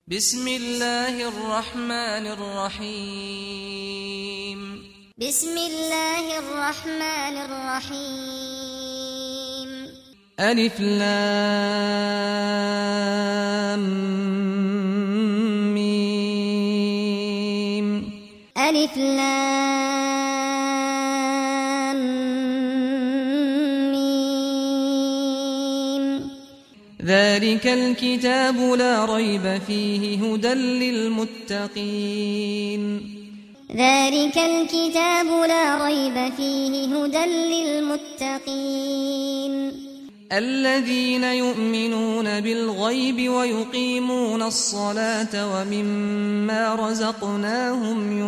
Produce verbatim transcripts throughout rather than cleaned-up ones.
بسم الله الرحمن الرحيم بسم الله الرحمن الرحيم ألف لام ميم ألف لام ميم ذلك الكتاب لا ريب فيه هدى للمتقين ذلك الكتاب لا ريب فيه هدى للمتقين الذين يؤمنون بالغيب ويقيمون الصلاة ومما رزقناهم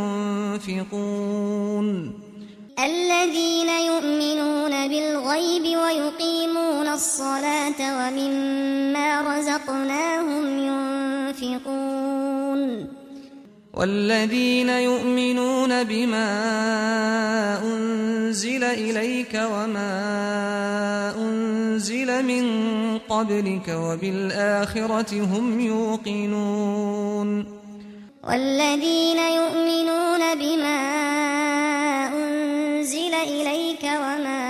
ينفقون الذين يؤمنون بالغيب ويقيمون الصلاة ومما رزقناهم ينفقون والذين يؤمنون بما أنزل إليك وما أنزل من قبلك وبالآخرة هم يوقنون والذين يؤمنون بما أنزل إليك وما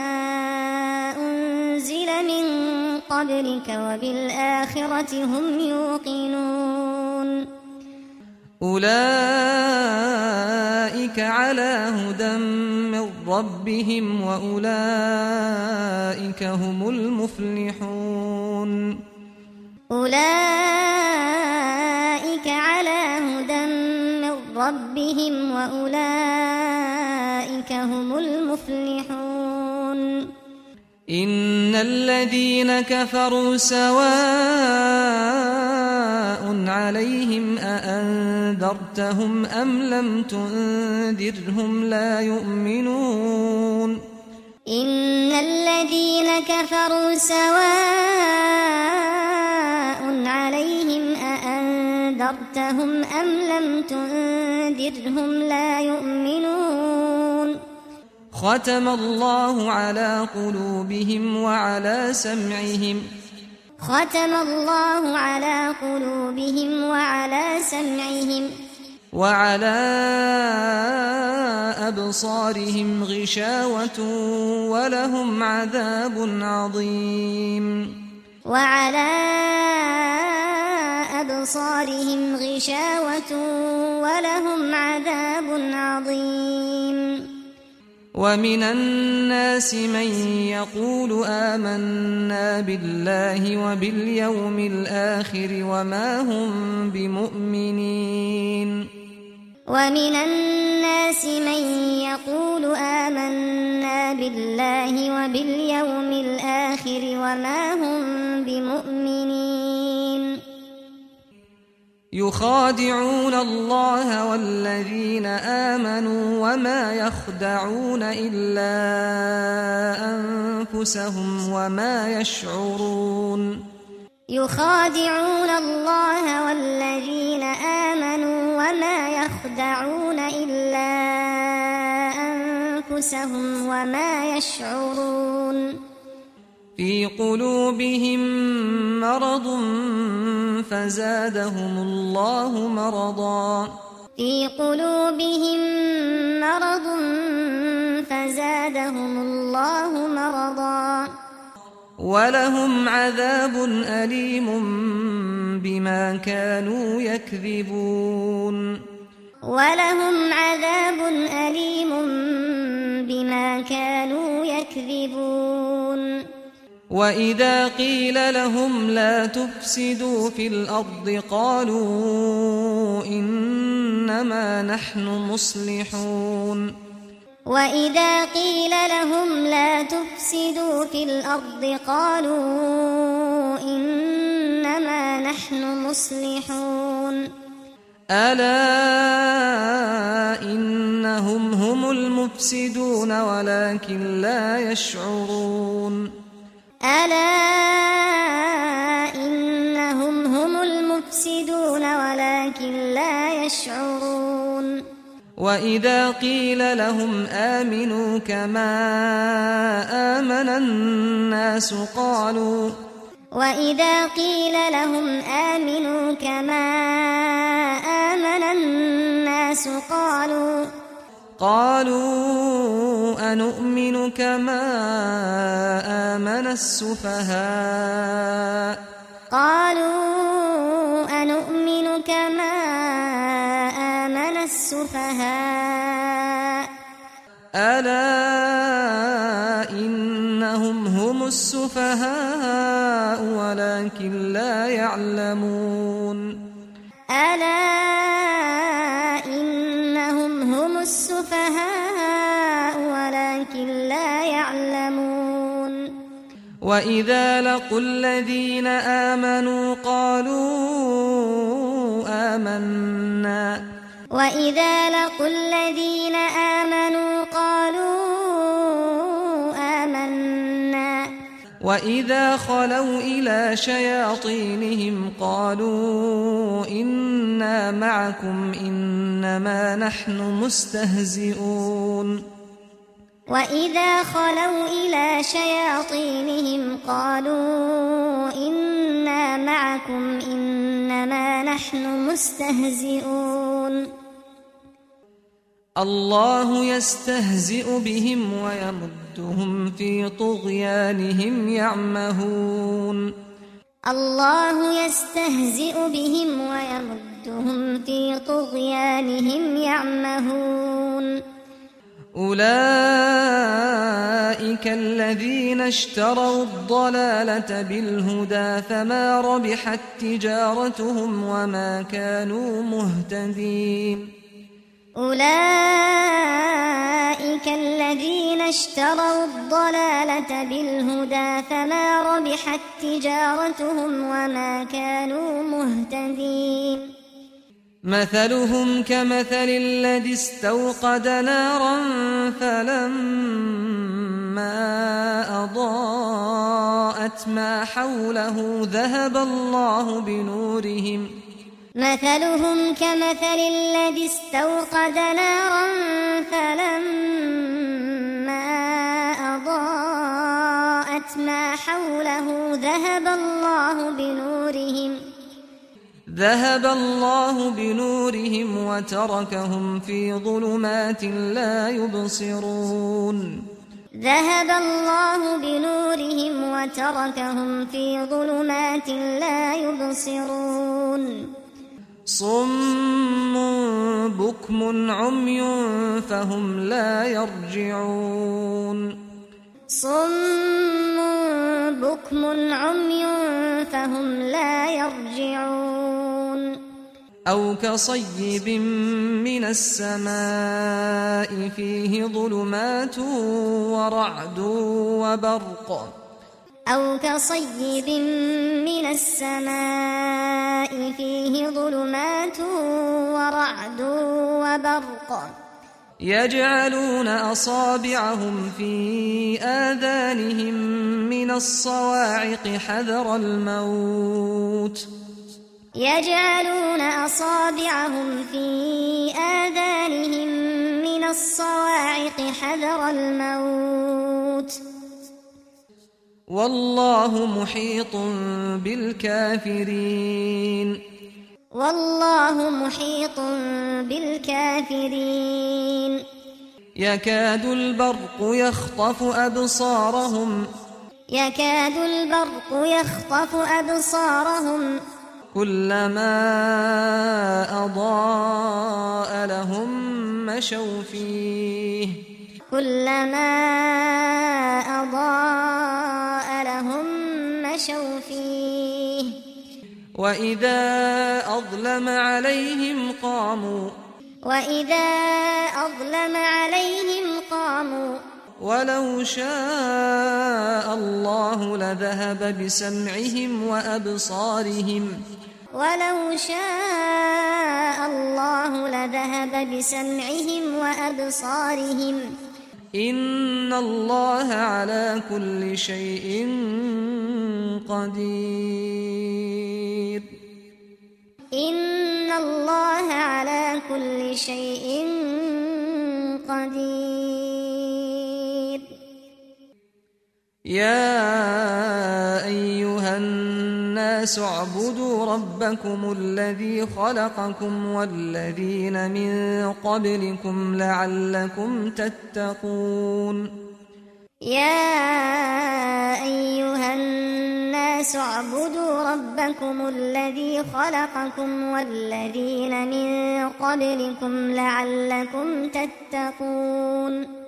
أنزل من قبلك وبالآخرة هم يوقنون أولئك على هدى من ربهم وأولئك هم المفلحون أولئك على هدى من ربهم وأولئك هم المفلحون إن الذين كفروا سواء عليهم أأنذرتهم أم لم تنذرهم لا يؤمنون إن الذين كفروا سواء عليهم أأنذرتهم أم لم تنذرهم لا يؤمنون ختم الله على قلوبهم وعلى سمعهم ختم الله على قلوبهم وعلى سمعهم وعلى أبصارهم غشاوة ولهم عذاب عظيم وعلى أبصارهم غشاوة ولهم عذاب عظيم ومن الناس من يقول آمنا بالله وباليوم الآخر وما هم بمؤمنين ومن الناس من يقول آمنا بالله وباليوم الآخر وما هم بمؤمنين يخادعون الله والذين آمنوا وما يخدعون إلا أنفسهم وما يشعرون يخادعون الله والذين آمنوا وما يخدعون إلا أنفسهم وما يشعرون في قلوبهم مرض فزادهم الله مرضا في قلوبهم مرض فزادهم الله مرضا ولهم عذاب أليم بما كانوا يكذبون ولهم عذاب أليم بما كانوا يكذبون وإذا قيل لهم لا تفسدوا في الأرض قالوا إنما نحن مصلحون وإذا قيل لهم لا تفسدوا في الأرض قالوا إنما نحن مصلحون ألا إنهم هم المفسدون ولكن لا يشعرون ألا إنهم هم المفسدون ولكن لا يشعرون وإذا قيل لهم آمنوا كما آمن الناس قالوا وإذا قيل لهم آمنوا كما آمن الناس قالوا قالوا أنؤمن كما آمن السفهاء قالوا أنؤمن كما آمن السفهاء ألا إنهم هم السفهاء ولكن لا يعلمون ألا إنهم هم السفهاء ولكن لا يعلمون وإذا لقوا الذين آمنوا قالوا آمنا وإذا لقوا الذين آمنوا قالوا آمنا وإذا خلوا إلى شياطينهم قالوا إنا معكم إنما نحن مستهزئون وإذا خلوا إلى شياطينهم قالوا إنا معكم إنما نحن مستهزئون الله يستهزئ بهم ويمدهم في طغيانهم يعمهون الله يستهزئ بهم ويمدهم في طغيانهم يعمهون أولئك الذين اشتروا الضلالة بالهدى فما ربحت تجارتهم وما كانوا مهتدين أولئك الذين اشتروا الضلالة بالهدى فما ربحت تجارتهم وما كانوا مهتدين مثلهم كمثل الذي استوقد نارا فلما أضاءت ما حوله ذهب الله بنورهم مثلهم كمثل الذي استوقد نارا فلما أضاءت ما حوله ذهب الله بنورهم ذهب الله بنورهم وتركهم في ظلمات لا يبصرون ذهب الله بنورهم وتركهم في ظلمات لا يبصرون صم بكم عمي فهم لا يرجعون صم بكم عمي فهم لا يرجعون أو كصيب من السماء فيه ظلمات ورعد وبرق أو كصيب من السماء فيه ظلمات ورعد وبرق يجعلون أصابعهم في آذانهم من الصواعق حذر الموت يجعلون أصابعهم في آذانهم من الصواعق حذر الموت والله محيط بالكافرين والله محيط بالكافرين يكاد البرق يخطف أبصارهم يكاد البرق يخطف أبصارهم كلما أضاء لهم مشوا فيه كلما أضاء لهم مشوا فيه وإذا أظلم عليهم قاموا وإذا أظلم عليهم قاموا ولو شاء الله لذهب بسمعهم وأبصارهم ولو شاء الله لذهب بسمعهم وأبصارهم إن الله على كل شيء قدير إن الله على كل شيء قدير يا أيها الناس الناس اعبدوا ربكم الذي خلقكم والذين من قبلكم لعلكم تتقون يا أيها الناس اعبدوا ربكم الذي خلقكم والذين من قبلكم لعلكم تتقون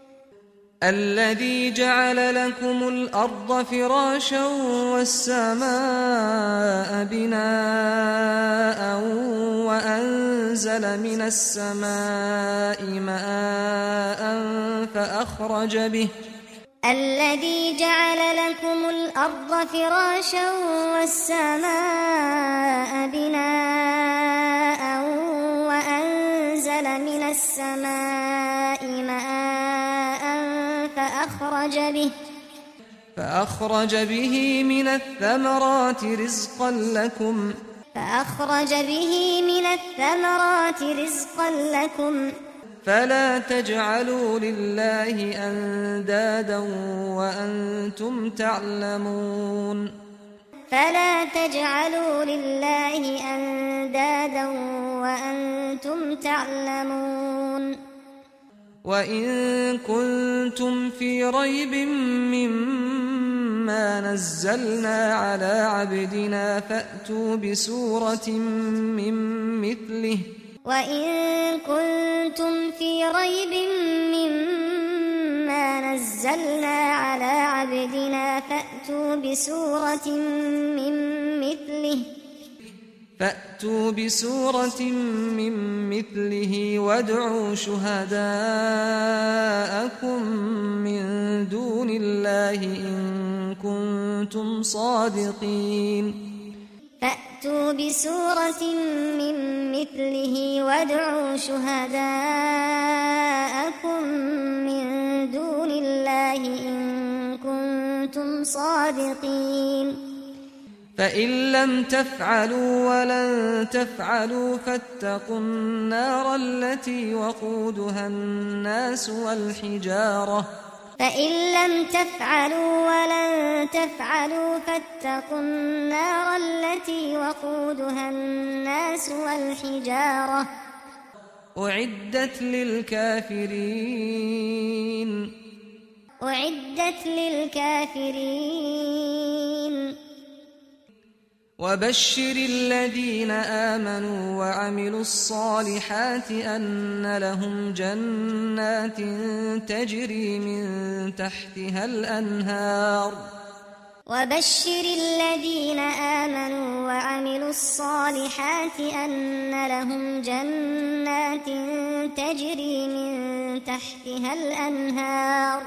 الذي جعل لكم الأرض فراشا والسماء بناء وأنزل من السماء ماء فأخرج به الذي جعل لكم الأرض فراشا والسماء بناء وأنزل من السماء ماء فأخرج به فأخرج به من الثمرات رزقا لكم فأخرج به من الثمرات رزقا لكم فلا تجعلوا لله أندادا وأنتم تعلمون فلا تجعلوا لله أندادا وأنتم تعلمون وإن كنتم في ريب مما نزلنا على عبدنا فأتوا بسورة من مثله وإن كنتم في ريب مما نزلنا على عبدنا فأتوا بسورة من مثله فأتوا بسورة من مثله وادعوا شهداءكم من دون الله إن كنتم صادقين فأتوا بسورة من مثله وادعوا شهداءكم من دون الله إن كنتم صادقين فإن لم تفعلوا ولن تفعلوا فاتقوا النار التي وقودها الناس والحجارة فإن لم تفعلوا ولن تفعلوا فاتقوا النار التي وقودها الناس والحجارة أعدت للكافرين أعدت للكافرين وبشر الذين آمنوا وعملوا الصالحات أن لهم جنات تجري من تحتها الأنهار وبشر الذين آمنوا وعملوا الصالحات أن لهم جنات تجري من تحتها الأنهار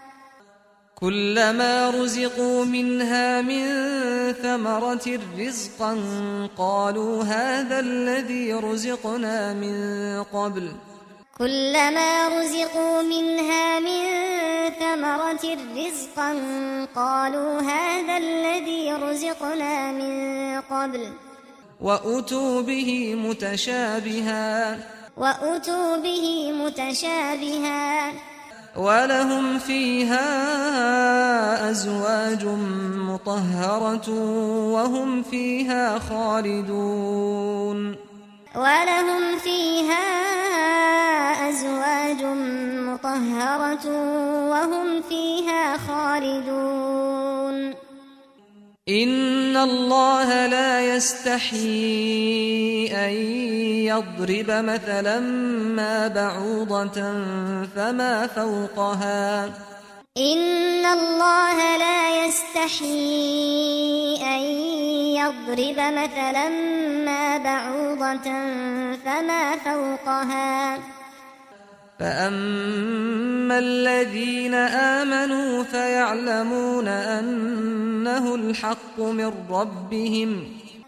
كلما رزقوا منها من ثمرة رزقا قالوا هذا الذي رزقنا من قبل كلما رزقوا منها من ثمرة رزقا قالوا هذا الذي رزقنا من قبل وأتوا به متشابها وأتوا به متشابها ولهم فيها أزواج مطهرة وهم فيها خالدون ولهم فيها أزواج مطهرة وهم فيها خالدون إن الله لا يستحيي أن يضرب مثلا ما بعوضة فما فوقها إن الله لا يستحيي أن يضرب مثلا ما بعوضة فما فوقها فأما الذين آمنوا فيعلمون أنه الحق من ربهم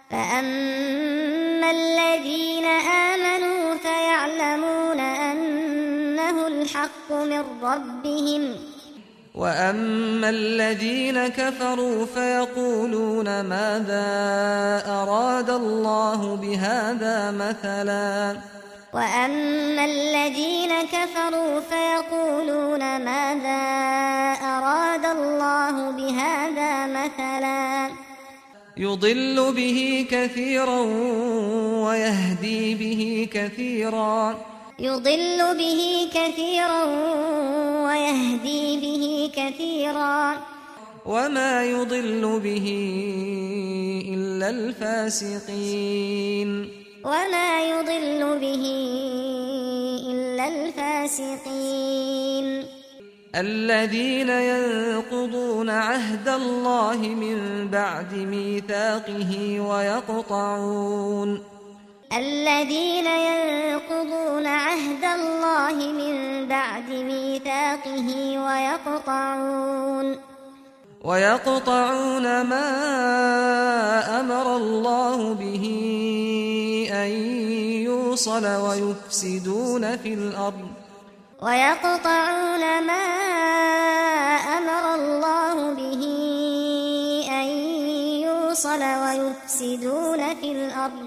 فأما الذين آمنوا فيعلمون أنه الحق من ربهم وأما الذين كفروا فيقولون ماذا أراد الله بهذا مثلا وأما الذين كفروا فيقولون ماذا أراد الله بهذا مثلا يضل به كثيرا ويهدي به كثيرا يضل به كثيرا ويهدي به كثيرا وما يضل به إلا الفاسقين وما يضل به إلا الفاسقين الذين ينقضون عهد الله من بعد ميثاقه ويقطعون الذين ينقضون عهد الله من بعد ميثاقه ويقطعون ويقطعون ما أمر الله به أن يوصل ويفسدون في الأرض ويقطعون ما أمر الله به أن يوصل ويفسدون في الأرض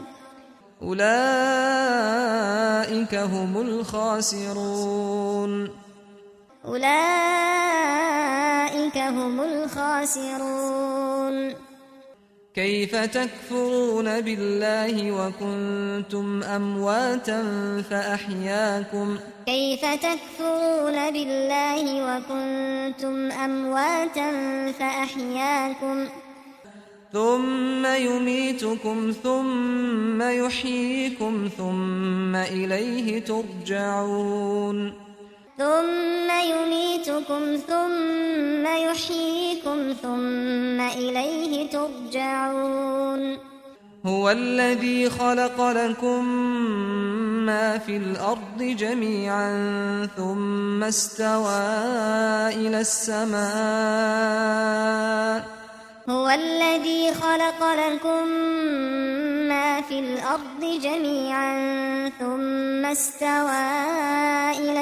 أولئك هم الخاسرون أولئك هم الخاسرون كيف تكفرون بالله وكنتم أمواتا فأحياكم كيف تكفرون بالله وكنتم أمواتا فأحياكم ثم يميتكم ثم يحييكم ثم إليه ترجعون ثم يميتكم ثم يحييكم ثم إليه ترجعون هو الذي خلق لكم ما في الأرض جميعا ثم استوى إلى السماء هو الذي خلق لكم ما في الأرض جميعا ثم استوى إلى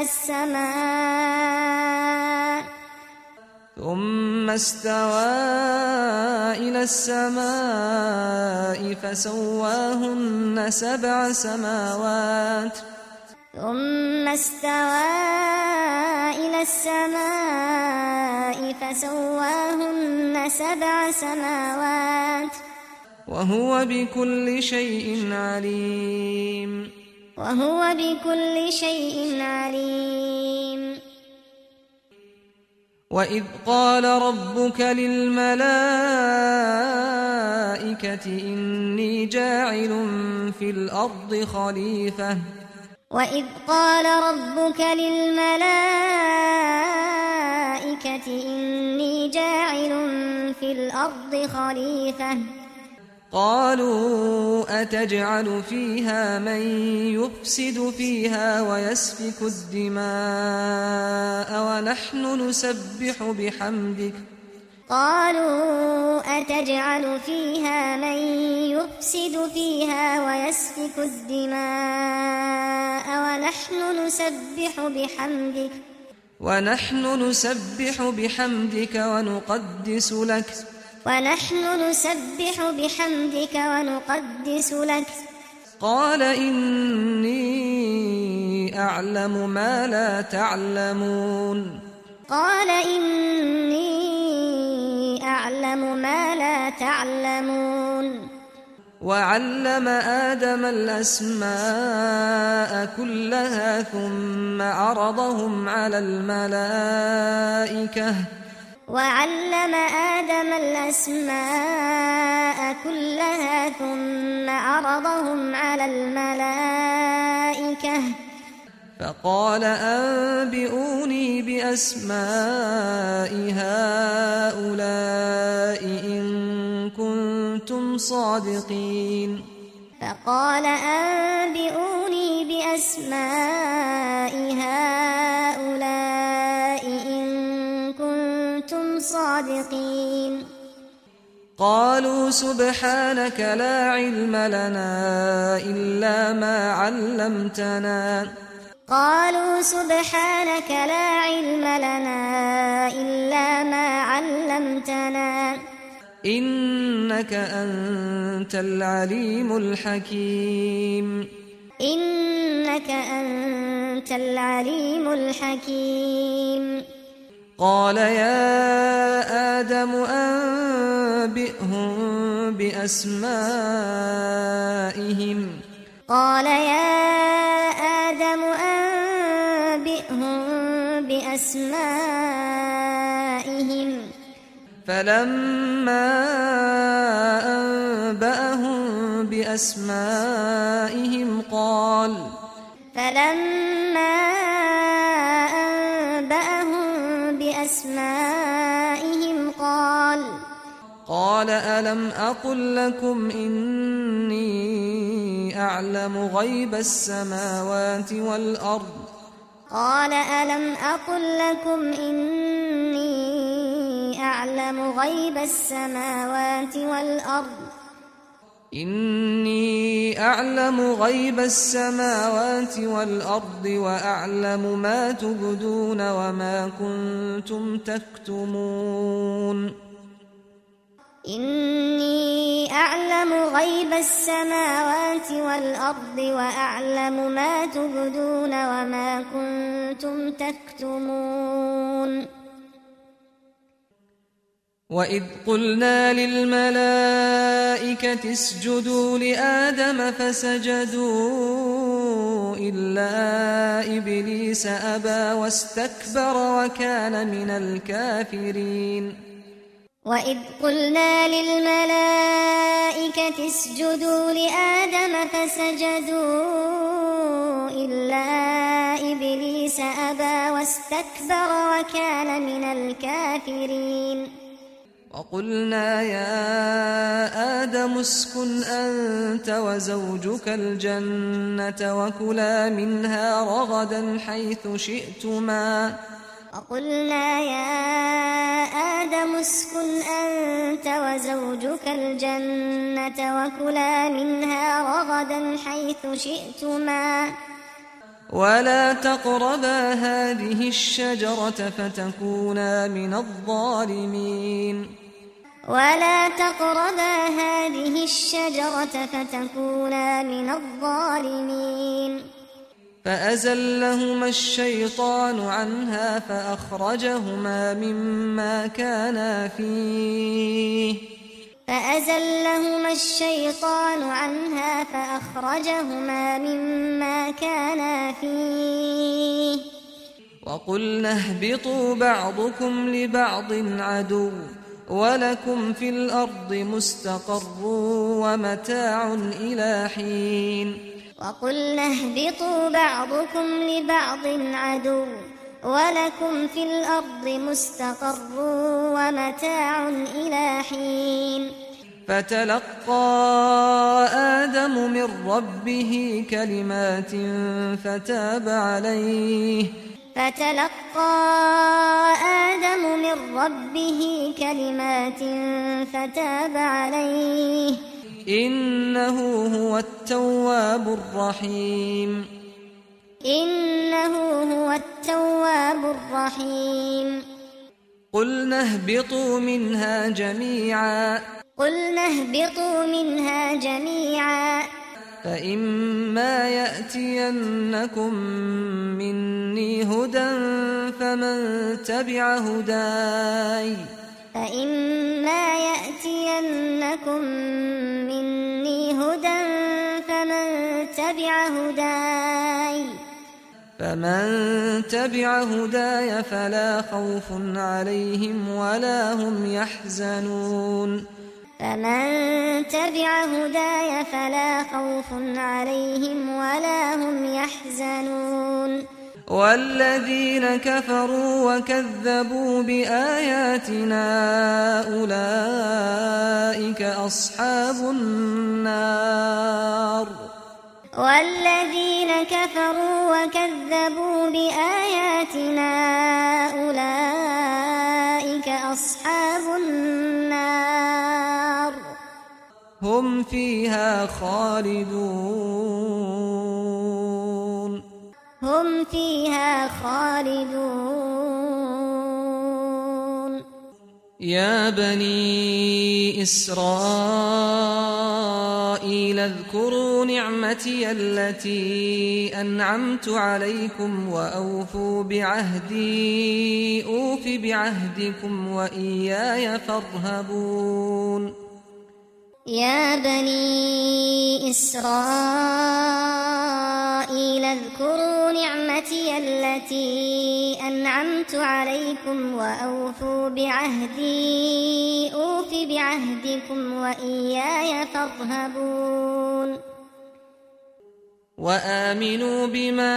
السماء ثم استوى إلى السماء فسواهن سبع سماوات ثم استوى إلى السماء فسواهن سبع سماوات وهو بكل شيء عليم وهو بكل شيء عليم وإذ قال ربك للملائكة إني جاعل في الأرض خليفة وإذ قال ربك للملائكة إني جاعل في الأرض خليفة قالوا أتجعل فيها من يفسد فيها ويسفك الدماء ونحن نسبح بحمدك قالوا أتجعل فيها من يفسد فيها ويسفك الدماء ونحن نسبح بحمدك ونحن نسبح بحمدك ونقدس لك ونحن نسبح بحمدك ونقدس لك قال إني أعلم ما لا تعلمون قال إني أعلم ما لا تعلمون وعلم آدم الأسماء كلها ثم عرضهم على الملائكة وعلم آدم الأسماء كلها ثم عرضهم على الملائكة فقال أنبئوني بأسماء هؤلاء إن كنتم صادقين فقال أنبئوني بأسماء هؤلاء إن كنتم صادقين قالوا سبحانك لا علم لنا إلا ما علمتنا قالوا سبحانك لا علم لنا إلا ما علمتنا إنك أنت العليم الحكيم إنك أنت العليم الحكيم قال يا آدم أنبئهم بأسمائهم قال يا آدم أنبئهم بأسمائهم فلما أنبأهم بأسمائهم قال فلما أنبأهم بأسمائهم قال قال ألم أقل لكم إني أعلم غيب السماوات والأرض قال ألم أقل لكم إني أعلم غيب السماوات والأرض إني أعلم غيب السماوات والأرض وأعلم ما تبدون وما كنتم تكتمون إني أعلم غيب السماوات والأرض وأعلم ما تبدون وما كنتم تكتمون وإذ قلنا للملائكة اسجدوا لآدم فسجدوا إلا إبليس أبى واستكبر وكان من الكافرين وإذ قلنا للملائكة اسجدوا لآدم فسجدوا إلا إبليس أبى واستكبر وكان من الكافرين وقلنا يا آدم اسكن أنت وزوجك الجنة وكلا منها رغدا حيث شئتما وقلنا يا آدم اسكن أنت وزوجك الجنة وكلا منها رغدا حيث شئتما ولا تقربا هذه الشجرة فتكونا من الظالمين ولا تقربا هذه الشجرة فتكونا من الظالمين فأزلهما الشيطان عنها فأخرجهما مما كانا فيه فأزلهما الشيطان عنها فأخرجهما مما كانا فيه وقلنا اهبطوا بعضكم لبعض عدو ولكم في الأرض مستقر ومتاع إلى حين وقلنا اهبطوا بعضكم لبعض عدو ولكم في الأرض مستقر ومتاع إلى حين فتلقى آدم من ربه كلمات فتاب عليه فتلقى آدم من ربه كلمات فتاب عليه إنه هو التواب الرحيم إنه هو التواب الرحيم قلنا اهبطوا منها جميعا قلنا اهبطوا منها جميعا فإما يأتينكم مني هدى فمن تبع هداي فإما يأتينكم مني هدى فمن تبع هداي فمن تبع هداي فلا خوف عليهم ولا هم يحزنون فمن تبع هداي فلا خوف عليهم ولا هم يحزنون والذين كفروا وكذبوا بآياتنا أولئك أصحاب النار والذين كفروا وكذبوا بآياتنا أولئك أصحاب النار هم فيها خالدون هم فيها خالدون يا بني إسرائيل اذكروا نعمتي التي أنعمت عليكم وأوفوا بعهدي أوف بعهدكم وإياي فارهبون يا بني إسرائيل اذكروا نعمتي التي أنعمت عليكم وأوفوا بعهدي أوف بعهدكم وإياي فارهبون وآمنوا بما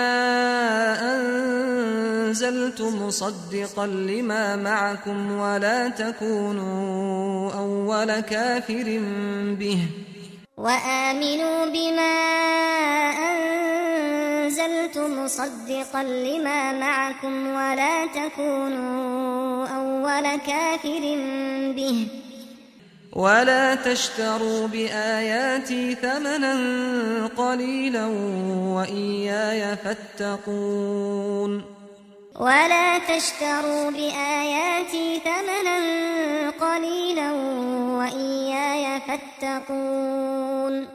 أنزلت مصدقا لما معكم ولا تكونوا أول كافر به وآمنوا بما أنزلت مصدقا لما معكم ولا تكونوا أول كافر به ولا تشتروا بآياتي ثمنا قليلا وإياي فاتقون ولا تشتروا بآياتي ثمنا قليلا وإياي فاتقون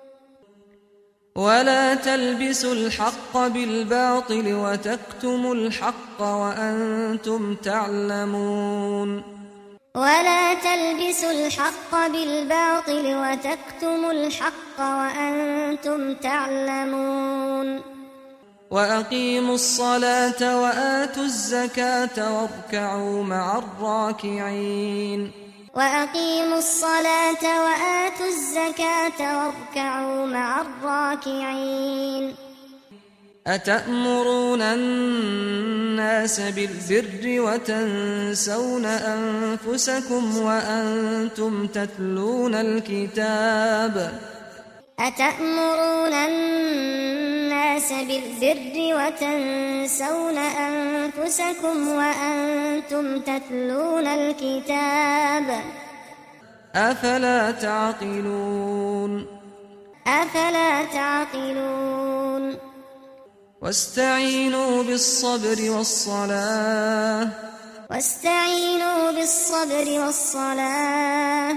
ولا تلبسوا الحق بالباطل وتكتموا الحق وأنتم تعلمون ولا تلبسوا الحق بالباطل وتكتموا الحق وأنتم تعلمون وأقيموا الصلاة وآتوا الزكاة واركعوا مع الراكعين وأقيموا الصلاة وآتوا الزكاة واركعوا مع الراكعين أتأمرون الناس بالبر وتنسون أنفسكم وأنتم تتلون الكتاب أتأمرون الناس بالبر وتنسون أنفسكم وأنتم تتلون الكتاب أفلا تعقلون أفلا تعقلون واستعينوا بالصبر والصلاة واستعينوا بالصبر والصلاة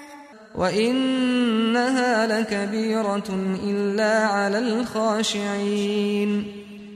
وإنها لكبيرة إلا على الخاشعين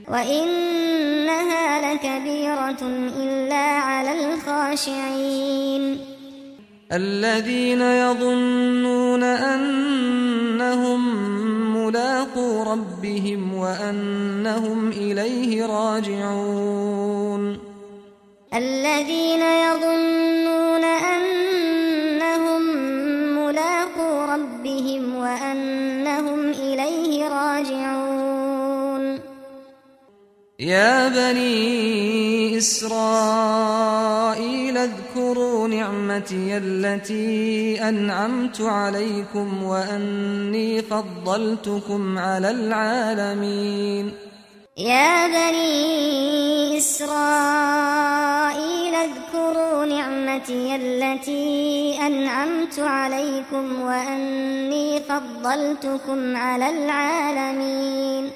وإنها لكبيرة إلا على الخاشعين الذين يظنون أنهم ملاقو ربهم وأنهم إليه راجعون الذين يظنون أنهم ملاقو ربهم وأنهم إليه راجعون يا بني إسرائيل اذكروا نعمتي التي أنعمت عليكم وأني فضلتكم على العالمين يا بني إسرائيل اذكروا نعمتي التي أنعمت عليكم وأني فضلتكم على العالمين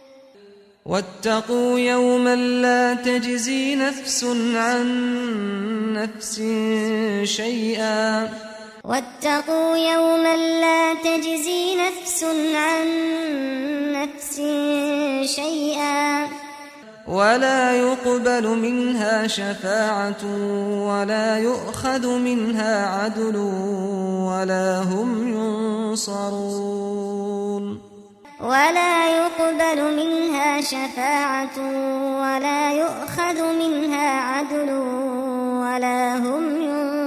واتقوا يوما لا تجزي نفس عن نفس شيئا واتقوا يوما لا تجزي نفس عن نفس شيئا ولا يقبل منها شفاعة ولا يؤخذ منها عدل ولا هم ينصرون ولا يقبل منها شفاعة ولا يؤخذ منها عدل ولا هم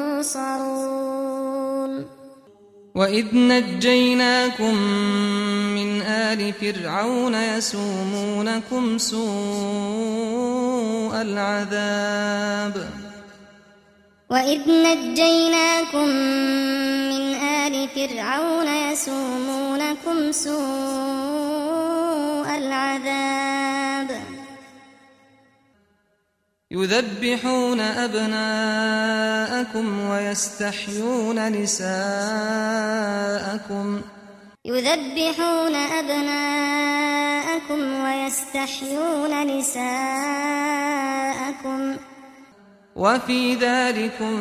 ينصرون وإذ نجيناكم من آل فرعون يسومونكم سوء العذاب وإذ نجيناكم من آل فرعون يسومونكم سوء العذاب يذبحون أبناءكم ويستحيون نساءكم يذبحون أبناءكم ويستحيون نساءكم وفي ذلكم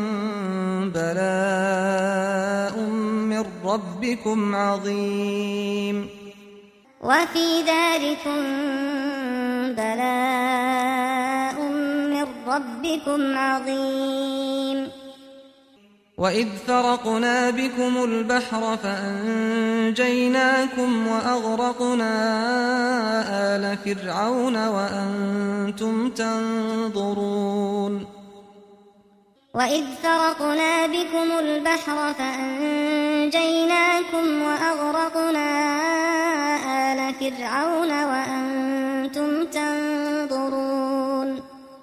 بلاء من ربكم عظيم وفي ذلكم بلاء من ربكم عظيم وإذ فرقنا بكم البحر فأنجيناكم وأغرقنا آل فرعون وأنتم تنظرون وإذ فرقنا بكم البحر فأنجيناكم وأغرقنا آل فرعون وأنتم تنظرون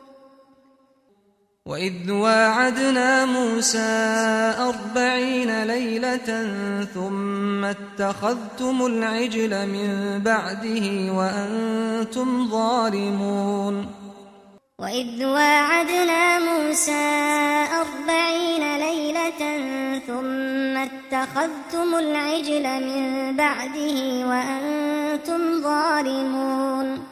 وإذ واعدنا موسى أربعين ليلة ثم اتخذتم العجل من بعده وأنتم ظالمون وإذ واعدنا موسى أربعين ليلة ثم اتخذتم العجل من بعده وأنتم ظالمون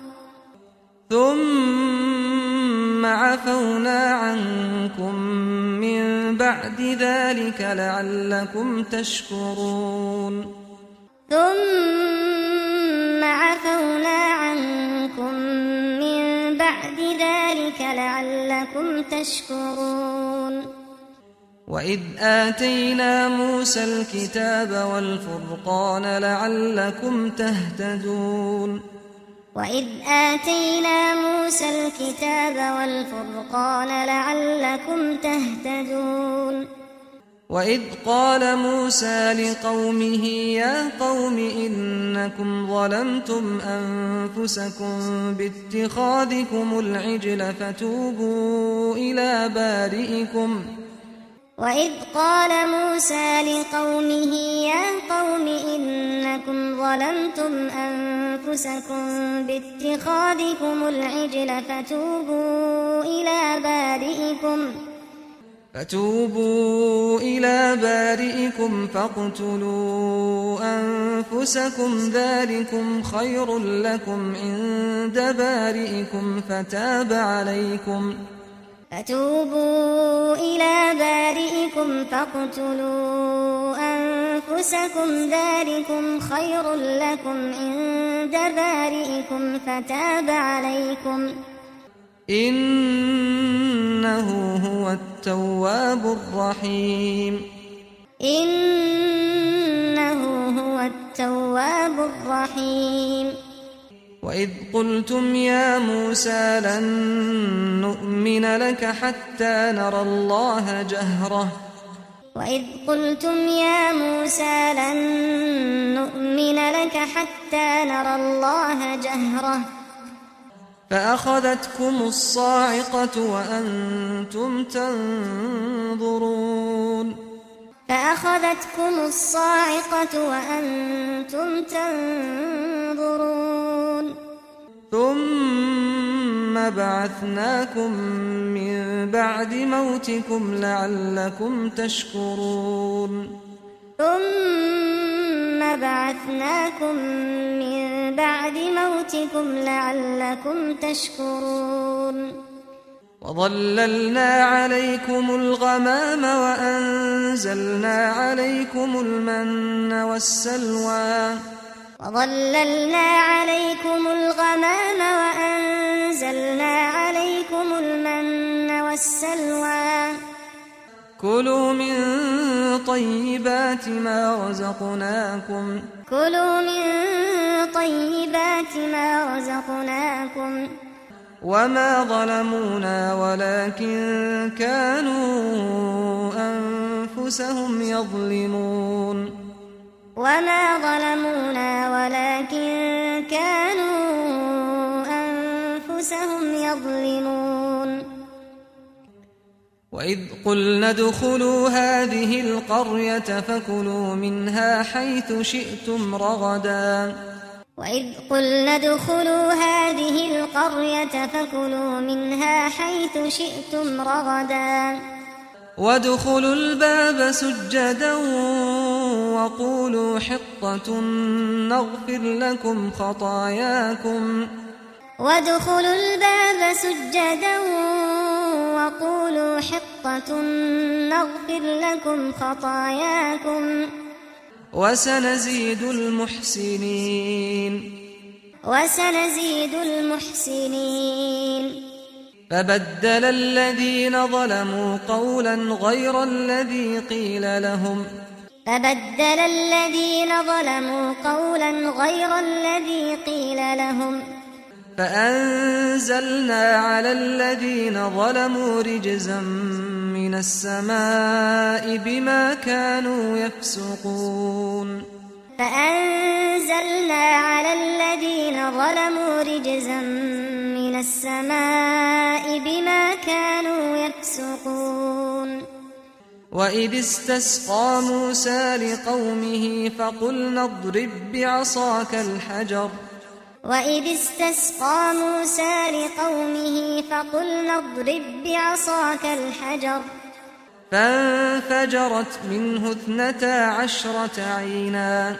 ثم عفونا عنكم من بعد ذلك لعلكم تشكرون ثم عفونا عنكم من بعد ذلك لعلكم تشكرون وإذ آتينا موسى الكتاب والفرقان لعلكم تهتدون وإذ آتينا موسى الكتاب والفرقان لعلكم تهتدون وإذ قال موسى لقومه يا قوم إنكم ظلمتم أنفسكم باتخاذكم العجل فتوبوا إلى بارئكم وإذ قال موسى لقومه يا قوم إنكم ظلمتم أنفسكم باتخاذكم العجل فتوبوا إلى بارئكم فتوبوا إلى بارئكم فاقتلوا أنفسكم ذلكم خير لكم عند بارئكم فتاب عليكم فتوبوا إلى بارئكم فاقتلوا أنفسكم ذلكم خير لكم عند بارئكم فتاب عليكم إنه هو التواب الرحيم إنه هو التواب الرحيم وإذ قلتم يا موسى لن نؤمن لك حتى نرى الله جهرة وإذ قلتم يا موسى لن نؤمن لك حتى نرى الله جهرة فأخذتكم الصاعقة وأنتم تنظرون فأخذتكم الصاعقة وأنتم تنظرون ثم بعثناكم من بعد موتكم لعلكم تشكرون ثم بعثناكم من بعد موتكم لعلكم تشكرون وظللنا عليكم الغمام وأنزلنا عليكم المن والسلوى وظللنا عليكم الغمام وأنزلنا عليكم المن والسلوى كلوا من طيبات ما رزقناكم كلوا من طيبات ما رزقناكم وما ظلمونا ولكن كانوا أنفسهم يظلمون وما ظلمونا ولكن كانوا أنفسهم يظلمون وإذ قلنا ادخلوا هذه القرية فكلوا منها حيث شئتم رغدا وإذ قلنا ادخلوا هذه القرية فكلوا منها حيث شئتم رغدا وادخلوا الباب سجدا وقولوا حطة نغفر لكم خطاياكم وادخلوا الباب سجدا وقولوا حطة نغفر لكم خطاياكم وسنزيد المحسنين وسنزيد المحسنين فبدل الذين ظلموا قولا غير الذي قيل لهم فبدل الذين ظلموا قولا غير الذي قيل لهم فأنزلنا على الذين ظلموا رجزا من السماء بما كانوا يفسقون فأنزلنا على الذين ظلموا رجزا من السماء بما كانوا يفسقون وإذ استسقى موسى لقومه فقلنا اضرب بعصاك الحجر وإذ استسقى موسى لقومه فقلنا اضرب بعصاك الحجر فانفجرت منه اثنتا عشرة عينا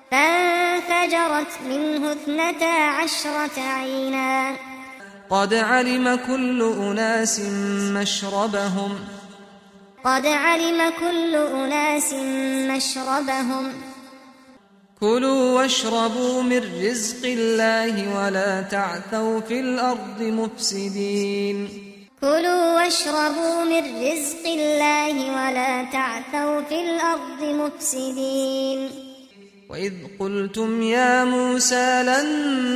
فانفجرت منه اثنتا عشرة عينا قد علم كل أناس مشربهم قد علم كل أناس مشربهم كلوا واشربوا من رزق الله ولا تعثوا في الأرض مفسدين كلوا واشربوا من رزق الله ولا تعثوا في الأرض مفسدين وإذ قلتم يا موسى لن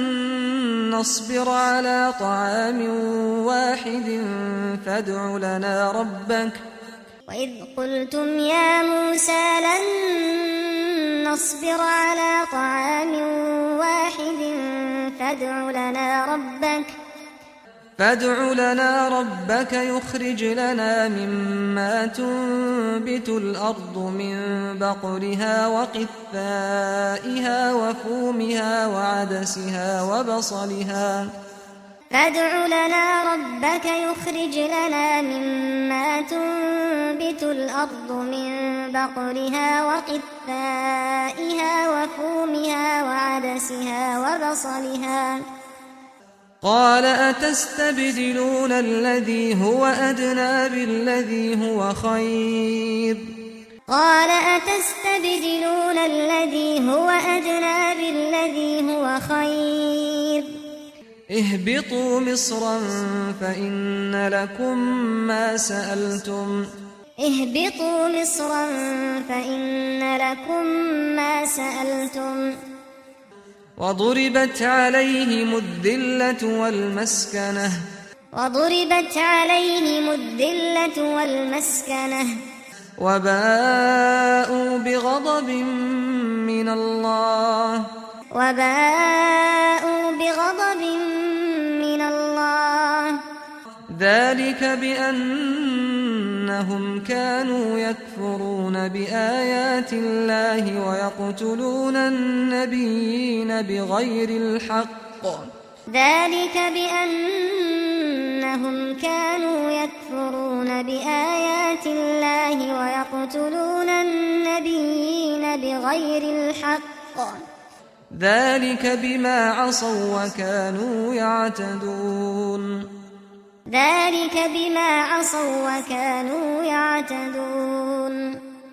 نصبر على طعام واحد فادع لنا ربك وإذ قلتم يا موسى لن نصبر على طعام واحد فادع لنا ربك فادع لنا ربك يخرج لنا مما تنبت الأرض من بقلها وقثائها وفومها وعدسها وبصلها فادع لنا ربك يخرج لنا مما تنبت الأرض من بقلها وقثائها وفومها وعدسها وبصلها قال أتستبدلون الذي هو أدنى بالذي هو خير قال أتستبدلون الذي هو أدنى بالذي هو خير اهبطوا مصرا فإن لكم ما سألتم اهبطوا مصرا فإن لكم ما سألتم وضربت عليهم الذلة والمسكنة وضربت عليهم الذلة والمسكنة وباءوا بغضب من الله وباءوا بغضب من الله ذلك بأنهم كانوا يكفرون بآيات الله ويقتلون النبيين بغير الحق ذلك بأنهم كانوا يكفرون بآيات الله ويقتلون النبيين بغير الحق ذلك بما عصوا وكانوا يعتدون ذلك بما عصوا وكانوا يعتدون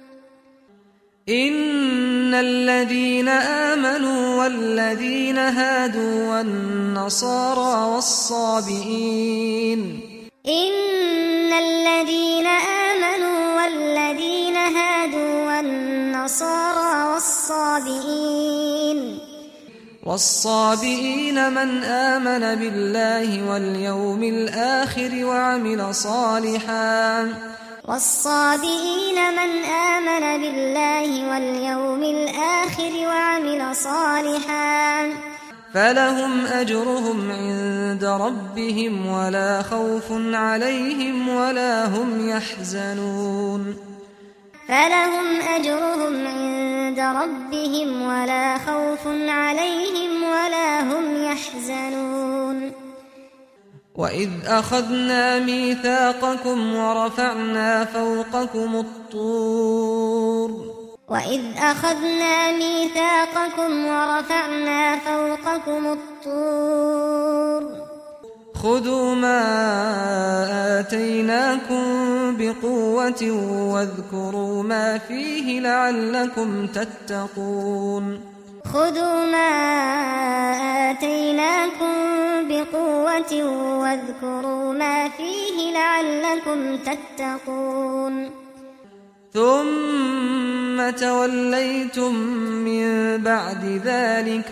إن الذين آمنوا والذين هادوا والنصارى والصابئين إن الذين آمنوا والذين هادوا والنصارى والصابئين والصابئين من آمن بالله واليوم الآخر وعمل صالحا والصابئين من آمن بالله واليوم الآخر وعمل صالحا فلهم أجرهم عند ربهم ولا خوف عليهم ولا هم يحزنون فلهم أجرهم عند ربهم ولا خوف عليهم ولا هم يحزنون وإذ أخذنا ميثاقكم ورفعنا فوقكم الطور وإذ أخذنا ميثاقكم ورفعنا فوقكم الطور خذوا ما آتيناكم بقوة واذكروا ما فيه لعلكم تتقون خذوا ما آتيناكم بقوة قوة واذكروا ما فيه لعلكم تتقون ثم توليتم من بعد ذلك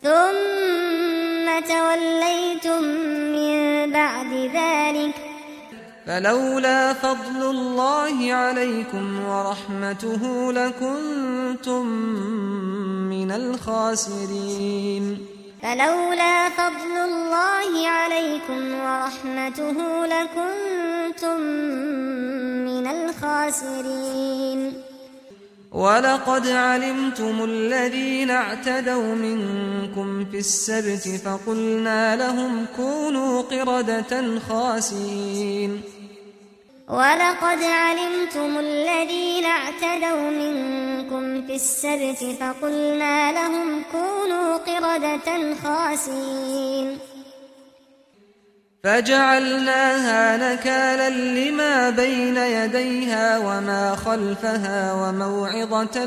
ثم توليتم من بعد ذلك فلولا فضل الله عليكم ورحمته لكنتم من الخاسرين فلولا فضل الله عليكم ورحمته لكنتم من الخاسرين ولقد علمتم الذين اعتدوا منكم في السبت فقلنا لهم كونوا قردة خاسئين ولقد علمتم الذين اعتدوا منكم في السبت فقلنا لهم كونوا قردة خاسئين فجعلناها نكالا لما بين يديها وما خلفها وموعظة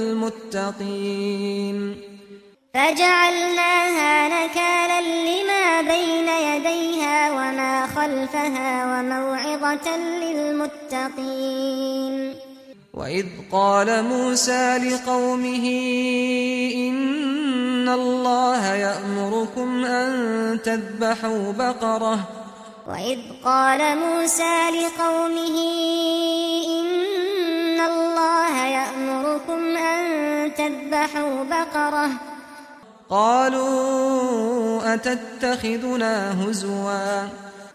للمتقين فجعلناها نكالا لما بين يديها وما خلفها وموعظة للمتقين وإذ قال موسى لقومه إن الله يأمركم أن تذبحوا بقرة وإذ قال موسى لقومه إن الله يأمركم أن تذبحوا بقرة قالوا أتتخذنا هزوا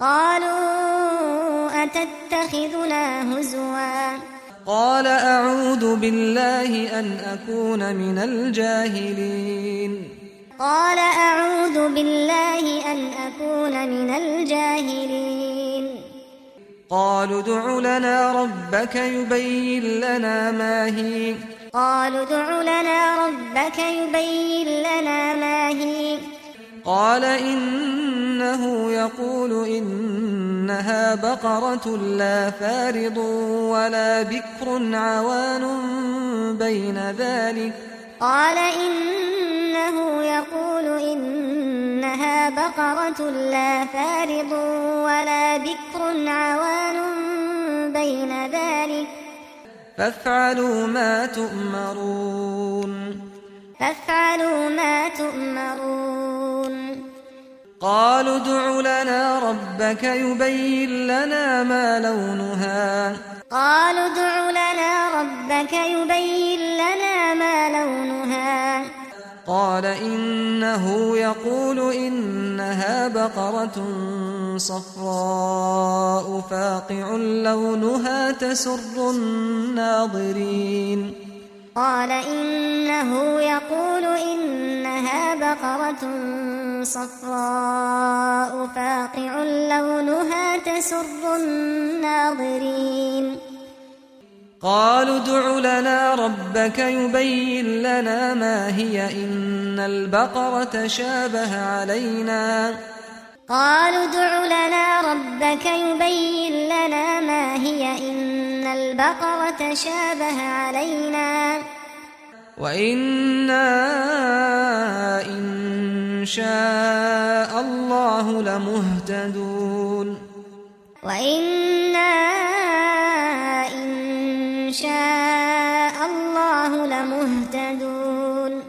قالوا أتتخذنا هزوا قال أعوذ بالله أن أكون من الجاهلين قال أعوذ بالله أن أكون من الجاهلين قالوا ادع لنا ربك يبين لنا ما هي قالوا ادع لنا ربك يبين لنا ما هي قال إنه يقول إنها بقرة لا فارض ولا بكر عوان بين ذلك قال إنه يقول إنها بقرة لا فارض ولا بكر عوان بين ذلك فافعلوا ما تؤمرون فافعلوا ما تؤمرون قالوا ادع لنا ربك يبين لنا ما لونها قالوا ادع لنا ربك يبين لنا ما لونها قال إنه يقول إنها بقرة صفراء فاقع لونها تسر الناظرين قال إنه يقول إنها بقرة صفراء فاقع لونها تسر الناظرين قالوا ادع لنا ربك يبين لنا ما هي إن البقرة شابه علينا قالوا ادع لنا ربك يبين لنا ما هي إن البقرة شابه علينا وإنا إن شاء الله لمهتدون وإنا إن شاء الله لمهتدون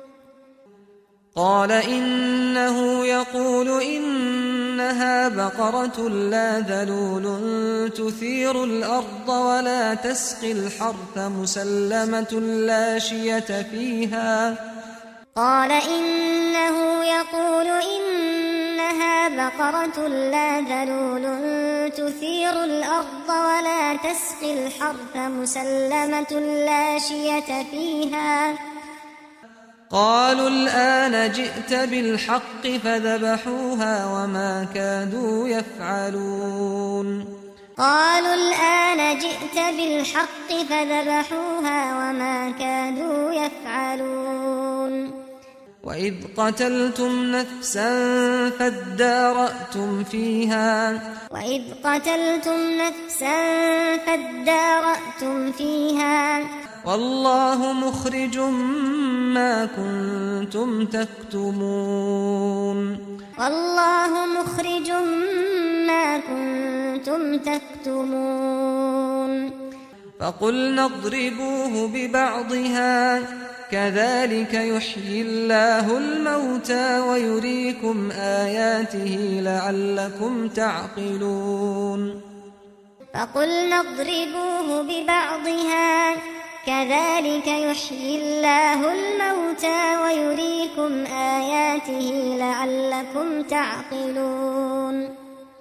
قال إنه يقول إنها بقرة لا ذلول تثير الأرض ولا تسقي الحرث مسلمة لا شية فيها قال إنه يقول إنها بقرة لا ذلول تثير الأرض ولا تسقي الحرث مسلمة لا شية فيها قالوا الآن جئت بالحق فذبحوها وما كادوا يفعلون قالوا الآن جئت بالحق فذبحوها وما كادوا يفعلون وإذ قتلتم نفسا فادارأتم فيها وإذ قتلتم نفسا فادارأتم فيها والله مخرج ما كنتم تكتمون والله مخرج مخرج ما كنتم تكتمون فقلنا اضربوه ببعضها كذلك يحيي الله الموتى ويريكم آياته لعلكم تعقلون فقلنا اضربوه ببعضها كذلك يحيي الله الموتى ويريكم آياته لعلكم تعقلون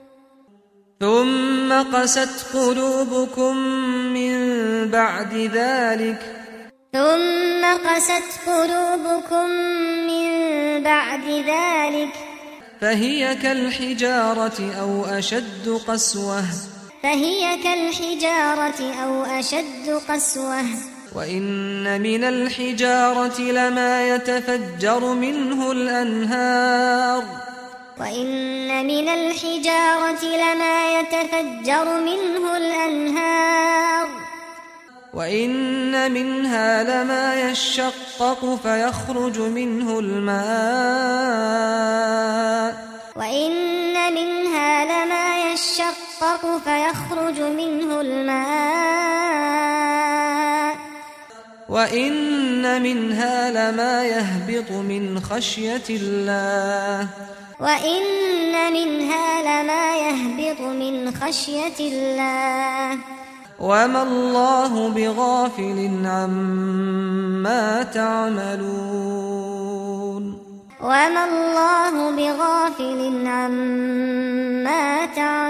ثم قست قلوبكم من بعد ذلك ثم قست قلوبكم من بعد ذلك فهي كالحجارة أو أشد قسوة فهي كالحجارة أو أشد قسوة وإن من الحجارة لما يتفجر منه الأنهار وإن من الحجارة لما يتفجر منه الأنهار وإن منها لما يشقق فيخرج منه الماء وإن منها لما يشقق فيخرج منه الماء وإن منها لما يهبط من خشية الله وإن منها لما يهبط من خشية الله وما الله بغافل عما تعملون وما الله بغافل عما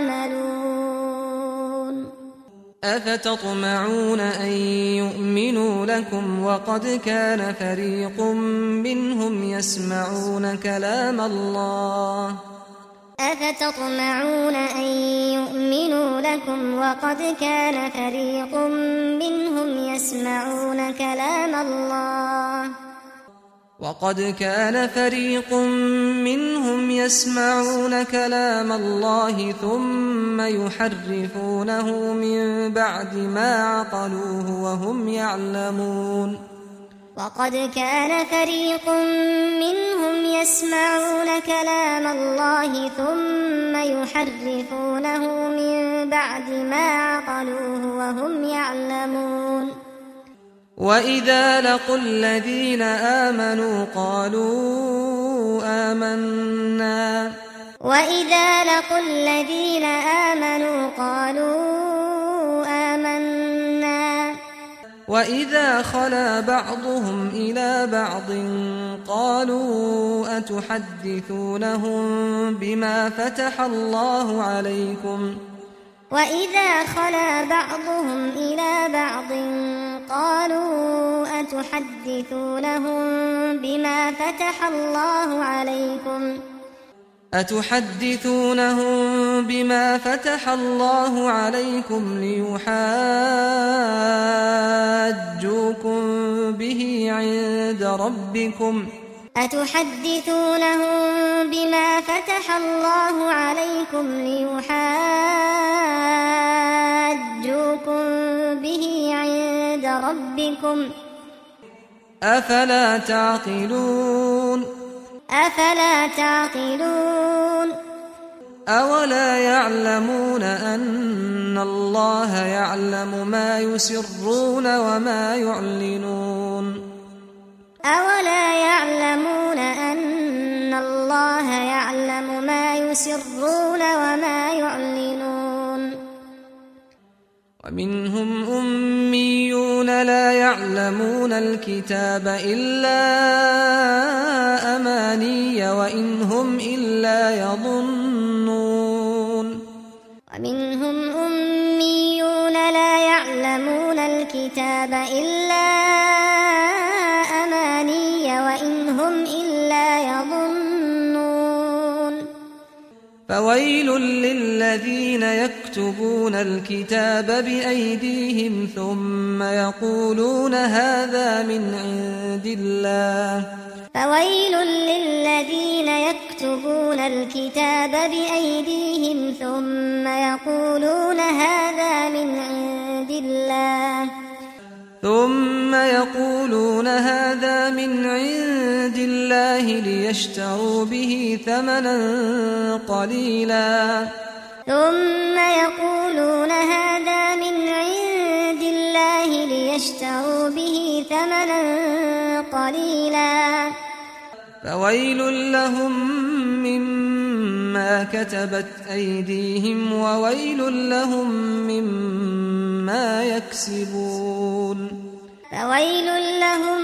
تعملون أفتطمعون أن يؤمنوا لكم وقد كان فريق منهم يسمعون كلام الله أفتطمعون أن يؤمنوا لكم وقد كان فريق منهم يسمعون كلام الله وقد كان فريق منهم يسمعون كلام الله ثم يحرفونه من بعد ما عقلوه وهم يعلمون وقد كان فريق منهم يسمعون كلام الله ثم يحرفونه من بعد ما عقلوه وهم يعلمون وإذا لقوا الذين آمنوا قالوا آمنا وإذا لقوا الذين آمنوا قالوا آمنا وإذا خلا بعضهم إلى بعض قالوا أتحدثونهم بما فتح الله عليكم وإذا خلا بعضهم إلى بعض قالوا أتحدثونهم بما فتح الله عليكم أتحدثونهم بما فتح الله عليكم ليحاجوكم به عند ربكم أتحدثونهم بما فتح الله عليكم ليحاجوكم به عند ربكم أفلا تعقلون أفلا تعقلون أولا يعلمون أن الله يعلم ما يسرون وما يعلنون أولا يعلمون أن الله يعلم ما يسرون وما يعلنون ومنهم أميون لا يعلمون الكتاب إلا أماني وإن هم إلا يظنون ومنهم أميون لا يعلمون الكتاب إلا أماني وإن هم إلا يظنون فويل للذين يكتبون الكتاب بأيديهم ثم يقولون هذا من عند الله فويل للذين يكتبون الكتاب بأيديهم ثم يقولون هذا من عند الله ثم يقولون هذا من عند الله ليشتروا به ثمنا قليلا ثم يقولون هذا من عند الله ليشتروا به ثمنا قليلا فويل لهم مما كتبت أيديهم وويل لهم مما يكسبون فويل لهم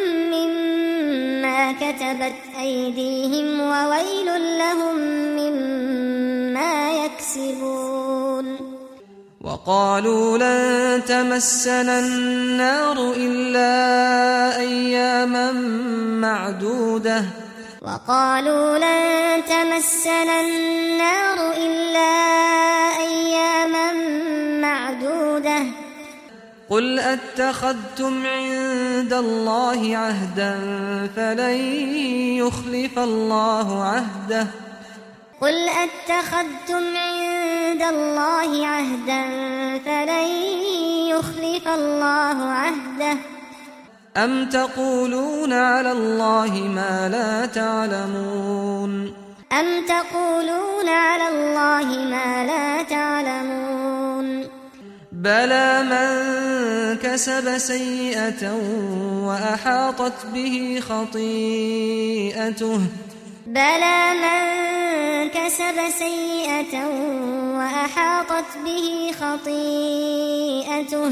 مما كتبت أيديهم وويل لهم مما يكسبون وقالوا لن تمسنا النار إلا أياما معدودة وقالوا لن تمسنا النار إلا أياما معدودة قل أتخذتم عند الله عهدا فلن يخلف الله عهده قل أتخذتم عند الله عهدا فلن يخلف الله عهده أم تقولون على الله ما لا تعلمون أم تقولون على الله ما لا تعلمون بلى من كسب سيئة وأحاطت به خطيئته بلى من كسب سيئة وأحاطت به خطيئته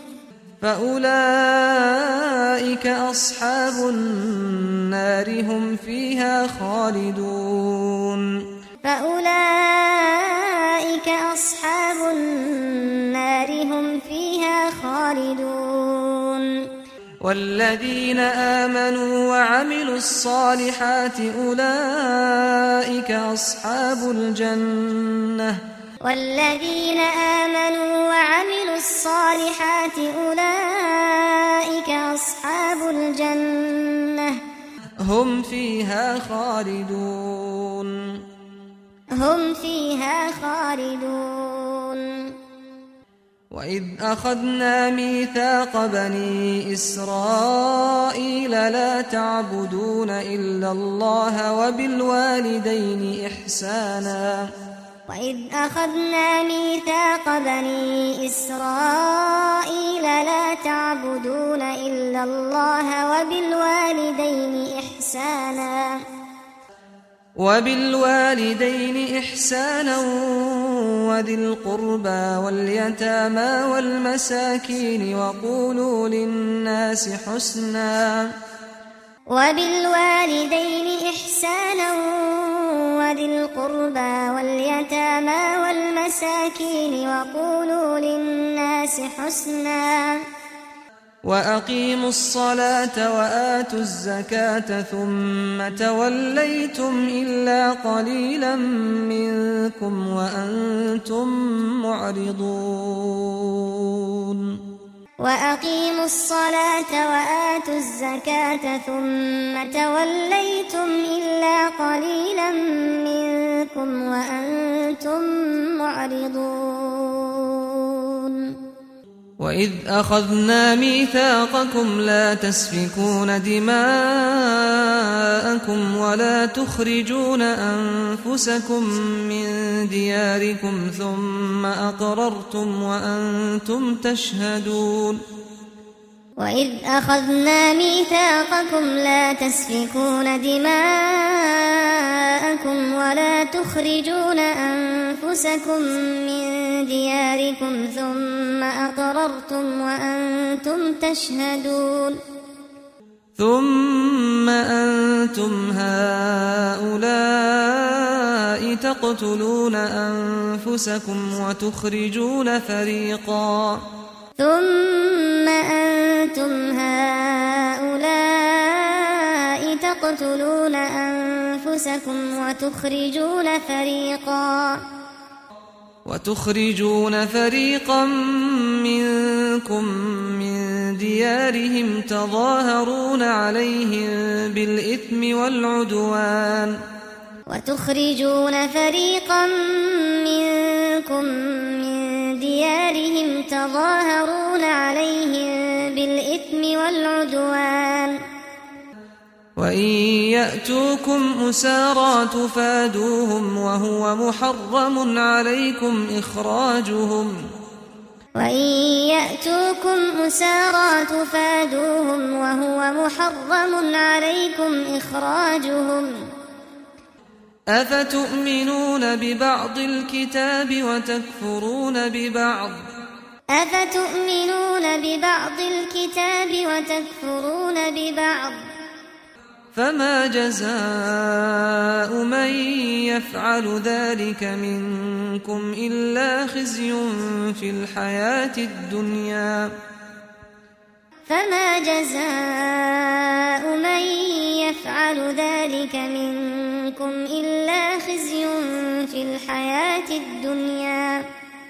فأولئك أصحاب النار هم فيها خالدون فأولئك أصحاب النار هم فيها خالدون والذين آمنوا وعملوا الصالحات أولئك أصحاب الجنة والذين آمنوا وعملوا الصالحات أولئك أصحاب الجنة هم فيها خالدون هم فيها خالدون وإذ أخذنا ميثاق بني إسرائيل لا تعبدون إلا الله وبالوالدين إحسانا وإذ أخذنا ميثاق بني إسرائيل لا تعبدون إلا الله وبالوالدين إحسانا وبالوالدين إحسانا وذي القربى واليتامى والمساكين وقولوا للناس حسنا وبالوالدين إحسانا وذي القربى واليتامى والمساكين وقولوا للناس حسنا وأقيموا الصلاة وآتوا الزكاة ثم توليتم إلا قليلا منكم وأنتم معرضون وأقيموا الصلاة وآتوا الزكاة ثم توليتم إلا قليلا منكم وأنتم معرضون وإذ أخذنا ميثاقكم لا تسفكون دماءكم ولا تخرجون أنفسكم من دياركم ثم أقررتم وأنتم تشهدون وإذ أخذنا ميثاقكم لا تسفكون دماءكم ولا تخرجون أنفسكم من دياركم ثم أقررتم وأنتم تشهدون ثم أنتم هؤلاء تقتلون أنفسكم وتخرجون فريقا ثم أنتم هؤلاء تقتلون أنفسكم وتخرجون فريقا وتخرجون فريقا منكم من ديارهم تظاهرون عليهم بالإثم والعدوان وتخرجون فريقا منكم من ديارهم تظاهرون عليهم بالإثم والعدوان وإن يأتوكم أسارى تفادوهم وهو محرم عليكم إخراجهم وإن يأتوكم أسارى تفادوهم وهو محرم عليكم إخراجهم أفتؤمنون ببعض الكتاب وتكفرون ببعض أفتؤمنون ببعض الكتاب وتكفرون ببعض فما جزاء من يفعل ذلك منكم إلا خزي في الحياة الدنيا فما جزاء من يفعل ذلك منكم إلا خزي في الحياة الدنيا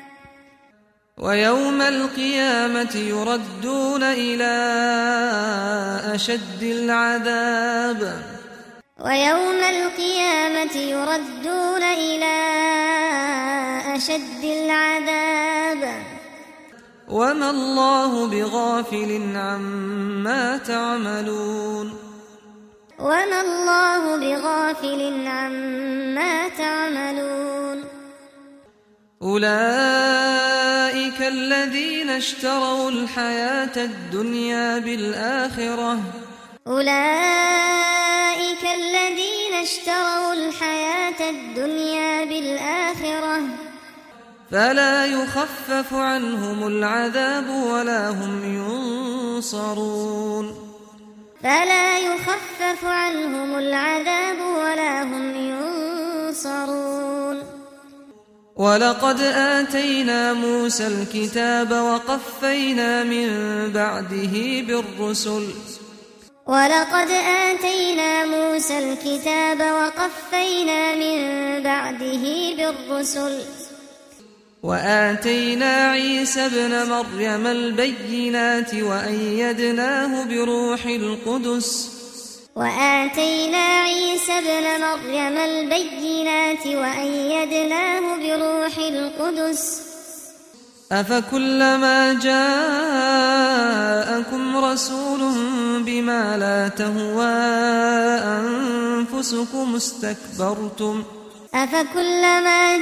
ويوم القيامة يردون إلى أشد العذاب ويوم القيامة يردون إلى أشد العذاب وما الله بغافل عما تعملون وما الله بغافل عما تعملون أولئك الذين اشتروا الحياة الدنيا بالآخرة أولئك الذين اشتروا الحياة الدنيا بالآخرة فلا يخفف عنهم العذاب ولا هم ينصرون فلا يخفف عنهم العذاب ولا هم ينصرون ولقد آتينا موسى الكتاب وقفينا من بعده بالرسل ولقد آتينا موسى الكتاب وقفينا من بعده بالرسل وآتينا عيسى ابن مريم البينات وأيدناه بروح القدس وآتينا عيسى ابن مريم البينات وأيدناه بروح القدس أفكلما جاءكم رسول بما لا تهوى أنفسكم استكبرتم أفكلما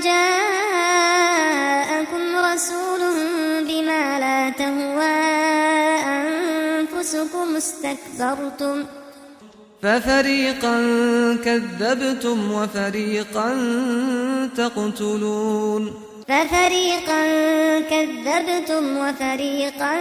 جاءكم رسول بما لا تهوى أنفسكم استكبرتم ففريقا كذبتم وفريقا تقتلون ففريقا كذبتم وفريقا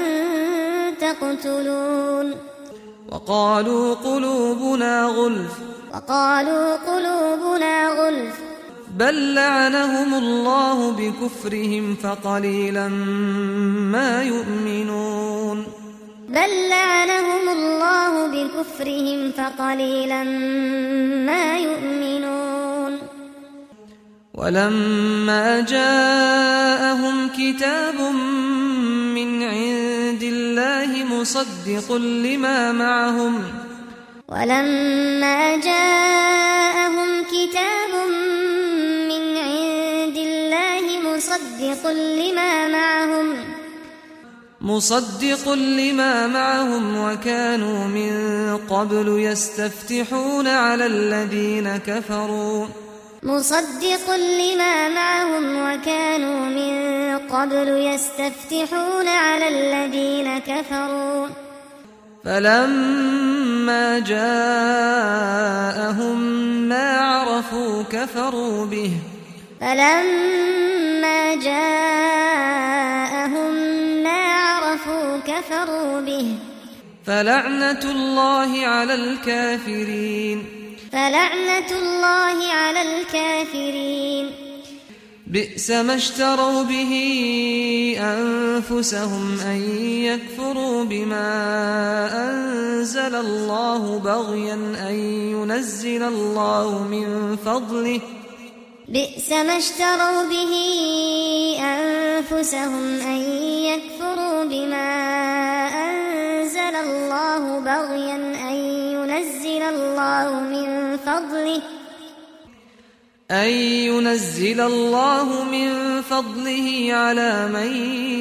تقتلون وقالوا قلوبنا غلف وقالوا قلوبنا غلف بل لعنهم الله بكفرهم فقليلا ما يؤمنون بل لعنهم الله بكفرهم فقليلا ما يؤمنون ولما جاءهم كتاب من عند الله مصدق لما معهم ولما جاءهم كتاب من عند الله مصدق لما معهم مصدق لما معهم وكانوا من قبل يستفتحون على الذين كفروا مصدق لما معهم وكانوا من قبل يستفتحون على الذين كفروا فلما جاءهم ما عرفوا كفروا به فلما جاءهم ما عرفوا كفروا به فلعنة الله على الكافرين فلعنة الله على الكافرين بئس ما اشتروا به أنفسهم أن يكفروا بما أنزل الله بغيا أن ينزل الله من فضله بئس ما اشتروا به أنفسهم أن يكفروا بما أنزل الله بغيا أن ينزل الله من فضله أن ينزل الله من فضله على من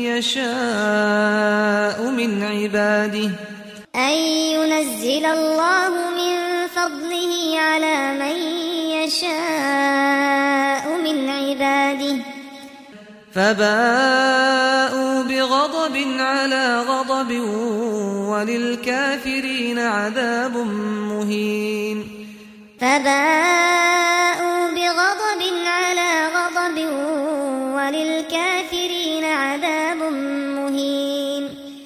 يشاء من عباده أن ينزل الله من فضله على من يشاء من عباده فباءوا بغضب على غضب وللكافرين عذاب مهين فباءوا بغضب على غضب وللكافرين عذاب مهين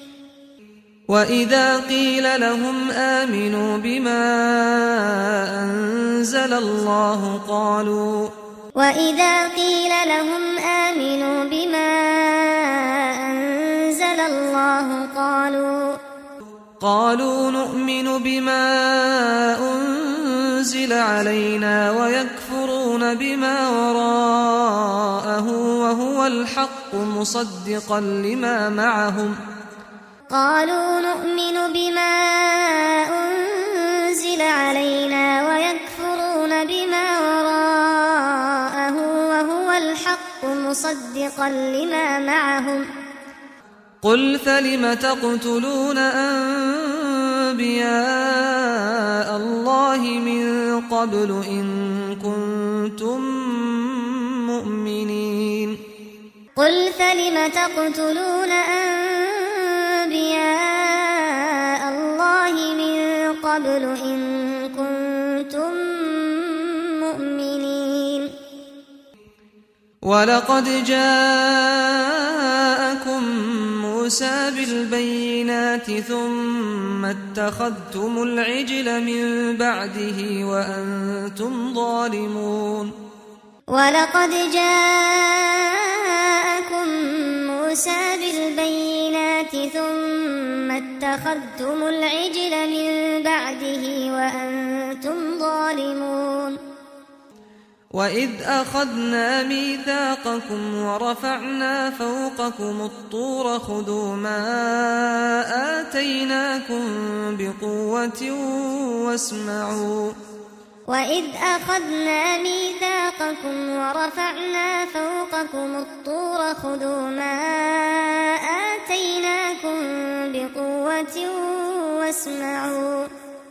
وإذا قيل لهم آمنوا بما أنزل الله قالوا وإذا قيل لهم آمنوا بما أنزل الله قالوا قالوا نؤمن بما أنزل علينا ويكفرون بما وراءه وهو الحق مصدقا لما معهم قالوا نؤمن بما أنزل علينا ويكفرون بما وراءه وهو الحق مصدقا لما معهم قل فلم تقتلون أنبياء الله من قبل إن كنتم مؤمنين قل فلم تقتلون أنبياء الله من قبل إن كنتم مؤمنين ولقد جاءكم موسى بالبينات ثم اتخذتم العجل من بعده وأنتم ظالمون ولقد جاءكم موسى بالبينات ثم اتخذتم العجل من بعده وأنتم ظالمون وإذ أخذنا ميثاقكم ورفعنا فوقكم الطور خذوا ما آتيناكم بقوة واسمعوا وإذ أخذنا ميثاقكم ورفعنا فوقكم الطور خذوا ما آتيناكم بقوة واسمعوا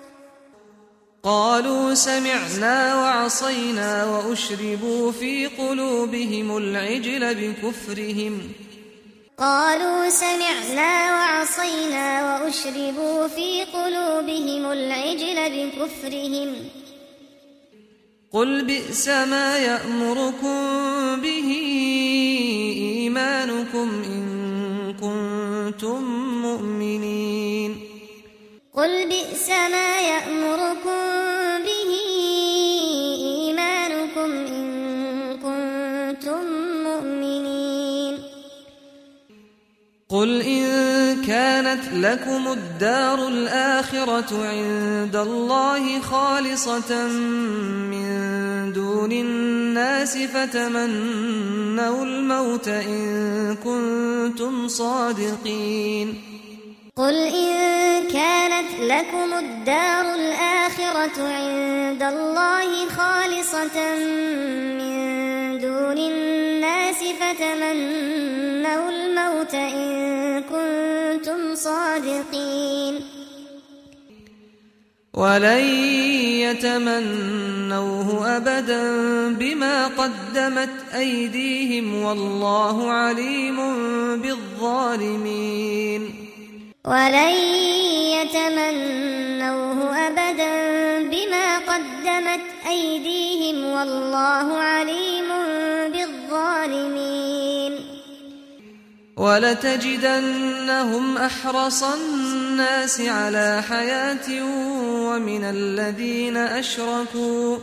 قالوا سمعنا وعصينا وأشربوا في قلوبهم العجل بكفرهم قالوا سمعنا وعصينا وأشربوا في قلوبهم العجل بكفرهم قل بئس ما يأمركم به إيمانكم إن كنتم مؤمنين قل بئس ما يأمركم به إيمانكم إن كنتم مؤمنين قل إن كانت لكم الدار الآخرة عند الله خالصة من دون الناس فتمنوا الموت إن كنتم صادقين قل إن كانت لكم الدار الآخرة عند الله خالصة من دون الناس فتمنوا الموت إن كنتم صادقين ولن يتمنوه أبدا بما قدمت أيديهم والله عليم بالظالمين ولن يتمنوه أبدا بما قدمت أيديهم والله عليم بالظالمين ولتجدنهم أحرص الناس على حياة ومن الذين أشركوا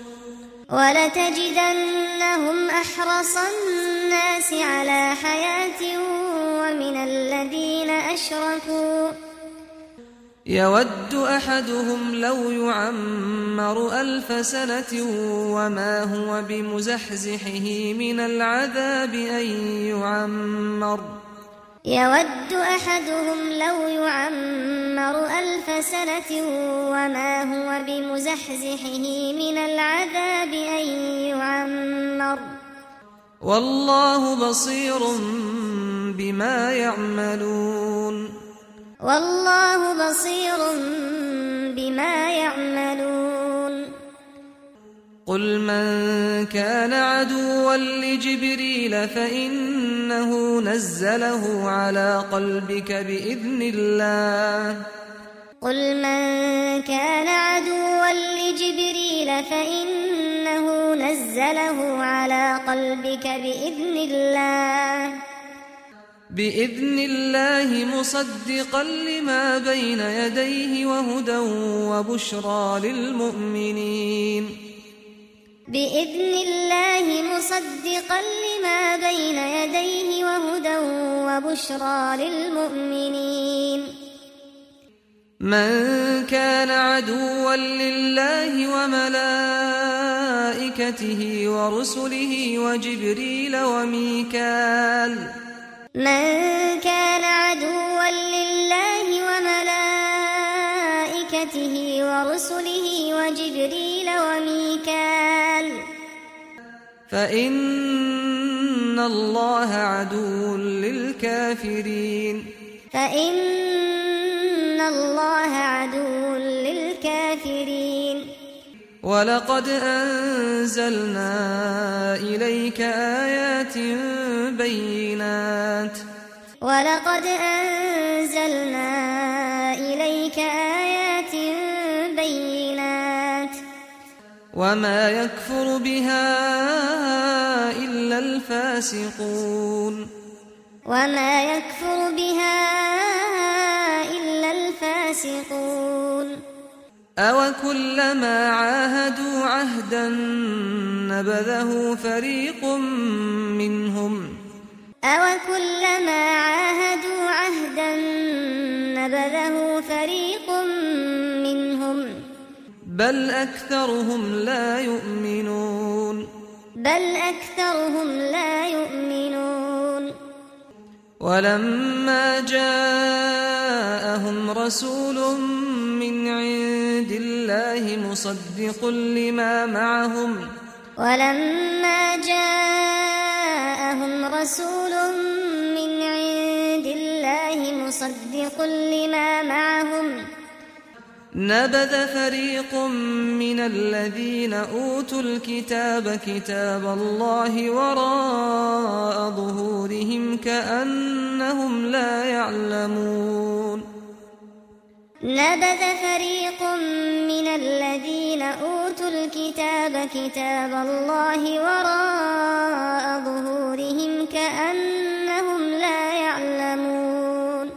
ولتجدنهم أحرص الناس على حياة ومن الذين أشركوا يود أحدهم لو يعمر ألف سنة وما هو بمزحزحه من العذاب أن يعمر يود أحدهم لو يعمر ألف سنة وما هو بمزحزحه من العذاب أن يعمر والله بصير بما يعملون والله بصير بما يعملون قل من كان عدوا لجبريل فإنه نزله على قلبك بإذن الله قل من كان عدوا لجبريل فإنه نزله على قلبك بإذن الله بإذن الله مصدقا لما بين يديه وهدى وبشرى للمؤمنين بإذن الله مصدقا لما بين يديه وهدى وبشرى للمؤمنين من كان عدوا لله وملائكته ورسله وجبريل وميكال من كان عدوا لله وملائكته ورسله وجبريل وميكال فإن الله عدو للكافرين فإن الله عدو للكافرين ولقد أنزلنا إليك آيات بينات ولقد أنزلنا إليك آيات بينات وما يكفر بها إلا الفاسقون وما يكفر بها إلا الفاسقون أو كلما عاهدوا عهدا نبذه فريق منهم أو كلما عاهدوا عهدا نبذه فريق منهم بل أكثرهم لا يؤمنون بل أكثرهم لا يؤمنون ولما جاءهم رسول من عند الله مصدق لما معهم ولما جاءهم رسول من عند الله مصدق لما معهم نبذ فريق من الذين أوتوا الكتاب كتاب الله وراء ظهورهم كأنهم لا يعلمون نبذ فريق من الذين أوتوا الكتاب كتاب الله وراء ظهورهم كأنهم لا يعلمون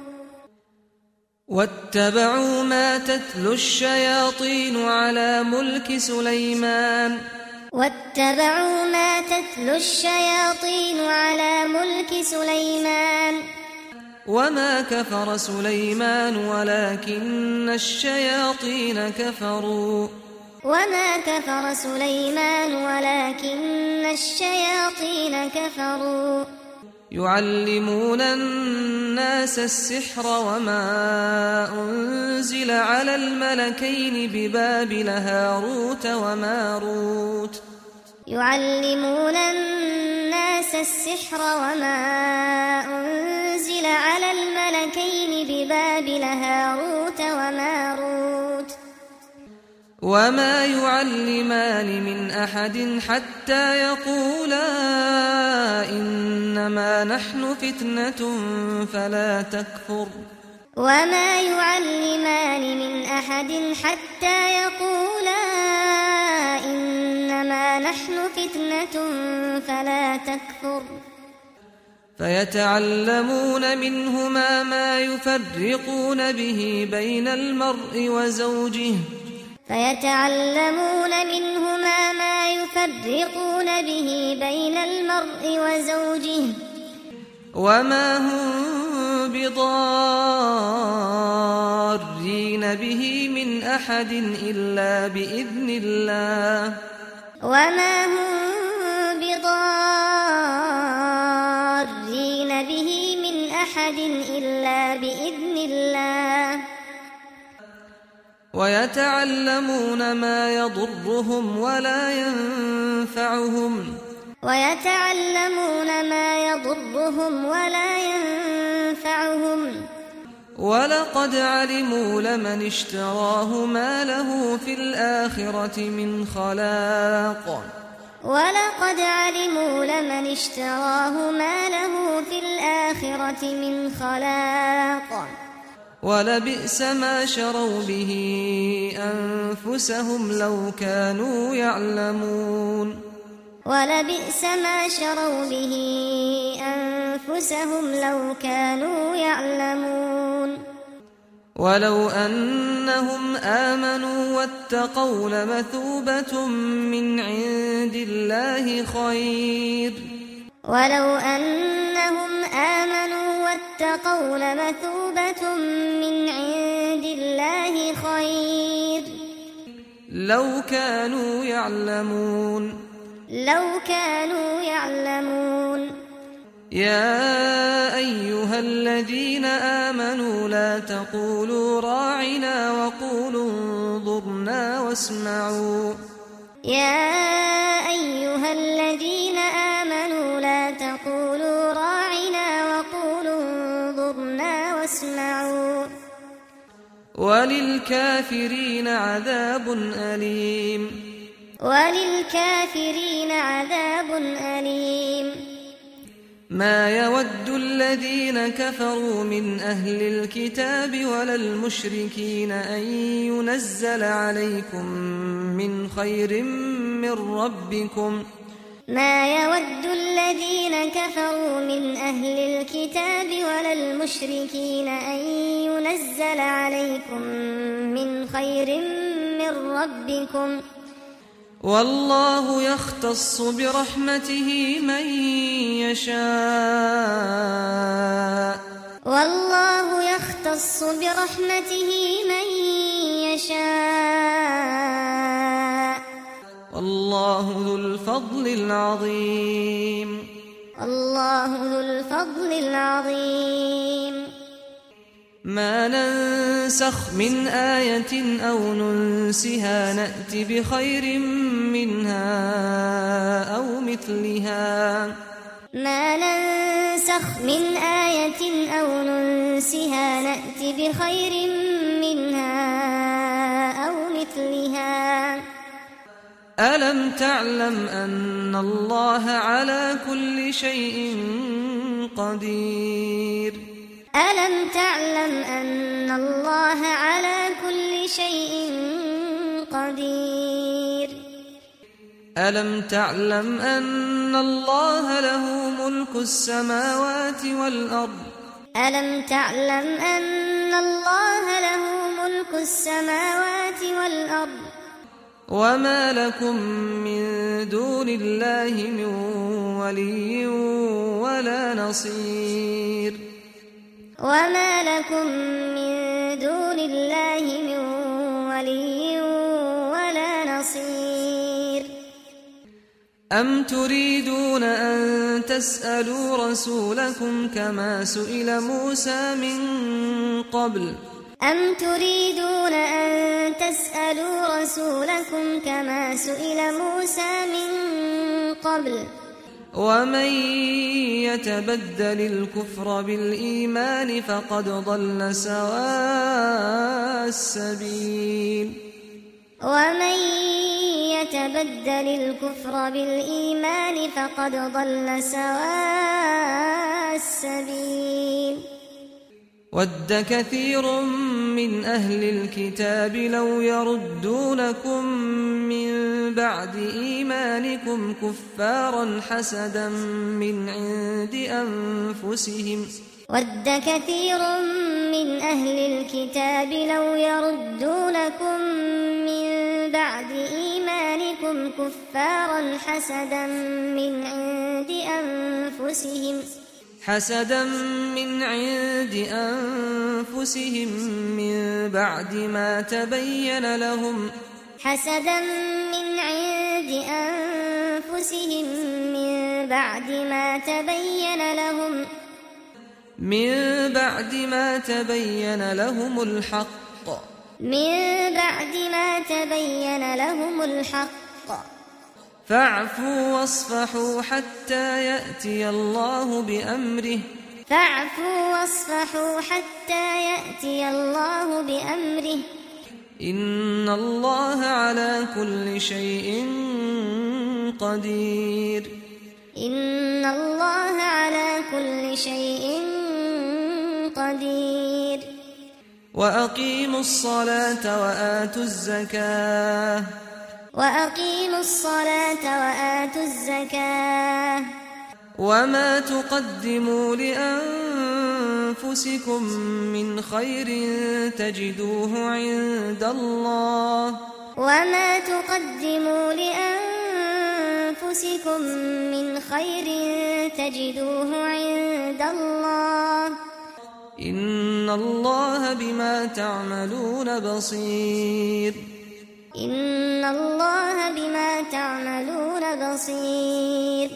واتبعوا ما تتلو الشياطين على ملك سليمان واتبعوا ما تتلو الشياطين على ملك سليمان وما كفر سليمان ولكن الشياطين كفروا وما كفر سليمان ولكن الشياطين كفروا يعلمون الناس السحر وما أنزل على الملكين ببابل هاروت وماروت يعلمون الناس السحر وما أنزل على الملكين ببابل هاروت وماروت وما يعلمان من أحد حتى يقولا إنما نحن فتنة فلا تكفر وما يعلمان من أحد حتى يقولا إنما نحن فتنة فلا تكفر فيتعلمون منهما ما يفرقون به بين المرء وزوجه فيتعلمون منهما ما يفرقون به بين المرء وزوجه وما هم بضارين به من أحد إلا بإذن الله وما هم بضارين به من أحد أحد إلا بإذن الله ويتعلمون ما يضرهم ولا ينفعهم ويتعلمون ما يضرهم ولا ينفعهم ولقد علموا لمن اشتراه ما له في الآخرة من خلاق ولقد علموا لمن اشتراه ما له في الآخرة من خلاق ولبئس ما شروا به أنفسهم لو كانوا يعلمون ولبئس ما شروا به أنفسهم لو كانوا يعلمون ولو أنهم آمنوا واتقوا لمثوبة من عند الله خير ولو أنهم آمنوا واتقوا لمثوبة من عند الله خير لو كانوا يعلمون لو كانوا يعلمون يا أيها الذين آمنوا لا تقولوا راعنا وقولوا انظرنا واسمعوا يا أيها الذين آمنوا لا تقولوا راعنا وقولوا انظرنا واسمعوا وللكافرين عذاب أليم وللكافرين عذاب أليم ما يود الذين كفروا من أهل الكتاب ولا المشركين أن ينزل عليكم من خير من ربكم ما يود الذين كفروا من أهل الكتاب ولا المشركين أن ينزل عليكم من خير من ربكم والله يختص برحمته من يشاء والله يختص برحمته من يشاء والله ذو الفضل العظيم الله ذو الفضل العظيم ما ننسخ من آية أو ننسها نأت بخير منها أو مثلها ما ننسخ من آية أو ننسها نأت بخير منها أو مثلها ألم تعلم أن الله على كل شيء قدير ألم تعلم أن الله على كل شيء قدير ألم تعلم أن الله له ملك السماوات والأرض ألم تعلم أن الله له ملك السماوات والأرض وما لكم من دون الله من ولي ولا نصير وما لكم من دون الله من ولي ولا نصير أم تريدون أن تسألوا رسولكم كما سئل موسى من قبل أم تريدون أن تسألوا رسولكم كما سئل موسى من قبل ومن يتبدل الكفر بالإيمان فقد ضل سواء السبيل ومن يتبدل الكفر بالإيمان فقد ضل سواء السبيل ود كثير من أهل الكتاب لو يردونكم من بعد إيمانكم كفارا حسدا من عند أنفسهم ود كثير من أهل الكتاب لو يردونكم من بعد إيمانكم كفارا حسدا من عند أنفسهم حسدا من عند أنفسهم من بعد ما تبين لهم حسدا من عند أنفسهم من بعد ما تبين لهم من بعد ما تبين لهم الحق من بعد ما تبين لهم الحق فاعفوا واصفحوا حتى يأتي الله بأمره فاعفوا واصفحوا حتى يأتي الله بأمره إن الله على كل شيء قدير إن الله على كل شيء قدير وأقيموا الصلاة وآتوا الزكاة وأقيموا الصلاة وآتوا الزكاة وما تقدموا لأنفسكم من خير تجدوه عند الله وما تقدموا لأنفسكم من خير تجدوه عند الله إن الله بما تعملون بصير إن الله بما تعملون بصير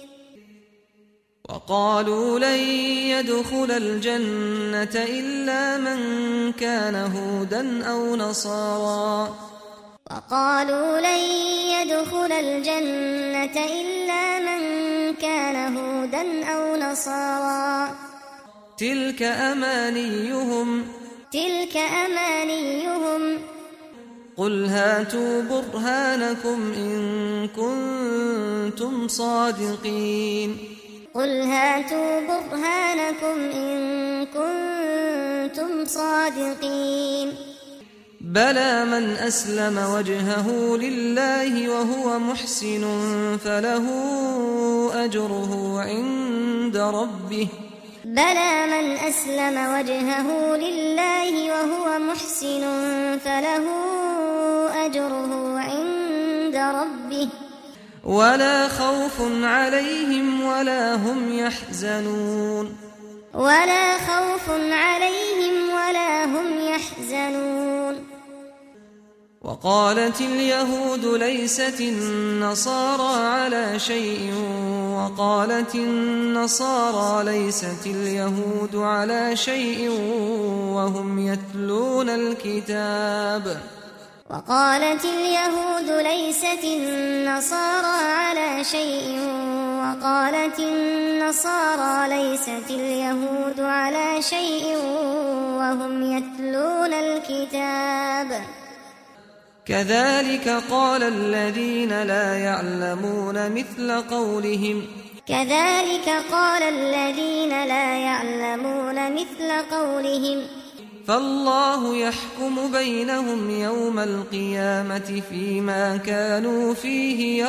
وقالوا لن يدخل الجنة إلا من كان هودا أو نصارى وقالوا لن يدخل الجنة إلا من كان هودا أو نصارى تلك أمانيهم تلك أمانيهم قل هاتوا برهانكم إن كنتم صادقين قل هاتوا برهانكم إن كنتم صادقين بلى من أسلم وجهه لله وهو محسن فله أجره عند ربه بلى من أسلم وجهه لله وهو محسن فله أجره عند ربه ولا خوف عليهم ولا هم يحزنون ولا خوف عليهم ولا هم يحزنون وقالت اليهود ليست النصارى على شيء وقالت النصارى ليست اليهود على شيء وهم يتلون الكتاب وقالت اليهود ليست النصارى على شيء وقالت النصارى ليست اليهود على شيء وهم يتلون الكتاب كذلك قال الذين لا يعلمون مثل قولهم كذلك قال الذين لا يعلمون مثل قولهم فالله يحكم بينهم يوم القيامة فيما كانوا فيه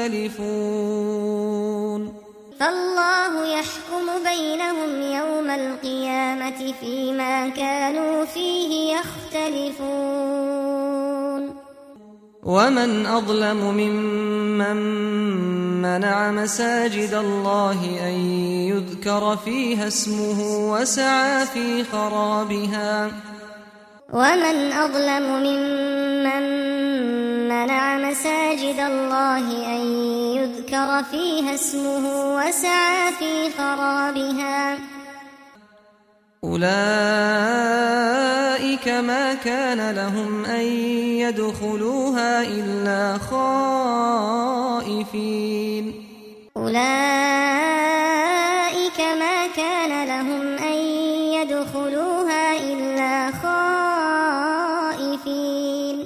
يختلفون فالله يحكم بينهم يوم القيامة فيما كانوا فيه يختلفون ومن أظلم ممن منع مساجد الله أن يذكر فيها اسمه وسعى في خرابها ومن أظلم ممن منع مساجد الله أن يذكر فيها اسمه وسعى في خرابها أولئك ما كان لهم أن يدخلوها إلا خائفين أولئك ما كان لهم أن يدخلوها إلا خائفين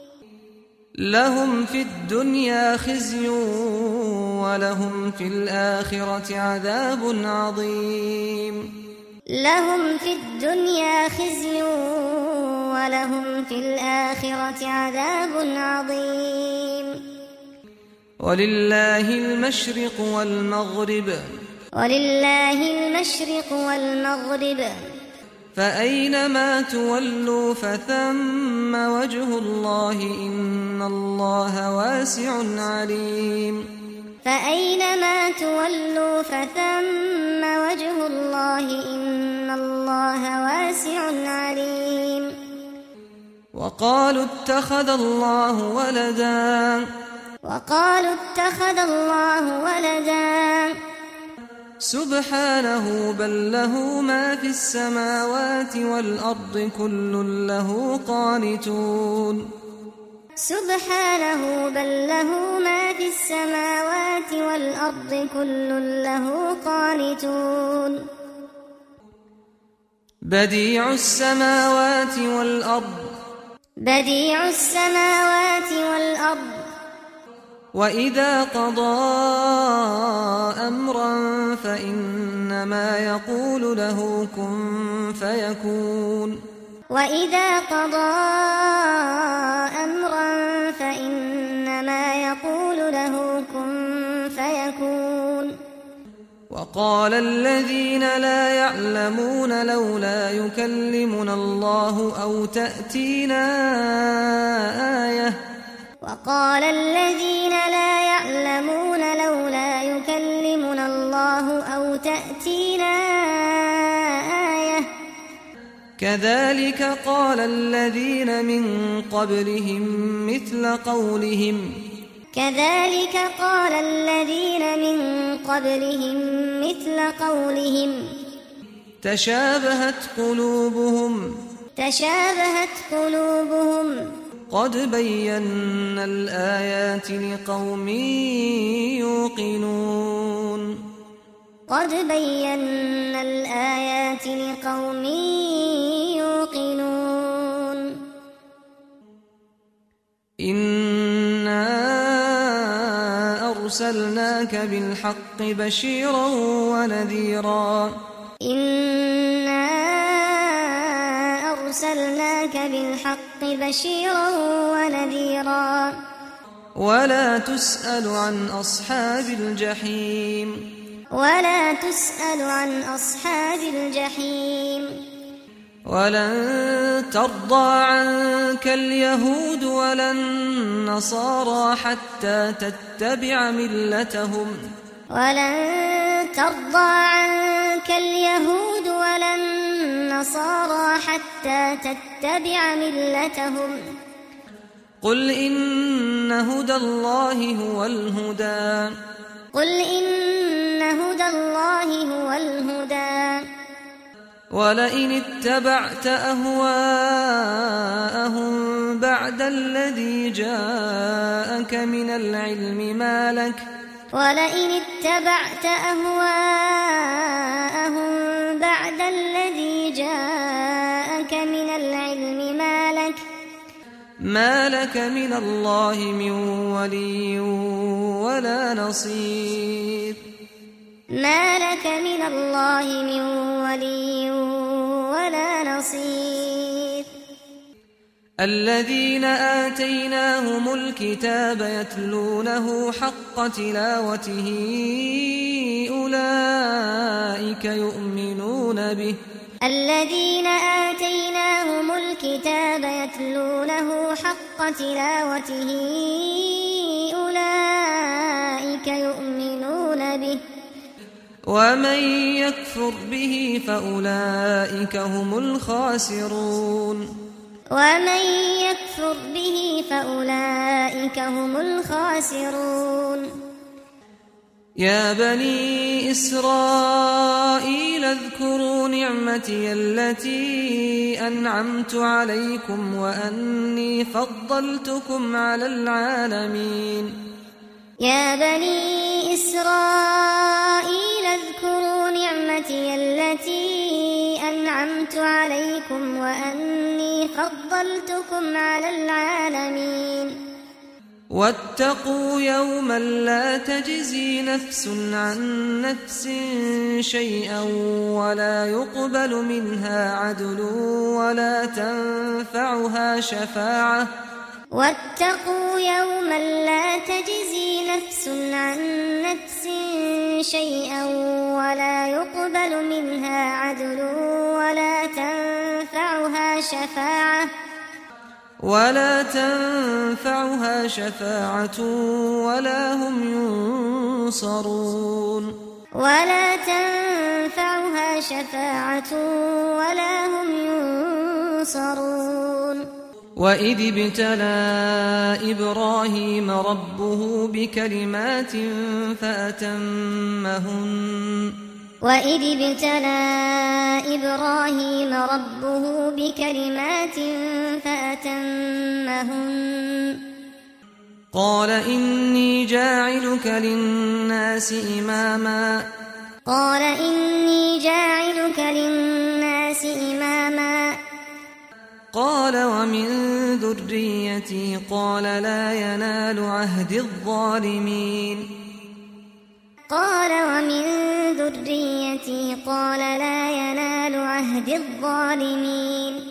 لهم في الدنيا خزي ولهم في الآخرة عذاب عظيم لهم في الدنيا خزي ولهم في الآخرة عذاب عظيم ولله المشرق والمغرب ولله المشرق والمغرب فأينما تولوا فثم وجه الله إن الله واسع عليم فأينما تولوا فثم وجه الله إن الله واسع عليم وقالوا اتخذ الله ولدا وقالوا اتخذ الله ولدا سبحانه بل له ما في السماوات والأرض كل له قانتون سبحانه بل له ما في السماوات والأرض كل له قانتون بديع السماوات والأرض بديع السماوات والأرض وإذا قضى أمرا فإنما يقول له كن فيكون وإذا قضى أمرا فإنما يقول له كن فيكون وقال الذين لا يعلمون لولا يكلمنا الله أو تأتينا آية وقال الذين لا يعلمون لولا يكلمنا الله أو تأتينا آية كذلك قال الذين من قبلهم مثل قولهم كذلك قال الذين من قبلهم مثل قولهم تشابهت قلوبهم تشابهت قلوبهم قد بينا الآيات لقوم يوقنون قد بينا الآيات لقوم يوقنون إنا أرسلناك بالحق بشيرا ونذيرا إنا أرسلناك بالحق بشيرا ونذيرا ولا تسأل عن أصحاب الجحيم ولا تسأل عن أصحاب الجحيم ولن ترضى عنك اليهود ولا النصارى حتى تتبع ملتهم ولن ترضى عنك اليهود ولا النصارى حتى تتبع ملتهم قل إن هدى الله هو الهدى قل إن هدى الله هو الهدى ولئن اتبعت أهواءهم بعد الذي جاءك من العلم ما لك ولئن اتبعت أهواءهم بعد الذي جاءك من العلم ما لك ما لك من الله من ولي ولا نصير ما لك من الله من ولي ولا نصير الذين آتيناهم الكتاب يتلونه حق تلاوته أولئك يؤمنون به الذين آتيناهم الكتاب يتلونه حق تلاوته أولئك يؤمنون به ومن يكفر به فأولئك هم الخاسرون ومن يكفر به فأولئك هم الخاسرون يا بني إسرائيل اذكروا نعمتي التي أنعمت عليكم وأني فضلتكم على العالمين يا بني إسرائيل اذكروا نعمتي التي أنعمت عليكم وأني فضلتكم على العالمين واتقوا يوما لا تجزي نفس عن نفس شيئا ولا يقبل منها عدل ولا تنفعها شفاعة واتقوا يوما لا تجزي نفس عن نفس شيئا ولا يقبل منها عدل ولا تنفعها شفاعة ولا تنفعها شفاعة ولا هم ينصرون ولا تنفعها شفاعة ولا هم ينصرون وإذ ابتلى إبراهيم ربه بكلمات فأتمهن وإذ ابتلى إبراهيم ربه بكلمات فأتمهن قال إني جاعلك للناس إماما قال إني جاعلك للناس إماما قال ومن ذريتي قال لا ينال عهد الظالمين قال ومن ذريتي قال لا ينال عهد الظالمين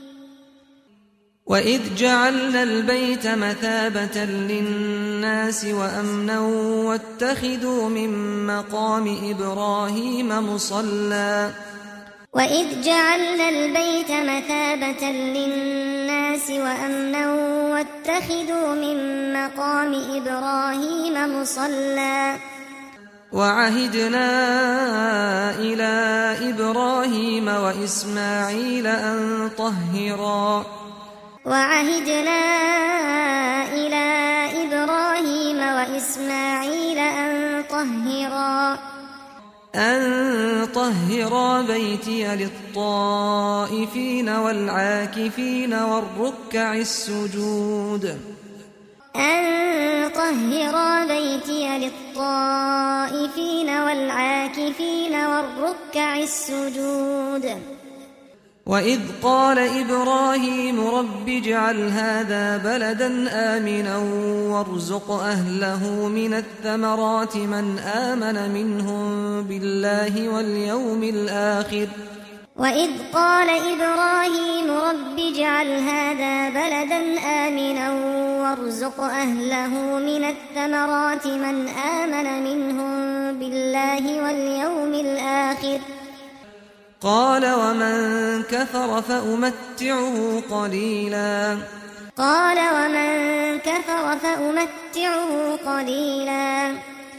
وإذ جعلنا البيت مثابة للناس وأمنا واتخذوا من مقام إبراهيم مصلى وإذ جعلنا البيت مثابة للناس وأمنا واتخذوا من مقام إبراهيم مصلى وعهدنا إلى إبراهيم وإسماعيل أن طهرا وعهدنا إلى إبراهيم وإسماعيل أن طهرا أن طهرا بيتي للطائفين والعاكفين والركع السجود أن طهرا بيتي للطائفين والعاكفين والركع السجود وإذ قال إبراهيم رب اجعل هذا بلدا آمنا وارزق أهله من الثمرات من آمن منهم بالله واليوم الآخر وإذ قال إبراهيم رب اجعل هذا بلدا آمنا وارزق أهله من الثمرات من آمن منهم بالله واليوم الآخر قال ومن كفر فأمتعه قليلا قال ومن كفر فأمتعه قليلا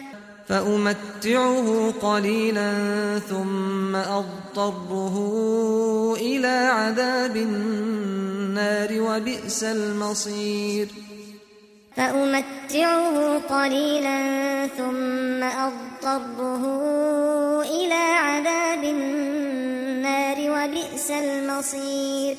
فأمتعه قليلا ثم أضطره إلى عذاب النار وبئس المصير فأمتعه قليلا ثم أضطره إلى عذاب النار وبئس المصير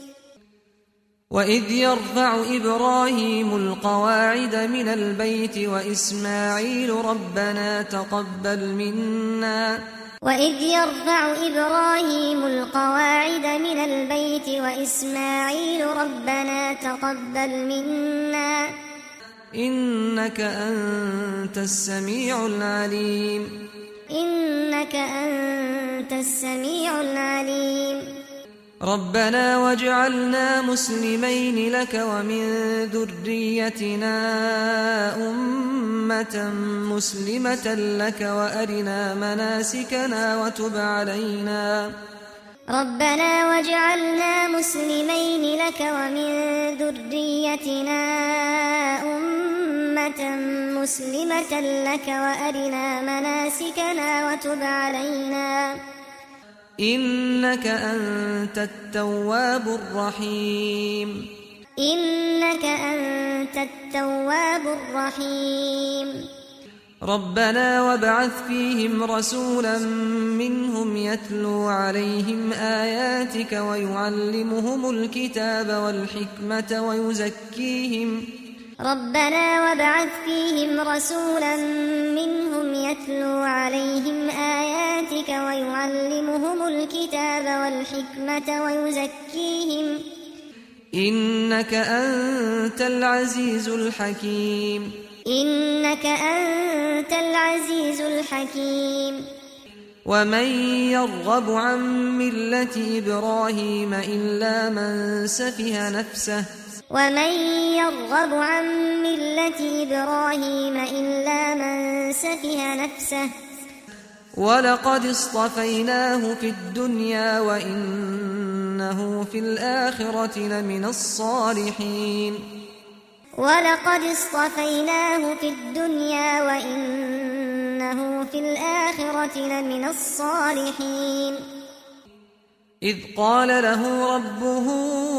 وإذ يرفع إبراهيم القواعد من البيت وإسماعيل ربنا تقبل منا وإذ يرفع إبراهيم القواعد من البيت وإسماعيل ربنا تقبل منا إنك أنت السميع العليم إنك أنت السميع العليم ربنا واجعلنا مسلمين لك ومن ذريتنا أمة مسلمة لك وأرنا مناسكنا وتب علينا ربنا واجعلنا مسلمين لك ومن ذريتنا أمة مسلمة لك وأرنا مناسكنا وتب علينا إنك أنت التواب الرحيم إنك أنت التواب الرحيم ربنا وابعث فيهم رسولا منهم يتلو عليهم آياتك ويعلمهم الكتاب والحكمة ويزكيهم ربنا وابعث فيهم رسولا منهم يتلو عليهم آياتك ويعلمهم الكتاب والحكمة ويزكيهم إنك أنت العزيز الحكيم إنك أنت العزيز الحكيم ومن يرغب عن ملة إبراهيم إلا من سفه نفسه ومن يرغب عن ملة إبراهيم إلا من سفه نفسه ولقد اصطفيناه في الدنيا وإنه في الآخرة لمن الصالحين ولقد اصطفيناه في الدنيا وإنه في الآخرة لمن الصالحين إذ قال له ربه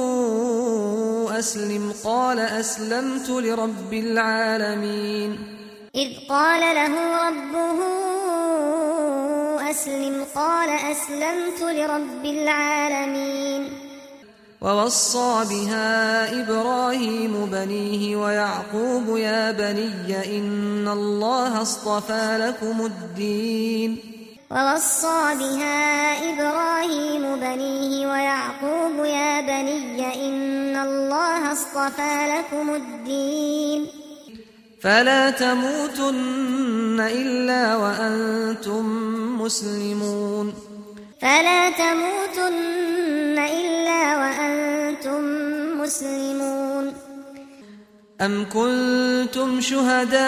أسلم قال أسلمت لرب العالمين إذ قال له ربه أسلم قال أسلمت لرب العالمين ووصى بها إبراهيم بنيه ويعقوب يا بني إن الله اصطفى لكم الدين ووصى بها إبراهيم بنيه ويعقوب يا بني إن الله اصطفى لكم الدين فلا تموتن إلا وأنتم مسلمون فلا تموتن إلا وأنتم مسلمون أم كنتم شهداء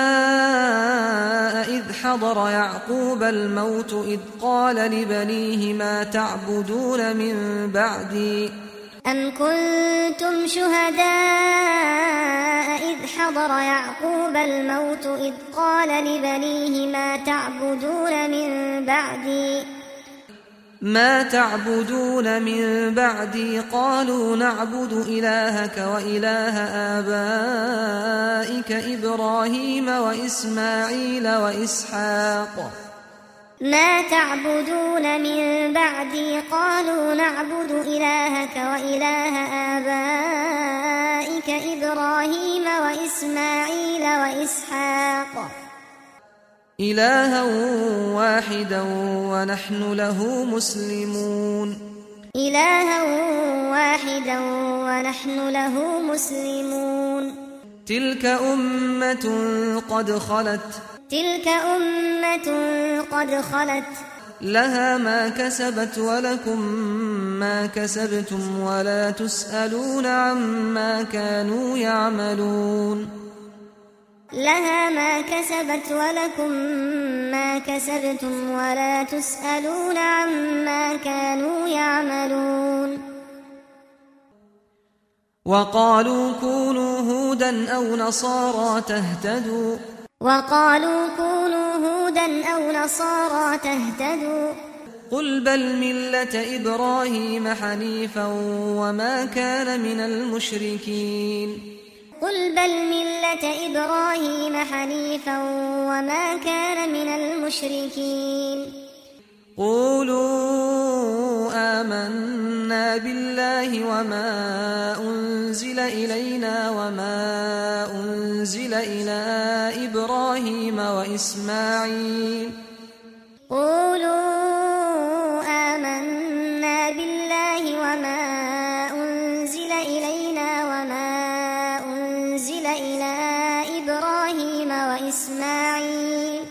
إذ حضر يعقوب الموت إذ قال لبنيه ما تعبدون من بعدي أم كنتم شهداء إذ حضر يعقوب الموت إذ قال لبنيه ما تعبدون من بعدي ما تعبدون من بعدي قالوا نعبد إلهك وإله آبائك إبراهيم وإسماعيل وإسحاق ما تعبدون من بعدي قالوا نعبد إلهك وإله آبائك إبراهيم وإسماعيل وإسحاق إلها واحدا ونحن له مسلمون إلها واحدا ونحن له مسلمون تلك أمة قد خلت تلك أمة قد خلت لها ما كسبت ولكم ما كسبتم ولا تسألون عما كانوا يعملون لها ما كسبت ولكم ما كسبتم ولا تسألون عما كانوا يعملون وقالوا كونوا هودا أو نصارى تهتدوا وقالوا كونوا هودا أو نصارى تهتدوا قل بل ملة إبراهيم حنيفا وما كان من المشركين قل بل ملة إبراهيم حنيفا وما كان من المشركين قولوا آمنا بالله وما أنزل إلينا وما أنزل إلى إبراهيم وإسماعيل قولوا آمنا بالله وما أنزل إلينا وما أنزل إلى إبراهيم وإسماعيل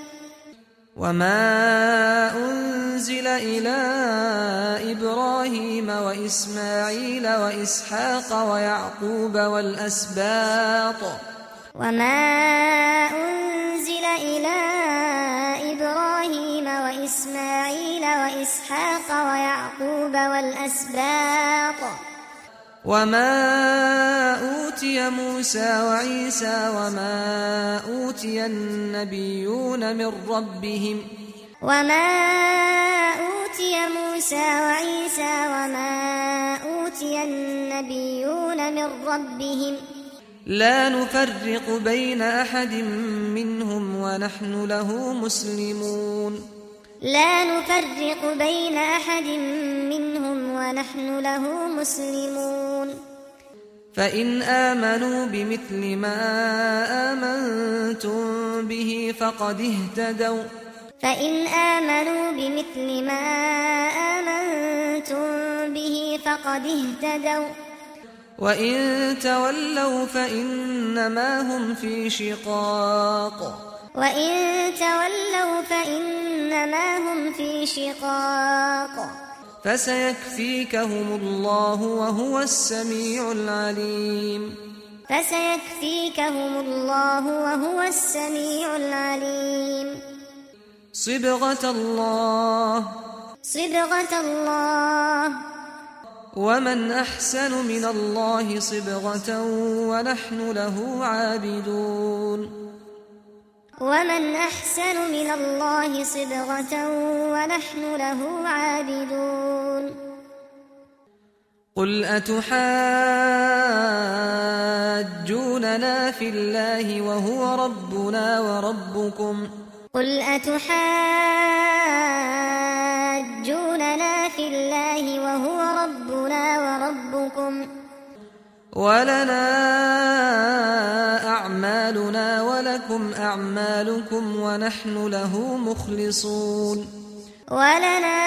وما أنزل إلى إبراهيم وإسماعيل وإسحاق ويعقوب والأسباط وما أنزل إلى إبراهيم وإسماعيل وإسحاق ويعقوب والأسباط وما أوتي موسى وعيسى وما أوتي النبيون من ربهم وما أوتي موسى وعيسى وما أوتي النبيون من ربهم لا نفرق بين أحد منهم ونحن له مسلمون لا نفرق بين أحد منهم ونحن له مسلمون فإن آمنوا بمثل ما آمنتم به فقد اهتدوا فإن آمنوا بمثل ما آمنتم به فقد اهتدوا وإن تولوا فإنما هم في شقاق وإن تولوا فإنما هم في شقاق فسيكفيكهم الله وهو السميع العليم فسيكفيكهم الله وهو السميع العليم صبغة الله صبغة الله ومن أحسن من الله صبغة ونحن له عابدون ومن أحسن من الله صبغة ونحن له عابدون قل أتحاجوننا في الله وهو ربنا وربكم قل أتحاجوننا ولنا أعمالنا ولكم أعمالكم ونحن له مخلصون ولنا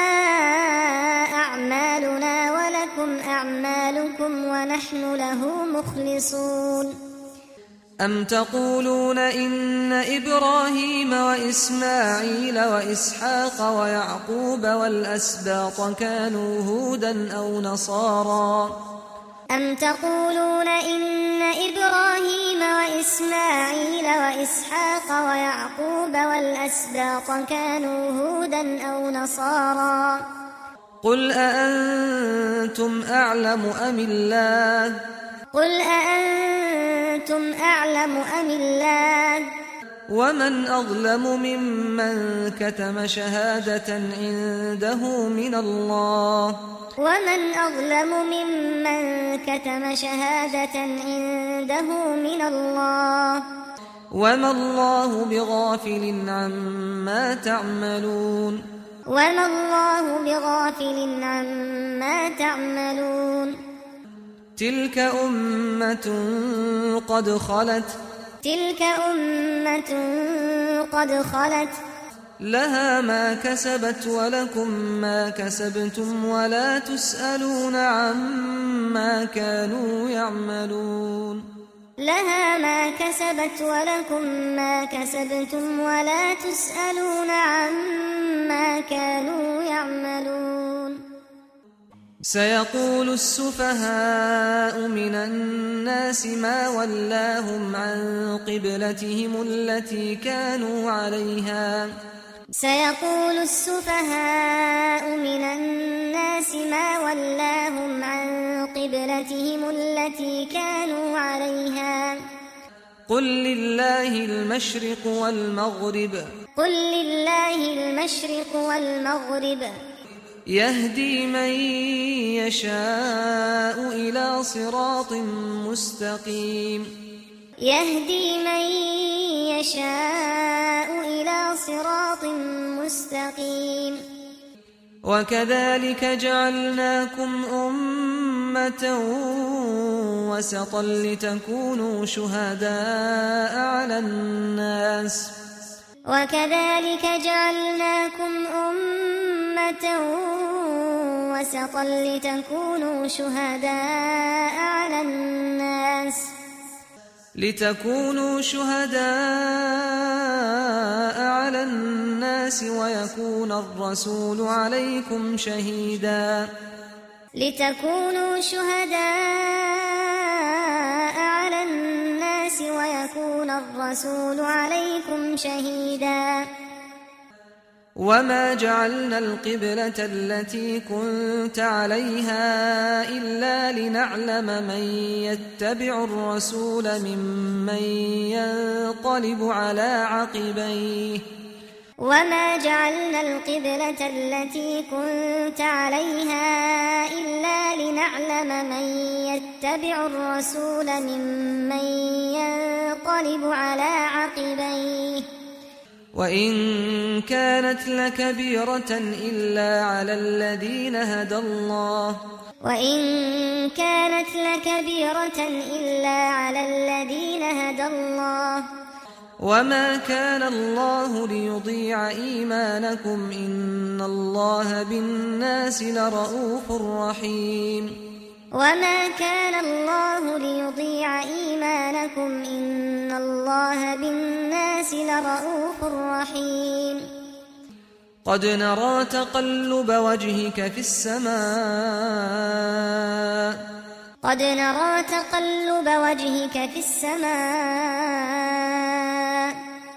أعمالنا ولكم أعمالكم ونحن له مخلصون أم تقولون إن إبراهيم وإسماعيل وإسحاق ويعقوب والأسباط كانوا هودا أو نصارى أم تقولون إن إبراهيم وإسماعيل وإسحاق ويعقوب والأسباط كانوا هودا أو نصارى قل أأنتم أعلم أم الله قل أأنتم أعلم أم الله ومن أظلم ممن كتم شهادة عنده من الله ومن أظلم ممن كتم شهادة عنده من الله وما الله بغافل عما تعملون وما الله بغافل عما تعملون تلك أمة قد خلت تلك أمة قد خلت لها ما كسبت ولكم ما كسبتم ولا تسألون عما كانوا يعملون لها ما كسبت ولكم ما كسبتم ولا تسألون عما كانوا يعملون سيقول السفهاء من الناس ما ولاهم عن قبلتهم التي كانوا عليها سيقول السفهاء من الناس ما ولاهم عن قبلتهم التي كانوا عليها قل لله المشرق والمغرب قل لله المشرق والمغرب يهدي من يشاء إلى صراط مستقيم يهدي من يشاء إلى صراط مستقيم وكذلك جعلناكم أمة وسطا لتكونوا شهداء على الناس وكذلك جعلناكم أمة وسطا لتكونوا شهداء على الناس لتكونوا شهداء على الناس ويكون الرسول عليكم شهيدا لتكونوا شهداء على الناس ويكون الرسول عليكم شهيدا وما جعلنا القبلة التي كنت عليها إلا لنعلم من يتبع الرسول ممن ينقلب على عقبيه وما جعلنا القبلة التي كنت عليها إلا لنعلم من يتبع الرسول ممن ينقلب على عقبيه وإن كانت لكبيرة إلا على الذين هدى الله وإن كانت لكبيرة إلا على الذين هدى الله وما كان الله ليضيع إيمانكم إن الله بالناس لرؤوف رحيم وما كان الله ليضيع إيمانكم إن الله بالناس لرؤوف رحيم قد نرى تقلب وجهك في السماء قد نرى تقلب وجهك في السماء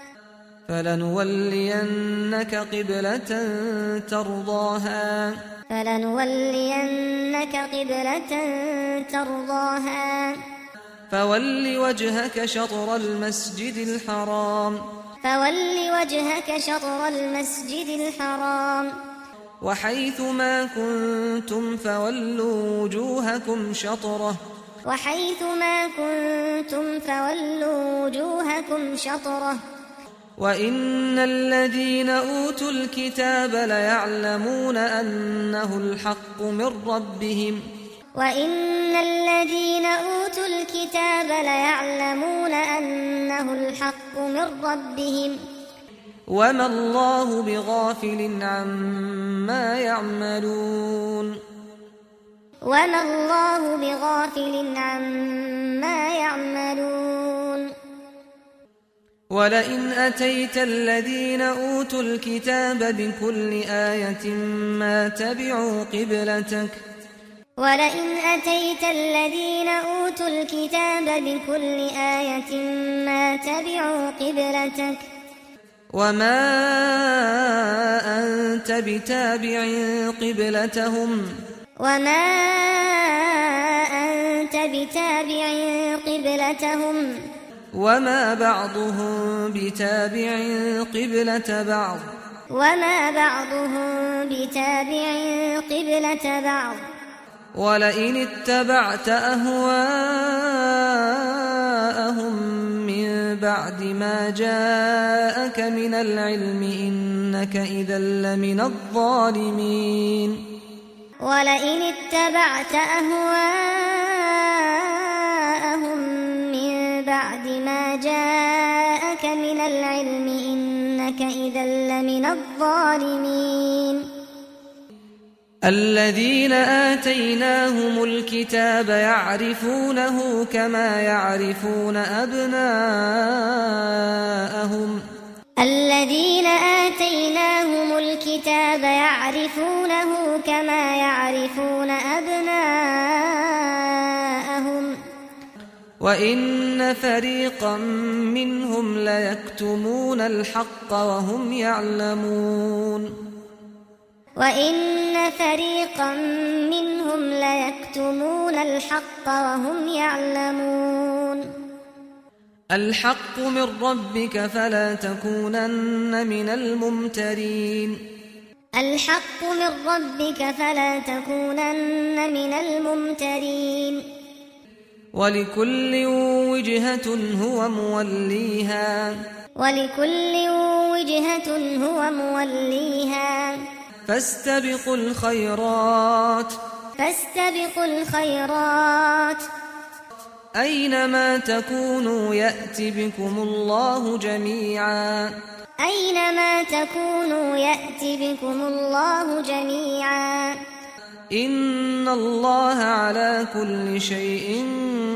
فلنولينك قبلة ترضاها فلنولينك قبلة ترضاها فول وجهك شطر المسجد الحرام فول وجهك شطر المسجد الحرام وحيث ما كنتم فولوا وجوهكم شطره وحيث ما كنتم فولوا وجوهكم شطره وإن الذين أوتوا الكتاب ليعلمون أنه الحق من ربهم وإن الذين أوتوا الكتاب ليعلمون أنه الحق من ربهم وما الله بغافل عما يعملون وما الله بغافل عما يعملون ولئن أتيت الذين أوتوا الكتاب بكل آية ما تبعوا قبلتك ولئن أتيت الذين أوتوا الكتاب بكل آية ما تبعوا قبلتك وما أنت بتابع قبلتهم وما أنت بتابع قبلتهم وما بعضهم بتابع قبلة بعض وما بعضهم بتابع قبلة بعض ولئن اتبعت أهواءهم من بعد ما جاءك من العلم إنك إذا لمن الظالمين ولئن اتبعت أهواءهم من بعد ما جاءك من العلم إنك إذا لمن الظالمين الذين آتيناهم الكتاب يعرفونه كما يعرفون أبناءهم الذين آتيناهم الكتاب يعرفونه كما يعرفون أبناءهم وإن فريقا منهم ليكتمون الحق وهم يعلمون وإن فريقا منهم ليكتمون الحق وهم يعلمون الحق من ربك فلا تكونن من الممترين الحق من ربك فلا تكونن من الممترين ولكل وجهة هو موليها ولكل وجهة هو موليها فاستبقوا الخيرات فاستبقوا الخيرات أينما تكونوا يأتي بكم الله جميعا أينما تكونوا يأتي بكم الله جميعا إن الله على كل شيء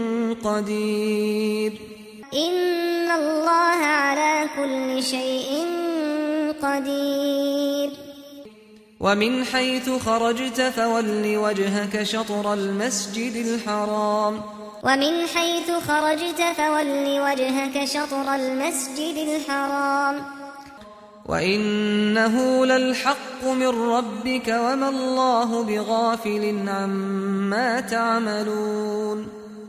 قدير إن الله على كل شيء قدير ومن حيث خرجت فول وجهك شطر المسجد الحرام ومن حيث خرجت فول وجهك شطر المسجد الحرام وإنه للحق من ربك وما الله بغافل عما تعملون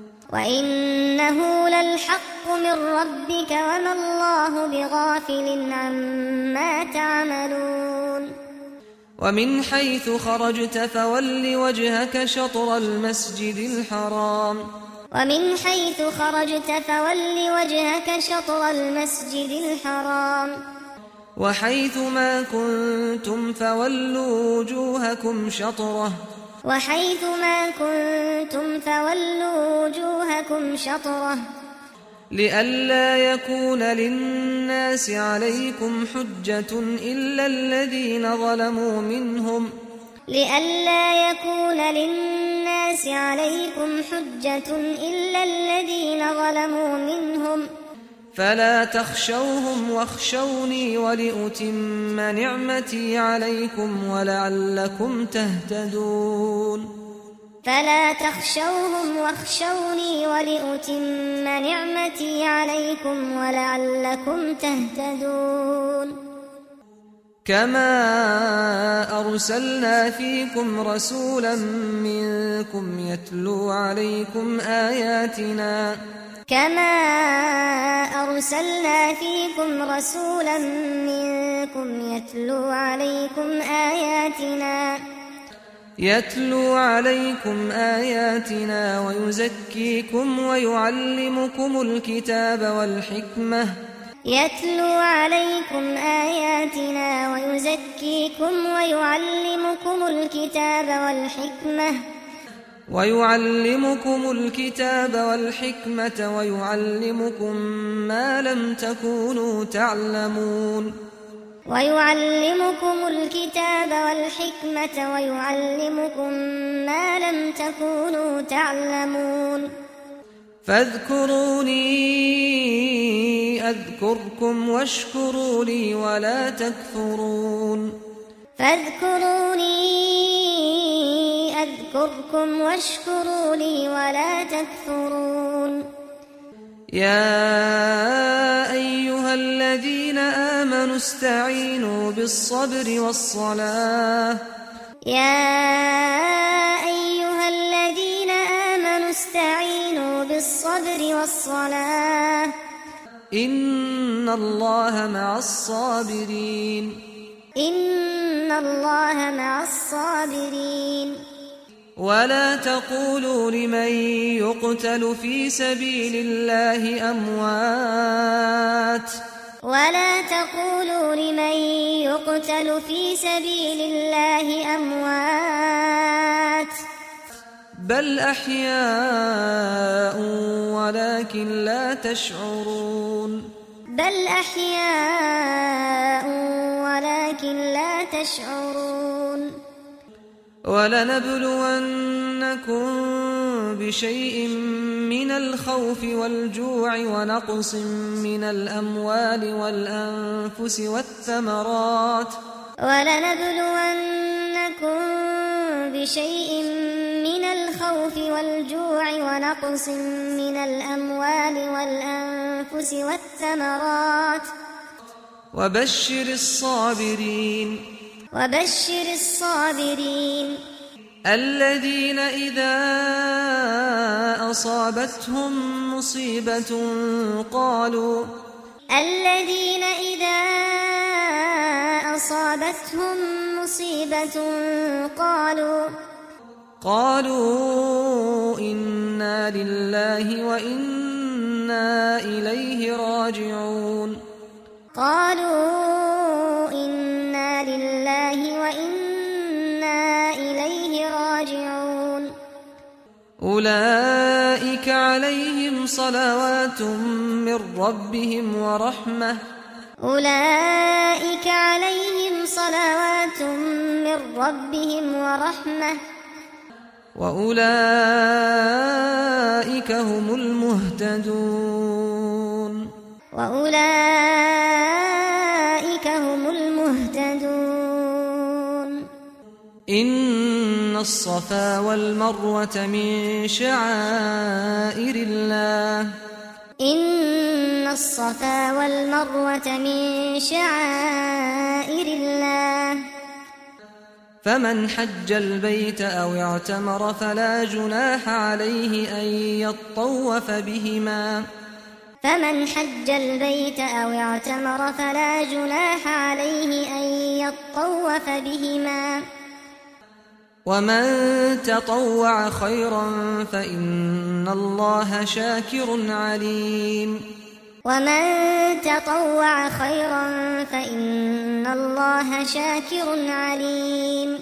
وإنه للحق من ربك وما الله بغافل عما تعملون ومن حيث خرجت فول وجهك شطر المسجد الحرام ومن حيث خرجت فول وجهك شطر المسجد الحرام وحيث ما كنتم فولوا وجوهكم شطره وحيث ما كنتم فولوا وجوهكم شطره لئلا يكون للناس عليكم حجة إلا الذين ظلموا منهم لئلا يكون للناس عليكم حجة إلا الذين ظلموا منهم فلا تخشوهم واخشوني ولأتم نعمتي عليكم ولعلكم تهتدون فلا تخشوهم واخشوني ولأتم نعمتي عليكم ولعلكم تهتدون كما أرسلنا فيكم رسولا منكم يتلو عليكم آياتنا كما أرسلنا فيكم رسولا منكم يتلو عليكم آياتنا يتلو عليكم آياتنا ويزكيكم ويعلمكم الكتاب والحكمة يتلو عليكم آياتنا ويزكيكم ويعلمكم الكتاب والحكمة ويعلمكم الكتاب والحكمة ويعلمكم ما لم تكونوا تعلمون ويعلمكم الكتاب والحكمة ويعلمكم ما لم تكونوا تعلمون فاذكروني أذكركم واشكروا لي ولا تكفرون فاذكروني أذكركم واشكروا لي ولا تكفرون يا أيها الذين آمنوا استعينوا بالصبر والصلاة يا أيها الذين آمنوا استعينوا بالصبر والصلاة إن الله مع الصابرين إن الله مع الصابرين ولا تقولوا لمن يقتل في سبيل الله أموات ولا تقولوا لمن يقتل في سبيل الله أموات بل أحياء ولكن لا تشعرون بل أحياء ولكن لا تشعرون ولنبلونكم بشيء من الخوف والجوع ونقص من الأموال والأنفس والثمرات ولنبلونكم بشيء من الخوف والجوع ونقص من الأموال والأنفس والثمرات وبشر الصابرين وبشر الصابرين الذين إذا أصابتهم مصيبة قالوا الذين إذا أصابتهم مصيبة قالوا قالوا إنا لله وإنا إليه راجعون قالوا إنا لله وإنا إليه راجعون أولئك عليهم صلوات من ربهم ورحمة أولئك عليهم صلوات من ربهم ورحمة وأولئك هم المهتدون وأولئك هم المهتدون إن الصفا والمروة من شعائر الله إن الصفا والمروة من شعائر الله فمن حج البيت أو اعتمر فلا جناح عليه أن يطوف بهما فمن حج البيت أو اعتمر فلا جناح عليه أن يطوف بهما ومن تطوع خيرا فإن الله شاكر عليم ومن تطوع خيرا فإن الله شاكر عليم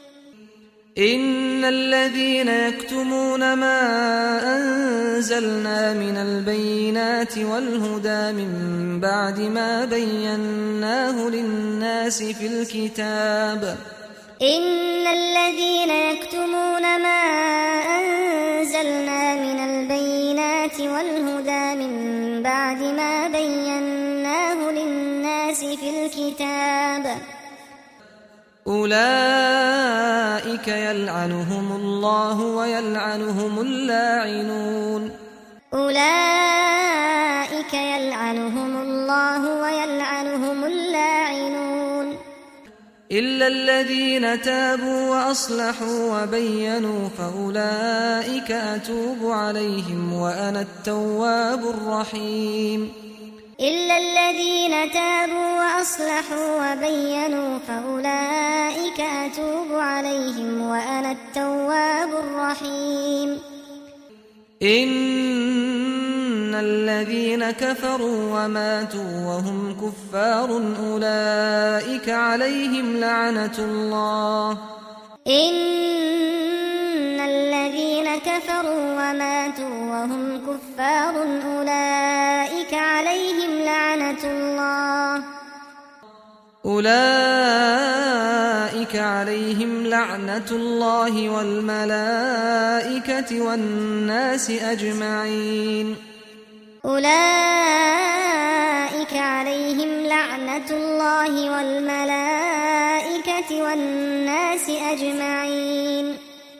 إن الذين يكتمون ما أنزلنا من البينات والهدى من بعد ما بيناه للناس في الكتاب إن الذين يكتمون ما أنزلنا من البينات والهدى من بعد ما بيناه للناس في الكتاب أولئك يلعنهم الله ويلعنهم اللاعنون أولئك يلعنهم الله ويلعنهم اللاعنون إلا الذين تابوا وأصلحوا وبينوا فأولئك أتوب عليهم وأنا التواب الرحيم إلا الذين تابوا وأصلحوا وبينوا فأولئك أتوب عليهم وأنا التواب الرحيم إن الذين كفروا وماتوا وهم كفار أولئك عليهم لعنة الله إن الذين كفروا وماتوا وهم كفار أولئك عليهم لعنة الله أولئك عليهم لعنة الله والملائكة والناس أجمعين أولئك عليهم لعنة الله والملائكة والناس أجمعين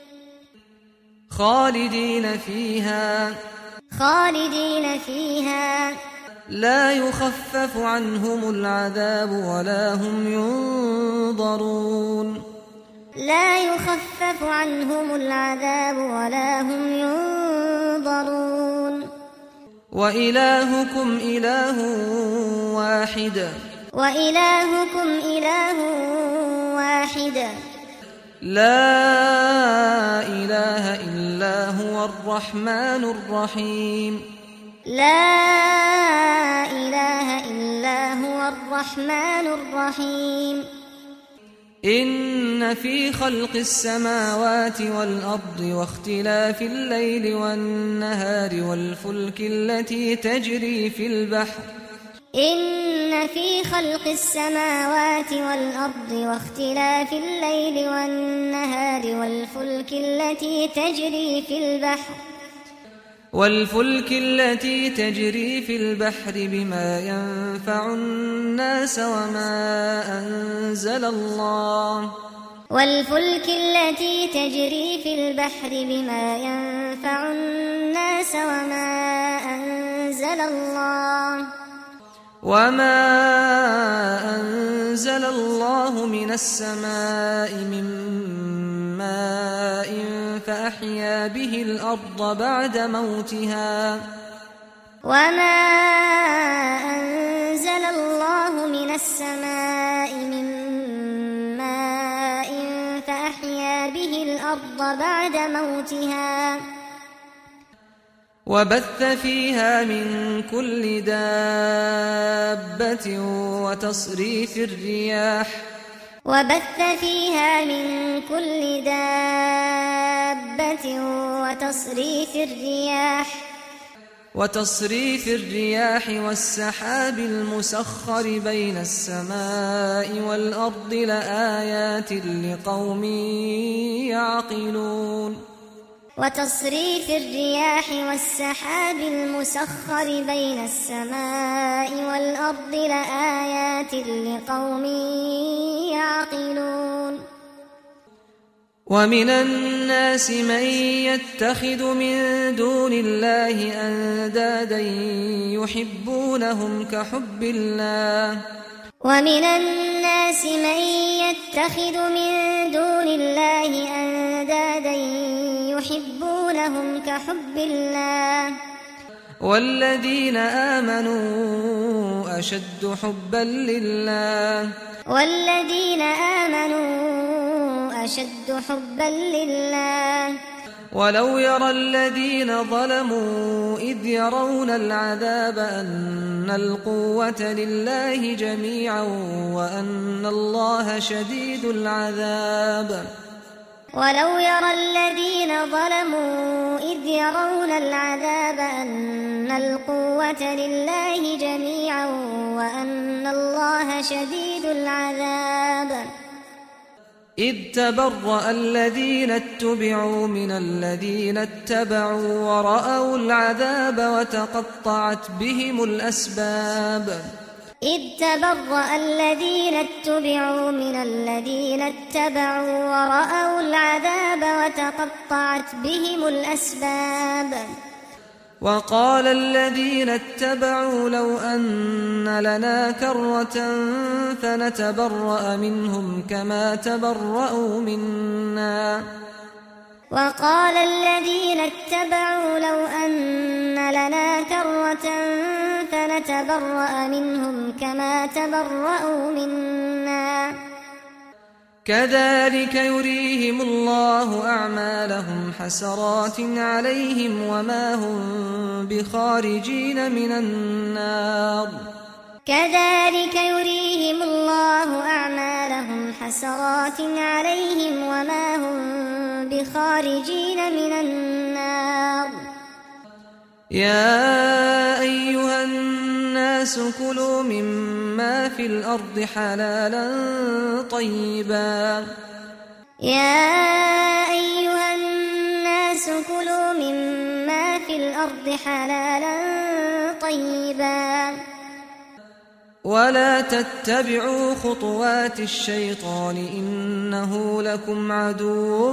خالدين فيها خالدين فيها لا يخفف عنهم العذاب ولا هم ينظرون لا يخفف عنهم العذاب ولا هم ينظرون وإلهكم إله واحد وإلهكم إله واحد لا إله إلا هو الرحمن الرحيم لا إله إلا هو الرحمن الرحيم إن في خلق السماوات والأرض واختلاف الليل والنهار والفلك التي تجري في البحر إن في خلق السماوات والأرض واختلاف الليل والنهار والفلك التي تجري في البحر والفلك التي تجري في البحر بما ينفع الناس وما أنزل الله والفلك التي تجري في البحر بما ينفع الناس وما أنزل الله وما أنزل الله من السماء من ماء فأحيا به الأرض بعد موتها وما أنزل الله من السماء من ماء فأحيا به الأرض بعد موتها وبث فيها من كل دابة وتصريف الرياح وبث فيها من كل دابة وتصريف الرياح وتصريف الرياح والسحاب المسخر بين السماء والأرض لآيات لقوم يعقلون وتصريف الرياح والسحاب المسخر بين السماء والأرض لآيات لقوم يعقلون ومن الناس من يتخذ من دون الله أندادا يحبونهم كحب الله ومن الناس من يتخذ من دون الله أندادا يحبونهم كحب الله والذين آمنوا أشد حبا لله والذين آمنوا أشد حبا لله ولو يرى الذين ظلموا إذ يرون العذاب أن القوة لله جميعا وأن الله شديد العذاب ولو يرى الذين ظلموا إذ يرون العذاب أن القوة لله جميعا وأن الله شديد العذاب إذ تبرأ الذين اتبعوا من الذين اتبعوا ورأوا العذاب وتقطعت بهم الأسباب إذ تبرأ الذين اتبعوا من الذين اتبعوا ورأوا العذاب وتقطعت بهم الأسباب وقال الذين اتبعوا لو أن لنا كرة فنتبرأ منهم كما تبرأوا منا وقال الذين اتبعوا لو أن لنا كرة فنتبرأ منهم كما تبرأوا منا كذلك يريهم الله أعمالهم حسرات عليهم وما هم بخارجين من النار كذلك يريهم الله أعمالهم حسرات عليهم وما هم بخارجين من النار. يا أيها الناس كلوا مما في الأرض حلالا طيبا يا أيها الناس كلوا مما في الأرض حلالا طيبا ولا تتبعوا خطوات الشيطان إنه لكم عدو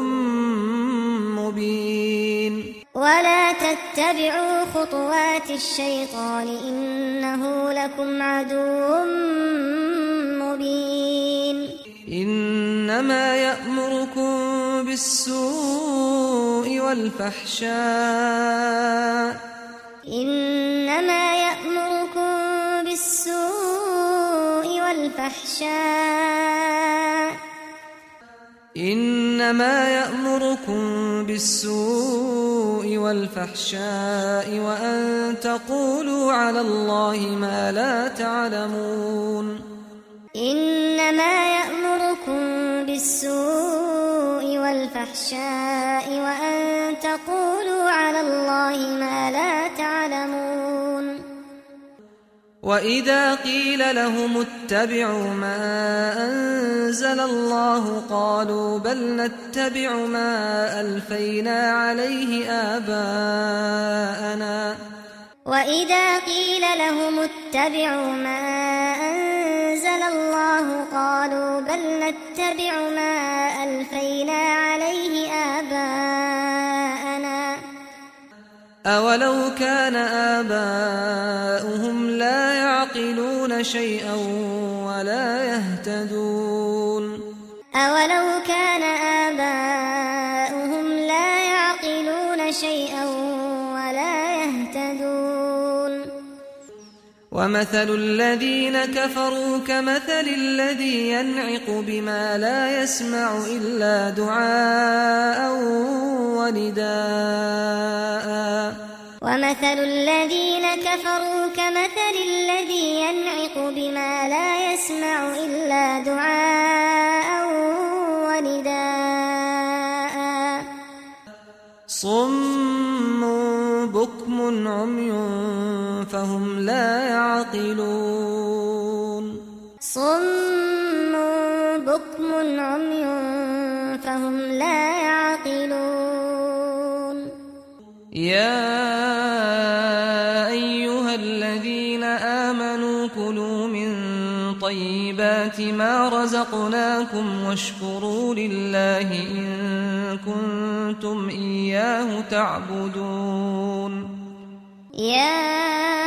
مبين ولا تتبعوا خطوات الشيطان إنه لكم عدو مبين إنما يأمركم بالسوء والفحشاء إنما يأمركم بالسوء والفحشاء إنما يأمركم بالسوء والفحشاء وأن تقولوا على الله ما لا تعلمون إنما يأمركم بالسوء والفحشاء وأن تقولوا على الله ما لا تعلمون وإذا قيل لهم اتبعوا ما أنزل الله قالوا بل نتبع ما ألفينا عليه آباءنا وإذا قيل لهم اتبعوا ما أنزل الله قالوا بل نتبع ما ألفينا عليه آباءنا أولو كان آباؤهم لا يعقلون شيئا ولا يهتدون أولو كان آباؤهم لا يعقلون شيئا ولا يهتدون ومثل الذين كفروا كمثل الذي ينعق بما لا يسمع إلا دعاء ونداء ومثل الذين كفروا كمثل الذي ينعق بما لا يسمع إلا دعاء ونداء صم بكم عمي فهم لا يعقلون صم بكم عمي فهم لا يعقلون يا أيها الذين آمنوا كلوا من طيبات ما رزقناكم واشكروا لله إن كنتم إياه تعبدون يا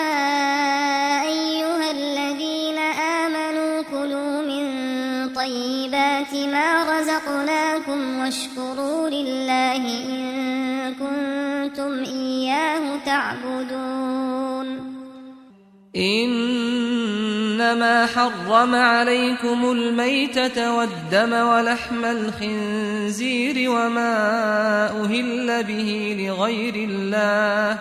أيها الذين آمنوا كلوا من طيبات ما رزقناكم واشكروا لله إن كنتم إياه تعبدون إنما حرم عليكم الميتة والدم ولحم الخنزير وما أهل به لغير الله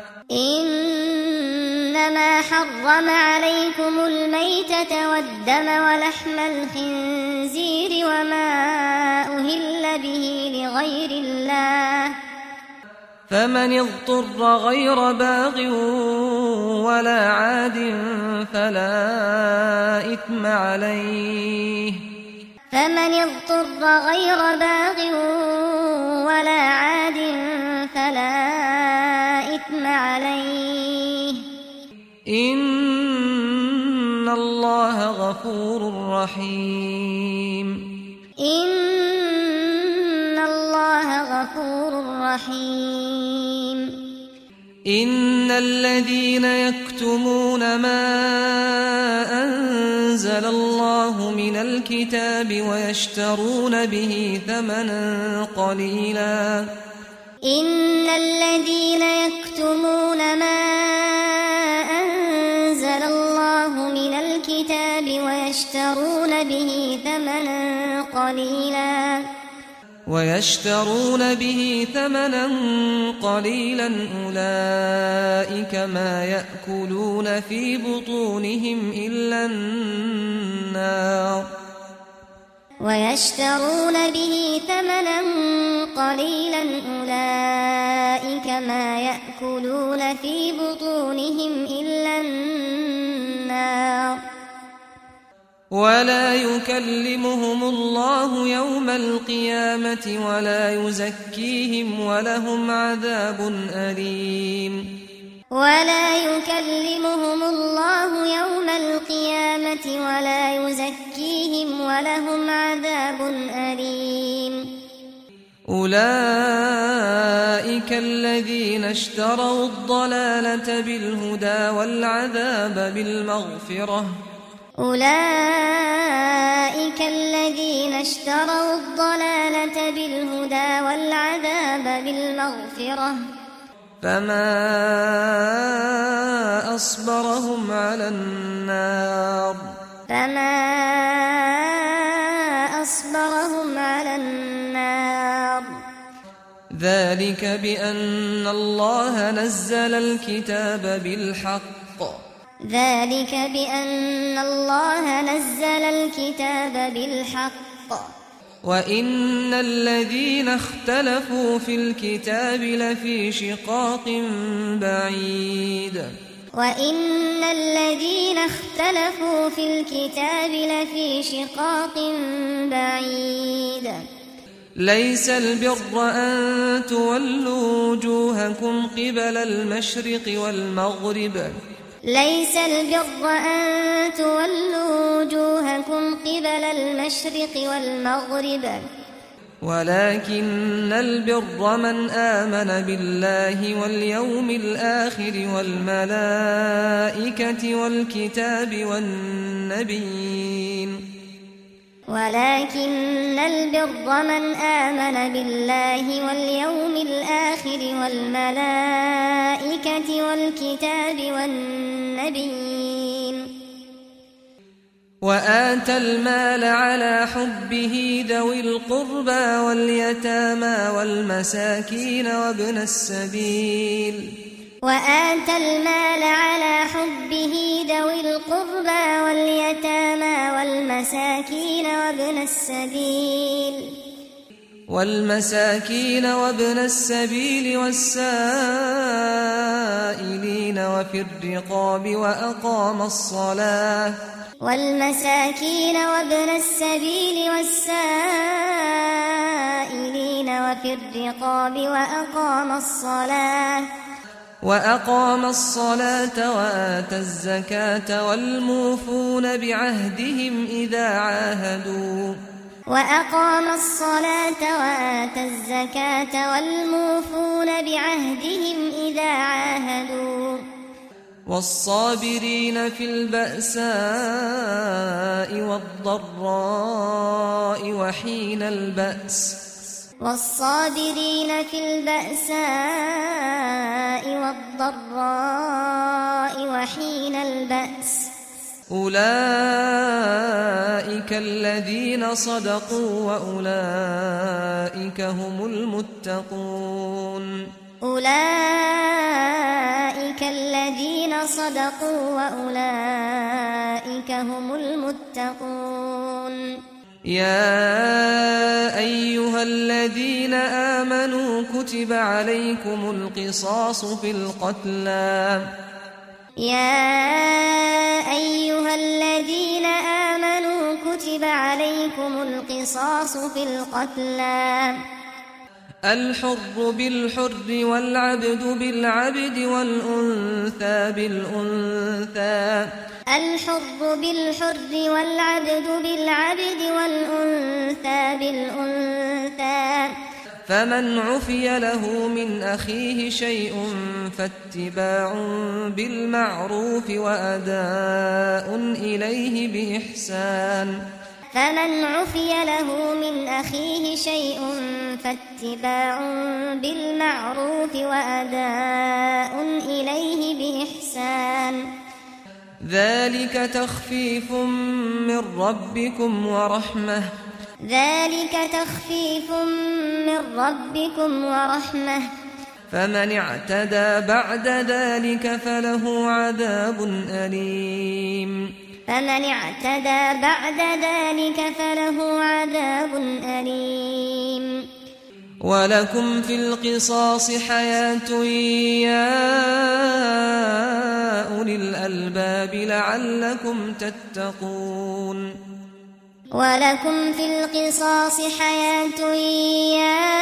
إنما حرم عليكم الميتة والدم ولحم الخنزير وما أهل به لغير الله فمن اضطر غير باغ ولا عاد فلا إثم عليه فمن اضطر غير باغ ولا عاد فلا إثم عليه إن الله غفور رحيم إن الله غفور رحيم إن الذين يكتمون ما أنزل الله من الكتاب ويشترون به ثمنا قليلا إن الذين يكتمون ما أنزل الله من الكتاب ويشترون به ثمنا قليلا ويشترون به ثمنا قليلا أولئك ما يأكلون في بطونهم إلا النار ويشترون به ثمنا قليلا أولئك ما يأكلون في بطونهم إلا النار ولا يكلمهم الله يوم القيامة ولا يزكيهم ولهم عذاب أليم ولا يكلمهم الله يوم القيامة ولا يزكيهم ولهم عذاب أليم أولئك الذين اشتروا الضلالة بالهدى والعذاب بالمغفرة أولئك الذين اشتروا الضلالة بالهدى والعذاب بالمغفرة فما أصبرهم على النار فما أصبرهم على النار ذلك بأن الله نزل الكتاب بالحق ذلك بأن الله نزل الكتاب بالحق وإن الذين اختلفوا في الكتاب لفي شقاق بعيد وإن الذين اختلفوا في الكتاب لفي شقاق بعيد ليس البر أن تولوا وجوهكم قبل المشرق والمغرب ليس البر أن تولوا وجوهكم قبل المشرق والمغرب ولكن البر من آمن بالله واليوم الآخر والملائكة والكتاب والنبيين ولكن البر من آمن بالله واليوم الآخر والملائكة والكتاب والنبيين وآتى المال على حبه ذوي القربى واليتامى والمساكين وابن السبيل وآتى المال على حبه ذوي القربى واليتامى والمساكين وابن السبيل والمساكين وابن السبيل والسائلين وفي الرقاب وأقام الصلاة والمساكين وابن السبيل والسائلين وفي الرقاب وأقام الصلاة وأقام الصلاة وآتى الزكاة والموفون بعهدهم إذا عاهدوا وأقام الصلاة وآتى الزكاة والموفون بعهدهم إذا عاهدوا والصابرين في البأساء والضراء وحين البأس والصابرين في البأساء والضراء وحين البأس أولئك الذين صدقوا وأولئك هم المتقون أولئك الذين صدقوا وأولئك هم المتقون يا أيها الذين آمنوا كتب عليكم القصاص في القتلى يا أيها الذين آمنوا كتب عليكم القصاص في القتلى الحر بالحر والعبد بالعبد والأنثى بالأنثى الحر بالحر والعبد بالعبد والأنثى بالأنثى فمن عفي له من أخيه شيء فاتباع بالمعروف وأداء إليه بإحسان فمن عفي له من أخيه شيء فاتباع بالمعروف وأداء إليه بإحسان ذلك تخفيف من ربكم ورحمة ذلك تخفيف من ربكم ورحمة فمن اعتدى بعد ذلك فله عذاب أليم فمن اعتدى بعد ذلك فله عذاب أليم ولكم في القصاص حياة يا أولي الألباب لعلكم تتقون ولكم في القصاص حياة يا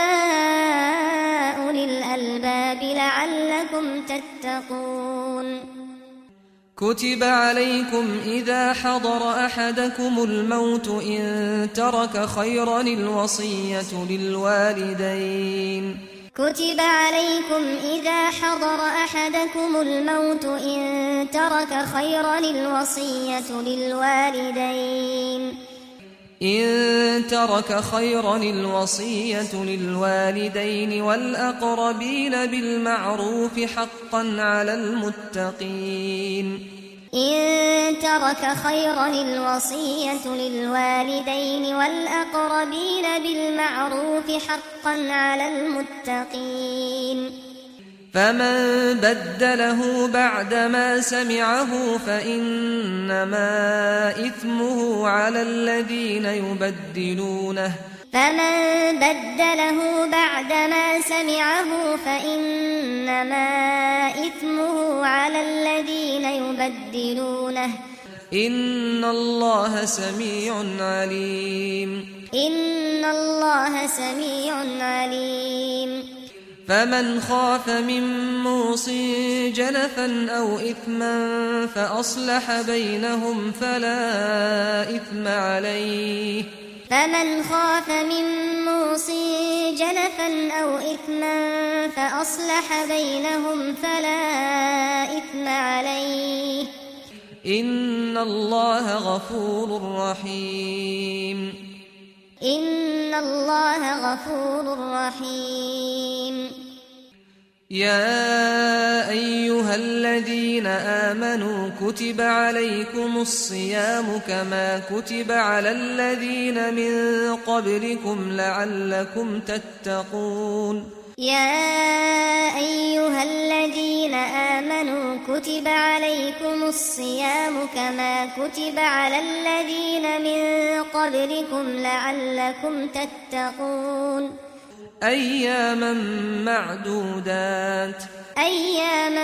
أولي الألباب لعلكم تتقون كتب عليكم إذا حضر أحدكم الموت إن ترك خيرا الوصية للوالدين كتب عليكم إذا حضر أحدكم الموت إن ترك خيرا الوصية للوالدين إن ترك خيرا الوصية للوالدين والأقربين بالمعروف حقا على المتقين إن ترك خيرا الوصية للوالدين والأقربين بالمعروف حقا على المتقين فمن بدله بعدما سمعه فإنما إثمه على الذين يبدلونه فمن بدله بعدما سمعه فإنما إثمه على الذين يبدلونه إن الله سميع عليم إن الله سميع عليم فمن خاف من موص جنفا أو إثما فأصلح بينهم فلا إثم عليه فمن خاف من موص جنفا أو إثما فأصلح بينهم فلا إثم عليه إن الله غفور رحيم إن الله غفور رحيم يا أيها الذين آمنوا كتب عليكم الصيام كما كتب على الذين من قبلكم لعلكم تتقون يا أيها الذين آمنوا كتب عليكم الصيام كما كتب على الذين من قبلكم لعلكم تتقون أياما معدودات أياما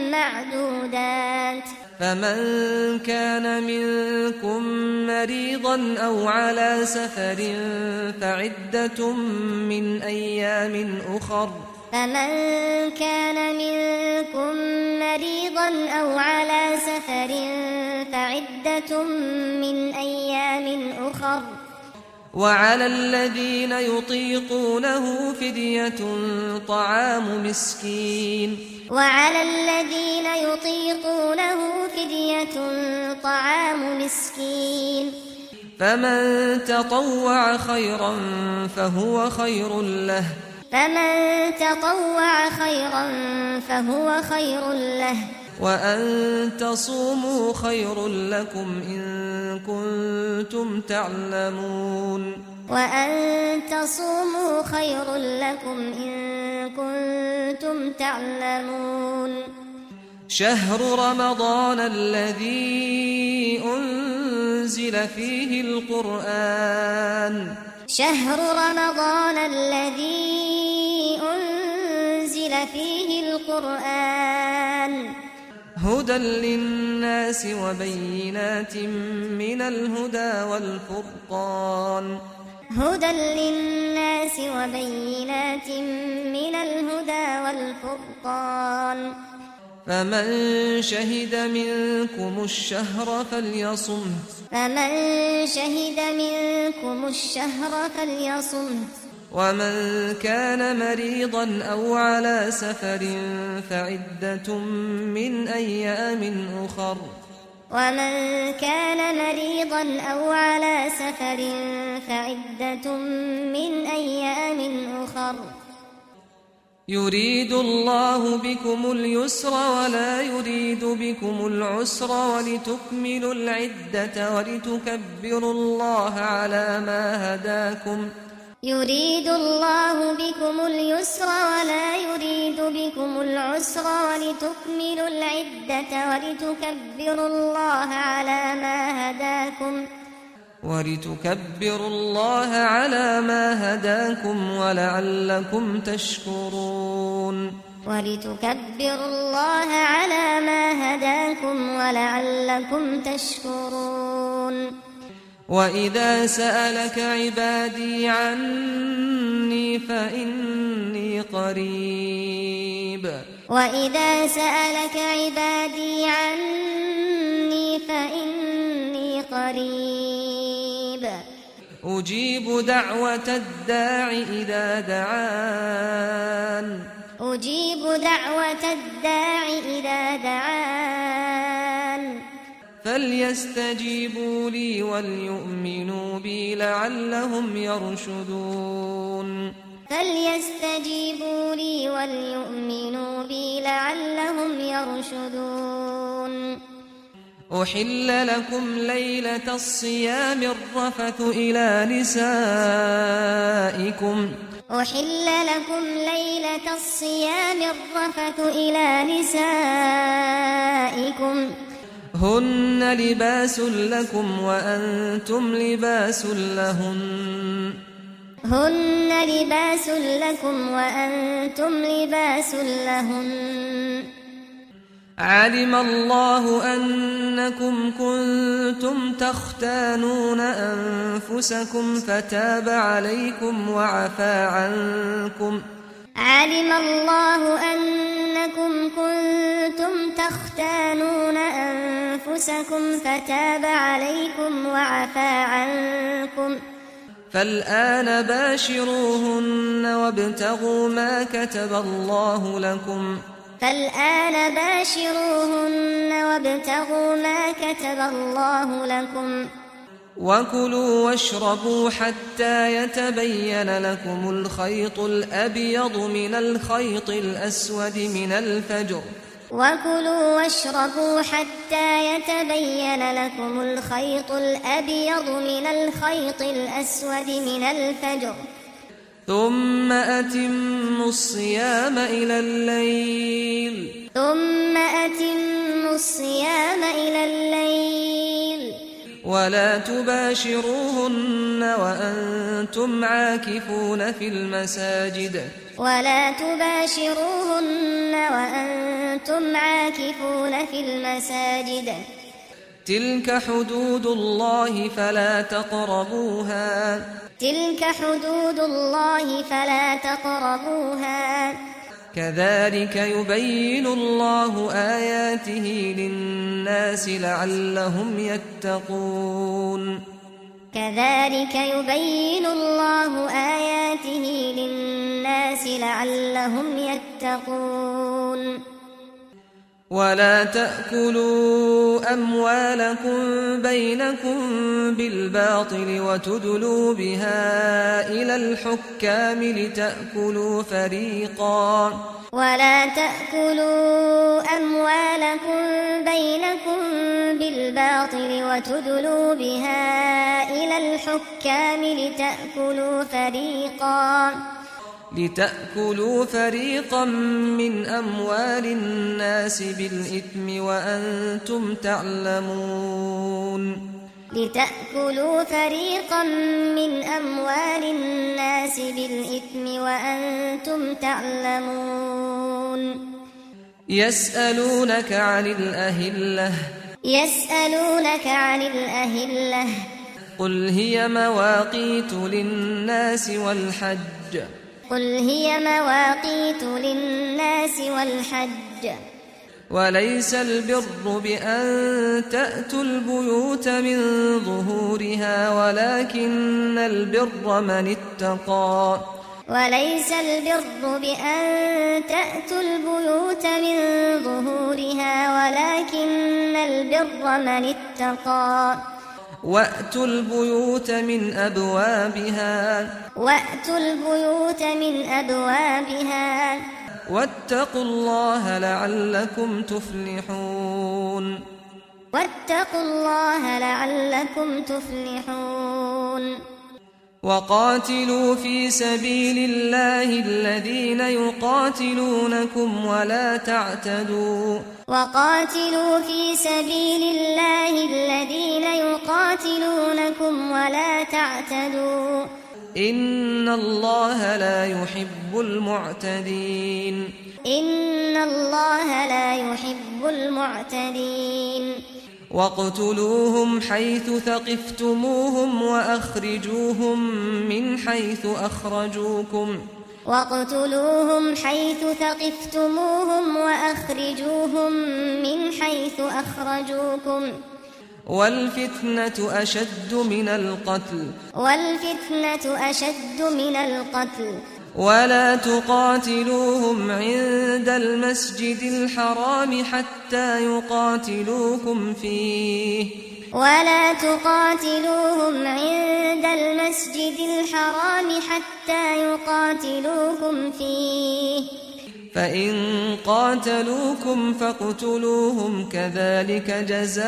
معدودات فمن كان منكم مريضا أو على سفر فعدة من أيام أخر فمن كان منكم مريضا أو على سفر فعدة من أيام أخر وعلى الذين يطيقونه فدية طعام مسكين وعلى الذين يطيقونه فدية طعام مسكين فمن تطوع خيرا فهو خير له فمن تطوع خيرا فهو خير له وأن تصوموا خير لكم إن كنتم تعلمون وأن تصوموا خير لكم إن كنتم تعلمون شهر رمضان الذي أنزل فيه القرآن شهر رمضان الذي أنزل فيه القرآن هدى للناس وبينات من الهدى والفرقان هدى للناس وبينات من الهدى والفرقان فمن شهد منكم الشهر فليصمه فمن شهد منكم الشهر فليصمه ومن كان مريضا أو على سفر فعدة من أيام أخر ومن كان مريضا أو على سفر فعدة من أيام أخر يريد الله بكم اليسر ولا يريد بكم العسر ولتكملوا العدة ولتكبروا الله على ما هداكم يريد الله بكم اليسر ولا يريد بكم العسر ولتكملوا العدة ولتكبروا الله على ما هداكم ولتكبروا الله على ما هداكم ولعلكم تشكرون ولتكبروا الله على ما هداكم ولعلكم تشكرون وإذا سألك عبادي عني فإني قريب وإذا سألك عبادي عني فإني قريب أجيب دعوة الداع إذا دعان أجيب دعوة الداع إذا دعان فليستجيبوا لي وليؤمنوا بي لعلهم يرشدون فليستجيبوا لي وليؤمنوا بي لعلهم يرشدون أحل لكم ليلة الصيام الرفث إلى نسائكم أحل لكم ليلة الصيام الرفث إلى نسائكم هن لباس لكم وأنتم لباس لهن هن لباس لكم وأنتم لباس لهن علم الله أنكم كنتم تختانون أنفسكم فتاب عليكم وعفى عنكم علم الله أنكم كنتم تختانون أنفسكم فتاب عليكم وعفى عنكم فالآن باشروهن وابتغوا ما كتب الله لكم فالآن باشروهن وابتغوا ما كتب الله لكم وكلوا واشربوا حتى يتبين لكم الخيط الأبيض من الخيط الأسود من الفجر وكلوا واشربوا حتى يتبين لكم الخيط الأبيض من الخيط الأسود من الفجر ثم أتموا الصيام إلى الليل ثم أتموا الصيام إلى الليل ولا تباشروهن وأنتم عاكفون في المساجد ولا تباشروهن وأنتم عاكفون في المساجد تلك حدود الله فلا تقربوها تلك حدود الله فلا تقربوها كذلك يبين الله آياته للناس لعلهم يتقون كذلك يبين الله آياته للناس لعلهم يتقون ولا تأكلوا أموالكم بينكم بالباطل وتدلوا بها إلى الحكام لتأكلوا فريقا ولا تأكلوا أموالكم بينكم بالباطل وتدلوا بها إلى الحكام لتأكلوا فريقا لتأكلوا فريقا من أموال الناس بالإثم وأنتم تعلمون لتأكلوا فريقا من أموال الناس بالإثم وأنتم تعلمون يسألونك عن الأهلة يسألونك عن الأهلة قل هي مواقيت للناس والحج قل هي مواقيت للناس والحج وليس البر بأن تأتوا البيوت من ظهورها ولكن البر من اتقى وليس البر بأن تأتوا البيوت من ظهورها ولكن البر من اتقى وأتوا البيوت من أبوابها وأتوا البيوت من أبوابها واتقوا الله لعلكم تفلحون واتقوا الله لعلكم تفلحون وقاتلوا في سبيل الله الذين يقاتلونكم ولا تعتدوا وقاتلوا في سبيل الله الذين يقاتلونكم ولا تعتدوا إن الله لا يحب المعتدين إن الله لا يحب المعتدين واقتلوهم حيث ثقفتموهم وأخرجوهم من حيث أخرجوكم واقتلوهم حيث ثقفتموهم وأخرجوهم من حيث أخرجوكم والفتنة أشد من القتل والفتنة أشد من القتل ولا تقاتلوهم عند المسجد الحرام حتى يقاتلوكم فيه ولا تقاتلوهم عند المسجد الحرام حتى يقاتلوكم فيه فإن قاتلوكم فاقتلوهم كذلك جزاء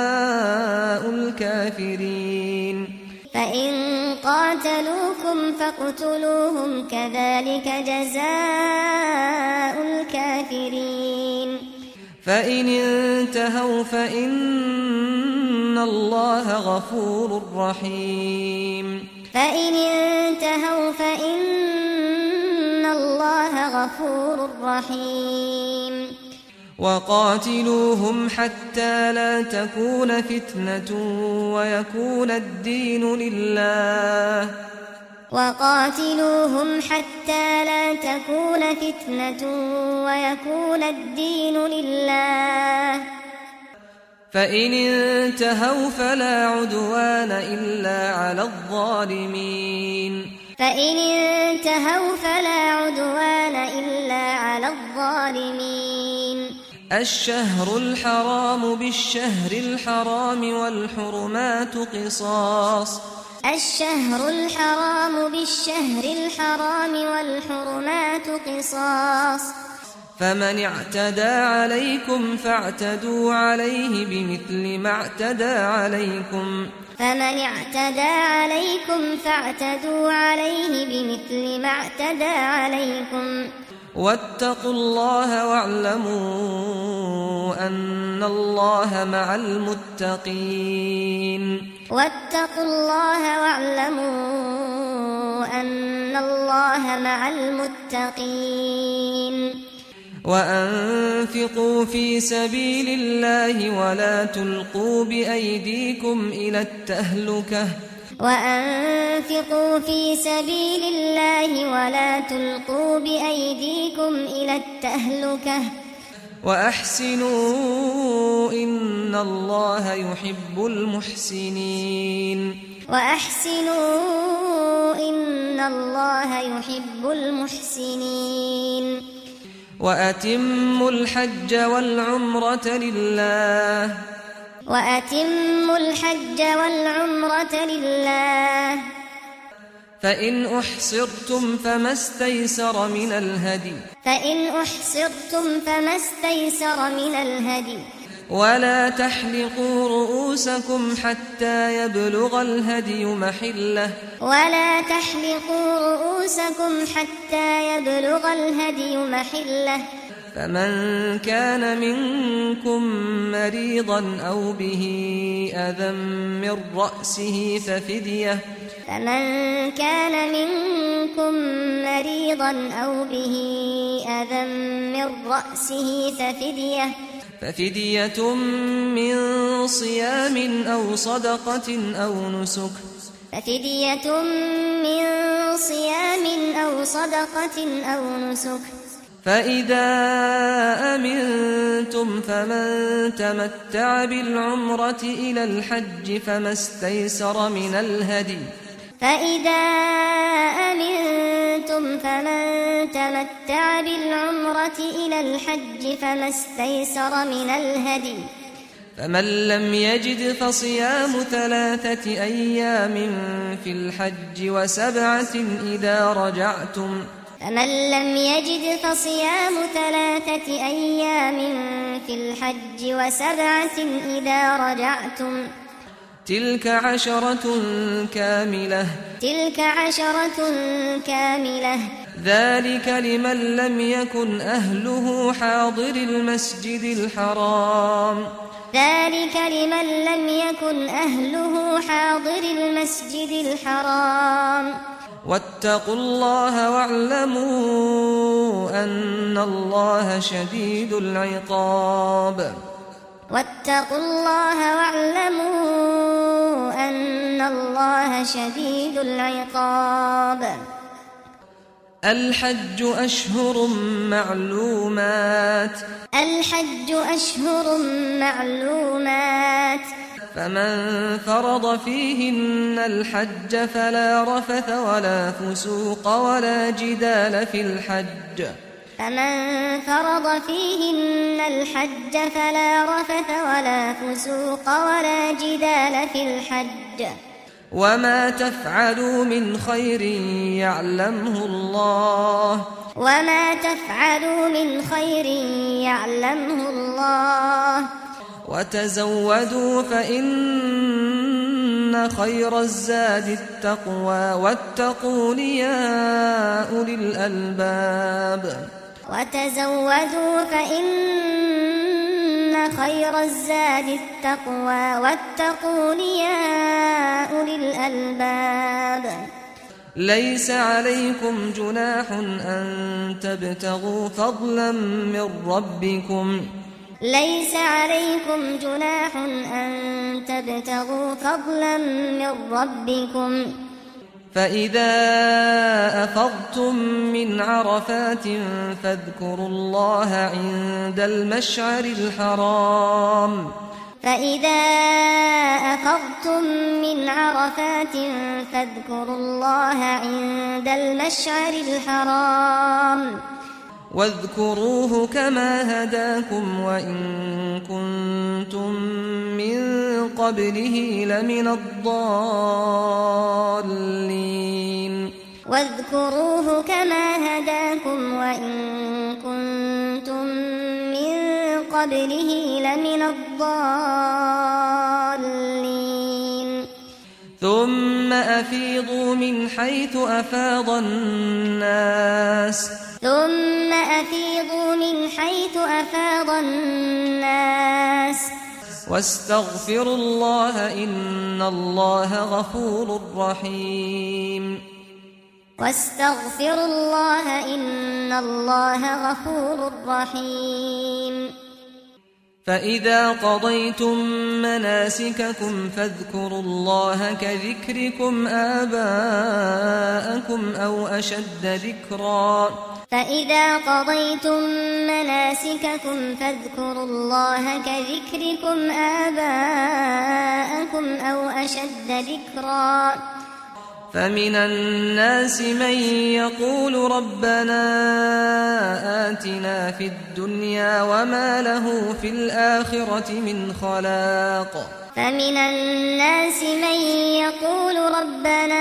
الكافرين فإن قاتلوكم فاقتلوهم كذلك جزاء الكافرين فإن انتهوا فإن الله غفور رحيم فإن انتهوا فإن الله غفور رحيم وقاتلوهم حتى لا تكون فتنة ويكون الدين لله وقاتلوهم حتى لا تكون فتنة ويكون الدين لله فإن انتهوا فلا عدوان إلا على الظالمين فإن انتهوا فلا عدوان إلا على الظالمين الشهر الحرام بالشهر الحرام والحرمات قصاص الشهر الحرام بالشهر الحرام والحرمات قصاص فمن اعتدى عليكم فاعتدوا عليه بمثل ما اعتدى عليكم فمن اعتدى عليكم فاعتدوا عليه بمثل ما اعتدى عليكم واتقوا الله واعلموا أن الله مع المتقين واتقوا الله واعلموا أن الله مع المتقين وأنفقوا في سبيل الله ولا تلقوا بأيديكم إلى التهلكة وأنفقوا في سبيل الله ولا تلقوا بأيديكم إلى التهلكة وأحسنوا إن الله يحب المحسنين وأحسنوا إن الله يحب المحسنين وأتموا الحج والعمرة لله وأتموا الحج والعمرة لله فإن أحصرتم فما استيسر من الهدي فإن أحصرتم فما استيسر من الهدي ولا تحلقوا رؤوسكم حتى يبلغ الهدي محله ولا تحلقوا رؤوسكم حتى يبلغ الهدي محله فمن كان منكم مريضا أو به أذى من رأسه ففدية فمن كان منكم مريضا أو به أذى من رأسه ففدية ففدية من صيام أو صدقة أو نسك ففدية من صيام أو صدقة أو نسك فإذا أمنتم فمن تمتع بالعمرة إلى الحج فما استيسر من الهدي فإذا أمنتم فمن تمتع بالعمرة إلى الحج فما استيسر من الهدي فمن لم يجد فصيام ثلاثة أيام في الحج وسبعة إذا رجعتم فمن لم يجد فصيام ثلاثة أيام في الحج وسبعة إذا رجعتم تلك عشرة كاملة تلك عشرة كاملة ذلك لمن لم يكن أهله حاضر المسجد الحرام ذلك لمن لم يكن أهله حاضر المسجد الحرام واتقوا الله واعلموا أن الله شديد العقاب واتقوا الله واعلموا أن الله شديد العقاب الحج أشهر معلومات الحج أشهر معلومات فمن فرض فيهن الحج فلا رفث ولا فسوق ولا جدال في الحج فمن فرض فيهن الحج فلا رفث ولا فسوق ولا جدال في الحج وما تفعلوا من خير يعلمه الله وما تفعلوا من خير يعلمه الله وتزودوا فإن خير الزاد التقوى واتقون يا أولي الألباب وتزودوا فإن خير الزاد التقوى واتقون يا أولي الألباب ليس عليكم جناح أن تبتغوا فضلا من ربكم ليس عليكم جناح أن تبتغوا فضلا من ربكم فإذا أفضتم من عرفات فاذكروا الله عند المشعر الحرام فإذا أفضتم من عرفات فاذكروا الله عند المشعر الحرام واذكروه كما هداكم وإن كنتم من قبله لمن الضالين واذكروه كما هداكم وإن كنتم من قبله لمن الضالين ثم أفيضوا من حيث أفاض الناس ثم أفيضوا من حيث أفاض الناس واستغفروا الله إن الله غفور رحيم واستغفروا الله إن الله غفور رحيم فإذا قضيتم مناسككم فاذكروا الله كذكركم آباءكم أو أشد ذكرا فإذا قضيتم مناسككم فاذكروا الله كذكركم آباءكم أو أشد ذكرا فمن الناس من يقول ربنا آتنا في الدنيا وما له في الآخرة من خلاق فمن الناس من يقول ربنا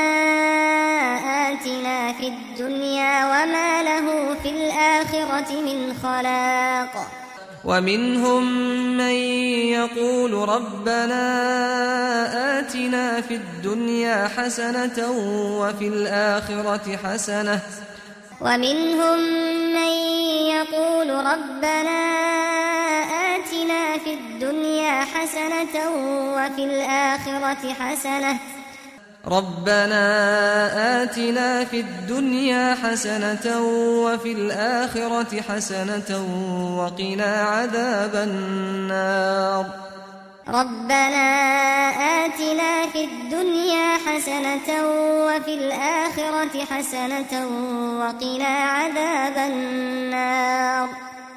آتنا في الدنيا وما له في الآخرة من خلاق ومنهم من يقول ربنا آتنا في الدنيا حسنة وفي الآخرة حسنة ومنهم من يقول ربنا آتنا في الدنيا حسنة وفي الآخرة حسنة ربنا آتنا في الدنيا حسنة وفي الآخرة حسنة وقنا عذاب النار ربنا آتنا في الدنيا حسنة وفي الآخرة حسنة وقنا عذاب النار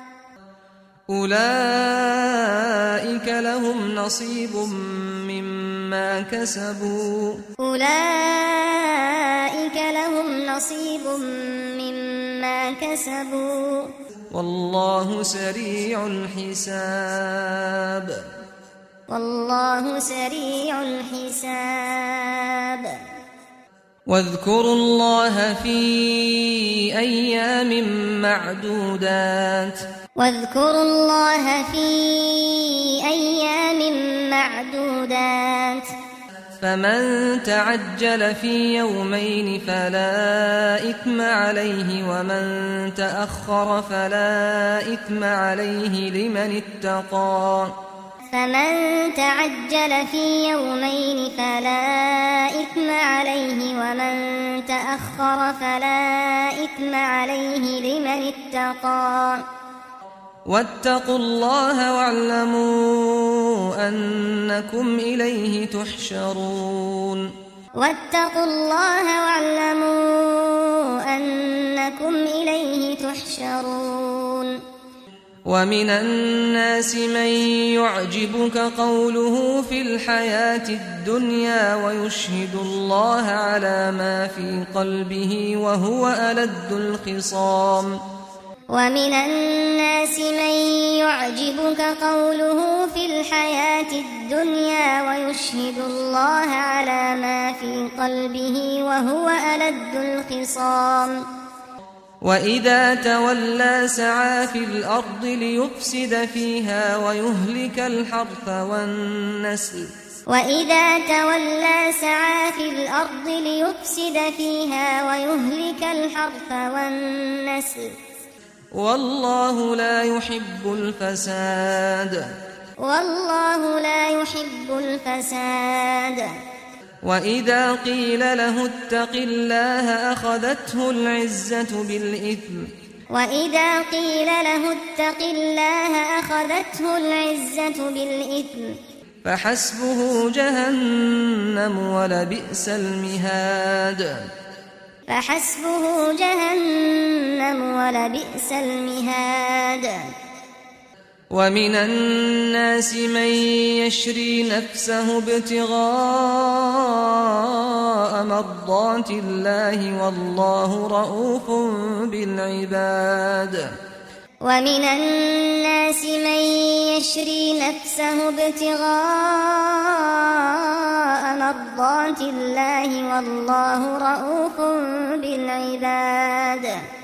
أولئك لهم نصيب مما كسبوا أولئك لهم نصيب مما كسبوا والله سريع الحساب والله سريع الحساب واذكروا الله في أيام معدودات واذكروا الله في أيام معدودات فمن تعجل في يومين فلا إثم عليه ومن تأخر فلا إثم عليه لمن اتقى فمن تعجل في يومين فلا إثم عليه ومن تأخر فلا إثم عليه لمن اتقى واتقوا الله واعلموا أنكم إليه تحشرون واتقوا الله واعلموا أنكم إليه تحشرون ومن الناس من يعجبك قوله في الحياة الدنيا ويشهد الله على ما في قلبه وهو ألد الخصام ومن الناس من يعجبك قوله في الحياة الدنيا ويشهد الله على ما في قلبه وهو ألد الخصام وإذا تولى سعى في الأرض ليفسد فيها ويهلك الحرث والنسل وإذا تولى سعى في الأرض ليفسد فيها ويهلك الحرث والنسل والله لا يحب الفساد والله لا يحب الفساد وإذا قيل له اتق الله أخذته العزة بالإثم وإذا قيل له اتق الله أخذته العزة بالإثم فحسبه جهنم ولبئس المهاد فحسبه جهنم ولبئس المهاد ومن الناس من يشري نفسه ابتغاء مرضات الله والله رؤوف بالعباد ومن الناس من يشري نفسه ابتغاء مرضات الله والله رؤوف بالعباد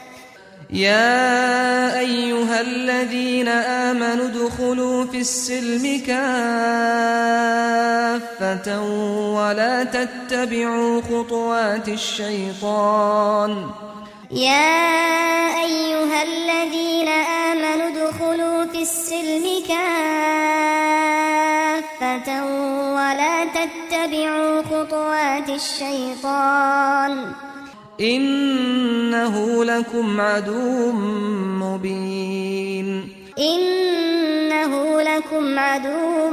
يا أيها الذين آمنوا ادخلوا في السلم كافة ولا تتبعوا خطوات الشيطان يا أيها الذين آمنوا ادخلوا في السلم كافة ولا تتبعوا خطوات الشيطان إنه لكم عدو مبين إنه لكم عدو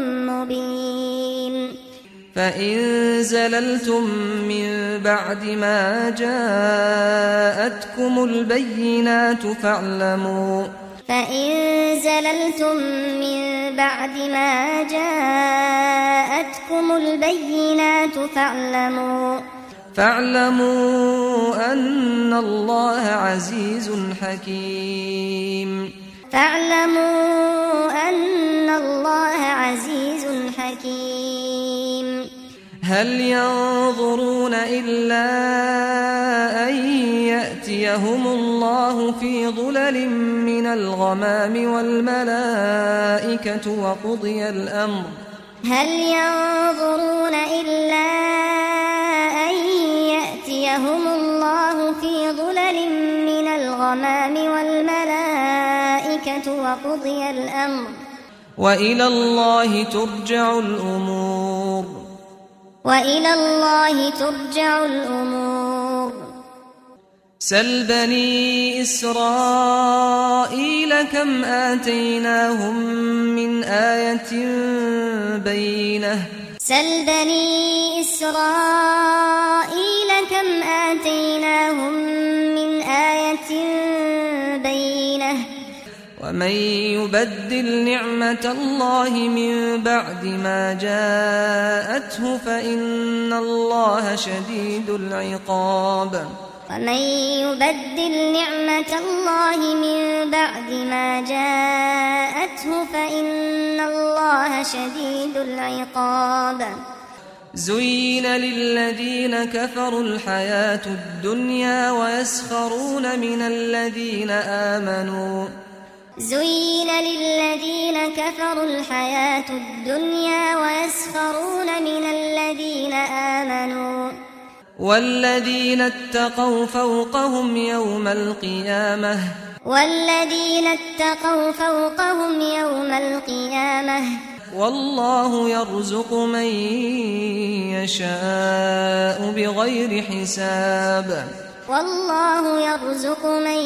مبين فإن زللتم من بعد ما جاءتكم البينات فاعلموا فإن زللتم من بعد ما جاءتكم البينات فاعلموا فاعلموا أن الله عزيز حكيم فاعلموا أن الله عزيز حكيم هل ينظرون إلا أن يأتيهم الله في ظلل من الغمام والملائكة وقضي الأمر هل ينظرون إلا أن يأتيهم الله في ظلل من الغمام والملائكة وقضي الأمر وإلى الله ترجع الأمور وإلى الله ترجع الأمور سل بني إسرائيل كم آتيناهم من آية بينة سل بني إسرائيل كم آتيناهم من آية بينة ومن يبدل نعمة الله من بعد ما جاءته فإن الله شديد العقاب ومن يبدل نعمة الله من بعد ما جاءته فإن الله شديد العقاب. زين للذين كفروا الحياة الدنيا ويسخرون من الذين آمنوا زين للذين كفروا الحياة الدنيا ويسخرون من الذين آمنوا والذين اتقوا فوقهم يوم القيامة والذين اتقوا فوقهم يوم القيامة والله يرزق من يشاء بغير حساب. والله يرزق من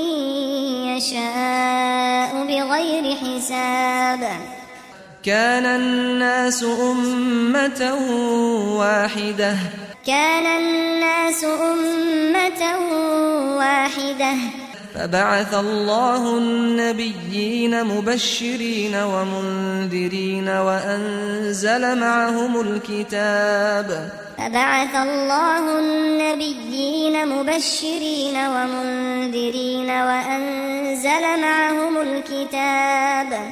يشاء بغير حساب. كان الناس أمة واحدة كان الناس أمة واحدة فبعث الله النبيين مبشرين ومنذرين وأنزل معهم الكتاب فبعث الله النبيين مبشرين ومنذرين وأنزل معهم الكتاب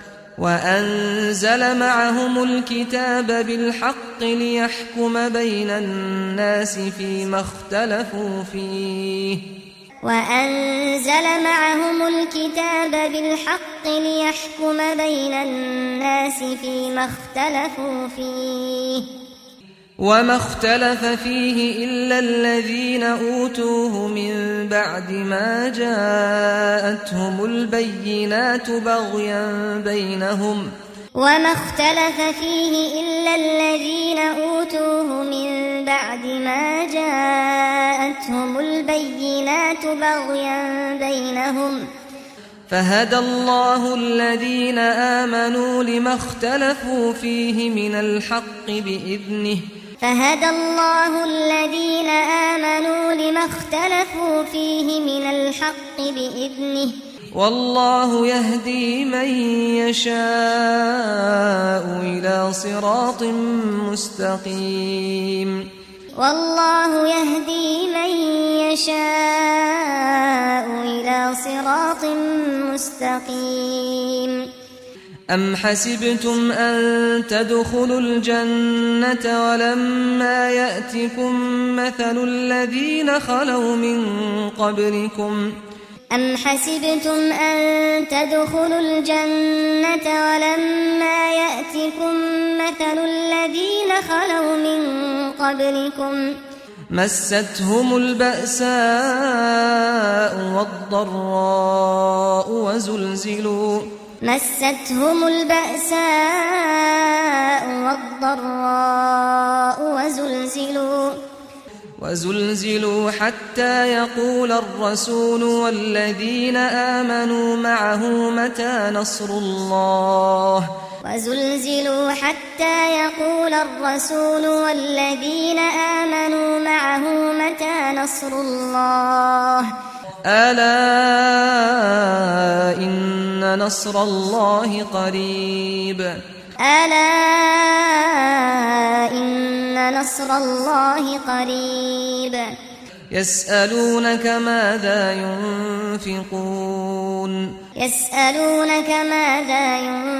وأنزل معهم الكتاب بالحق ليحكم بين الناس فيما اختلفوا فيه وأنزل معهم الكتاب بالحق ليحكم بين الناس فيما اختلفوا فيه وما اختلف فيه إلا الذين أوتوه من بعد ما جاءتهم البينات بغيا بينهم وما اختلف فيه إلا الذين أوتوه من بعد ما جاءتهم البينات بغيا بينهم فهدى الله الذين آمنوا لما اختلفوا فيه من الحق بإذنه فهدى الله الذين آمنوا لما اختلفوا فيه من الحق بإذنه والله يهدي من يشاء إلى صراط مستقيم. والله يهدي من يشاء إلى صراط مستقيم. أم حسبتم أن تدخلوا الجنة ولما يأتكم مثل الذين خلوا من قبلكم أم حسبتم أن تدخلوا الجنة ولما يأتكم مثل الذين خلوا من قبلكم مستهم البأساء والضراء وزلزلوا مستهم البأساء والضراء وزلزلوا وزلزلوا حتى يقول الرسول والذين آمنوا معه متى نصر الله وزلزلوا حتى يقول الرسول والذين آمنوا معه متى نصر الله ألا إن نصر الله قريب ألا إن نصر الله قريب. يسألونك ماذا ينفقون يسألونك ماذا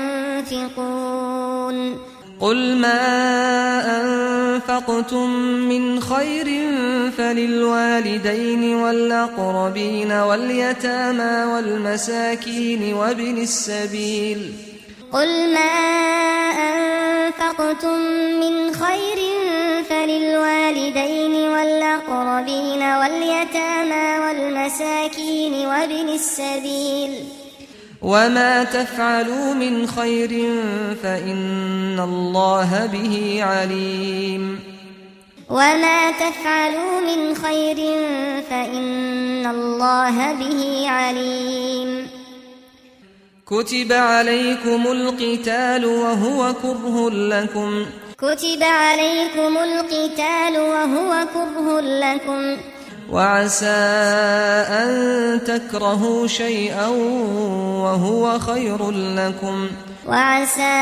ينفقون قل ما أنفقتم من خير فللوالدين والأقربين واليتامى والمساكين وابن السبيل قل ما أنفقتم من خير فللوالدين والأقربين واليتامى والمساكين وابن السبيل وما تفعلوا من خير فإن الله به عليم وما تفعلوا من خير فإن الله به عليم. كتب عليكم القتال وهو كره لكم كتب عليكم القتال وهو كره لكم وعسى أن تكرهوا شيئا وهو خير لكم وعسى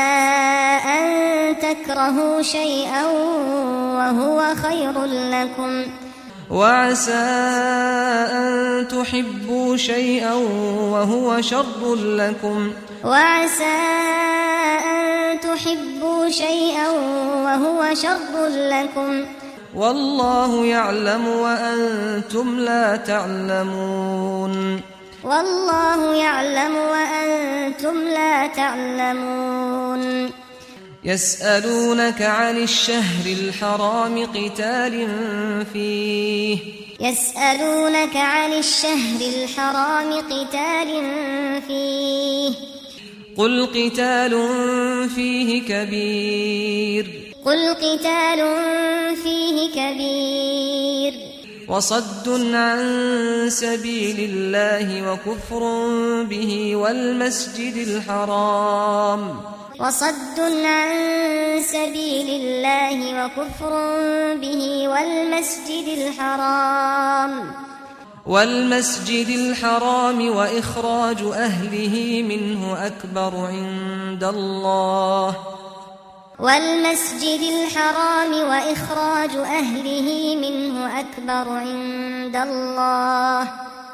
أن تكرهوا شيئا وهو خير لكم وعسى أن تحبوا شيئا وهو شر لكم وعسى أن تحبوا شيئا وهو شر لكم والله يعلم وأنتم لا تعلمون والله يعلم وأنتم لا تعلمون يسألونك عن الشهر الحرام قتال فيه يسألونك عن الشهر الحرام قتال فيه قل قتال فيه كبير قل قتال فيه كبير وصد عن سبيل الله وكفر به والمسجد الحرام وصد عن سبيل الله وكفر به والمسجد الحرام والمسجد الحرام وإخراج أهله منه أكبر عند الله والمسجد الحرام وإخراج أهله منه أكبر عند الله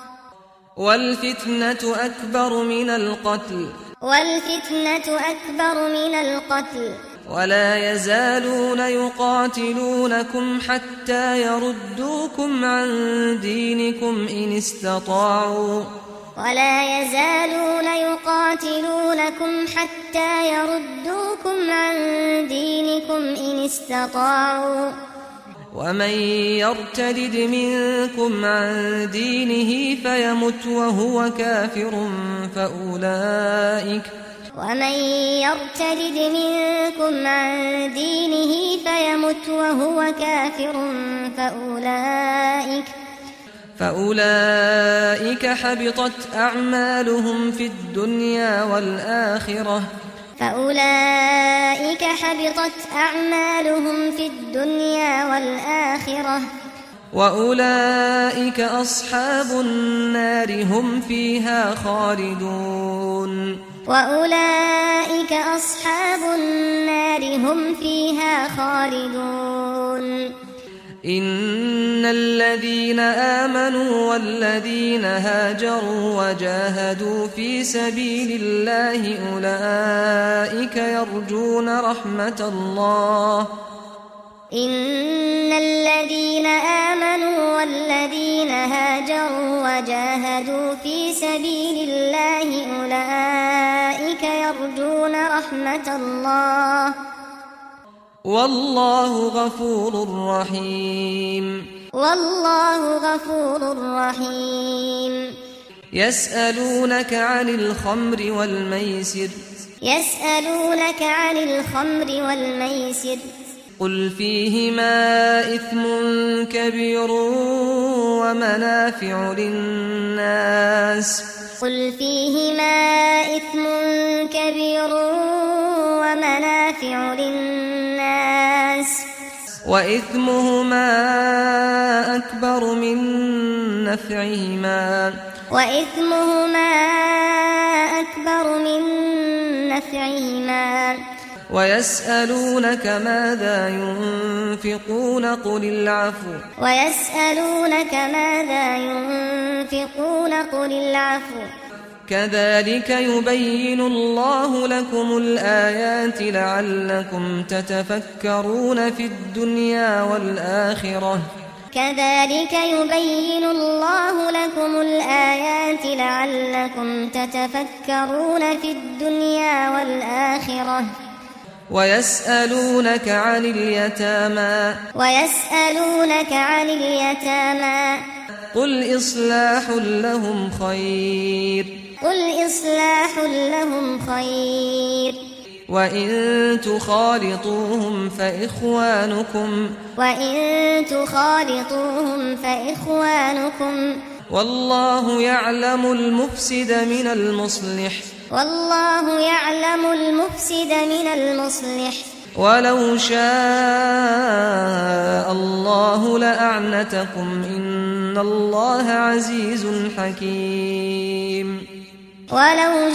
والفتنة أكبر من القتل والفتنة أكبر من القتل ولا يزالون يقاتلونكم حتى يردوكم عن دينكم إن استطاعوا ولا يزالون يقاتلونكم حتى يردوكم عن دينكم إن استطاعوا ومن يرتد منكم عن دينه فيمت وهو كافر فأولئك ومن يرتد منكم عن دينه فيمت وهو كافر فأولئك فأولئك حبطت أعمالهم في الدنيا والآخرة فأولئك حبطت أعمالهم في الدنيا والآخرة وأولئك أصحاب النار هم فيها خالدون وأولئك أصحاب النار هم فيها خالدون إن الذين آمنوا والذين هاجروا وجاهدوا في سبيل الله أولئك يرجون رحمة الله إن الذين آمنوا والذين هاجروا وجاهدوا في سبيل الله أولئك يرجون رحمة الله والله غفور رحيم والله غفور رحيم يسألونك عن الخمر والميسر يسألونك عن الخمر والميسر قل فيهما إثم كبير ومنافع للناس قل فيهما إثم كبير ومنافع للناس وإثمهما أكبر من نفعهما وإثمهما أكبر من نفعهما ويسألونك ماذا ينفقون قل العفو ويسألونك ماذا ينفقون قل العفو كذلك يبين الله لكم الآيات لعلكم تتفكرون في الدنيا والآخرة كذلك يبين الله لكم الآيات لعلكم تتفكرون في الدنيا والآخرة ويسألونك عن اليتامى ويسألونك عن اليتامى قل إصلاح لهم خير قل إصلاح لهم خير وإن تخالطوهم فإخوانكم وإن تخالطوهم فإخوانكم والله يعلم المفسد من المصلح والله يعلم المفسد من المصلح ولو شاء الله لأعنتكم إن الله عزيز حكيم ولو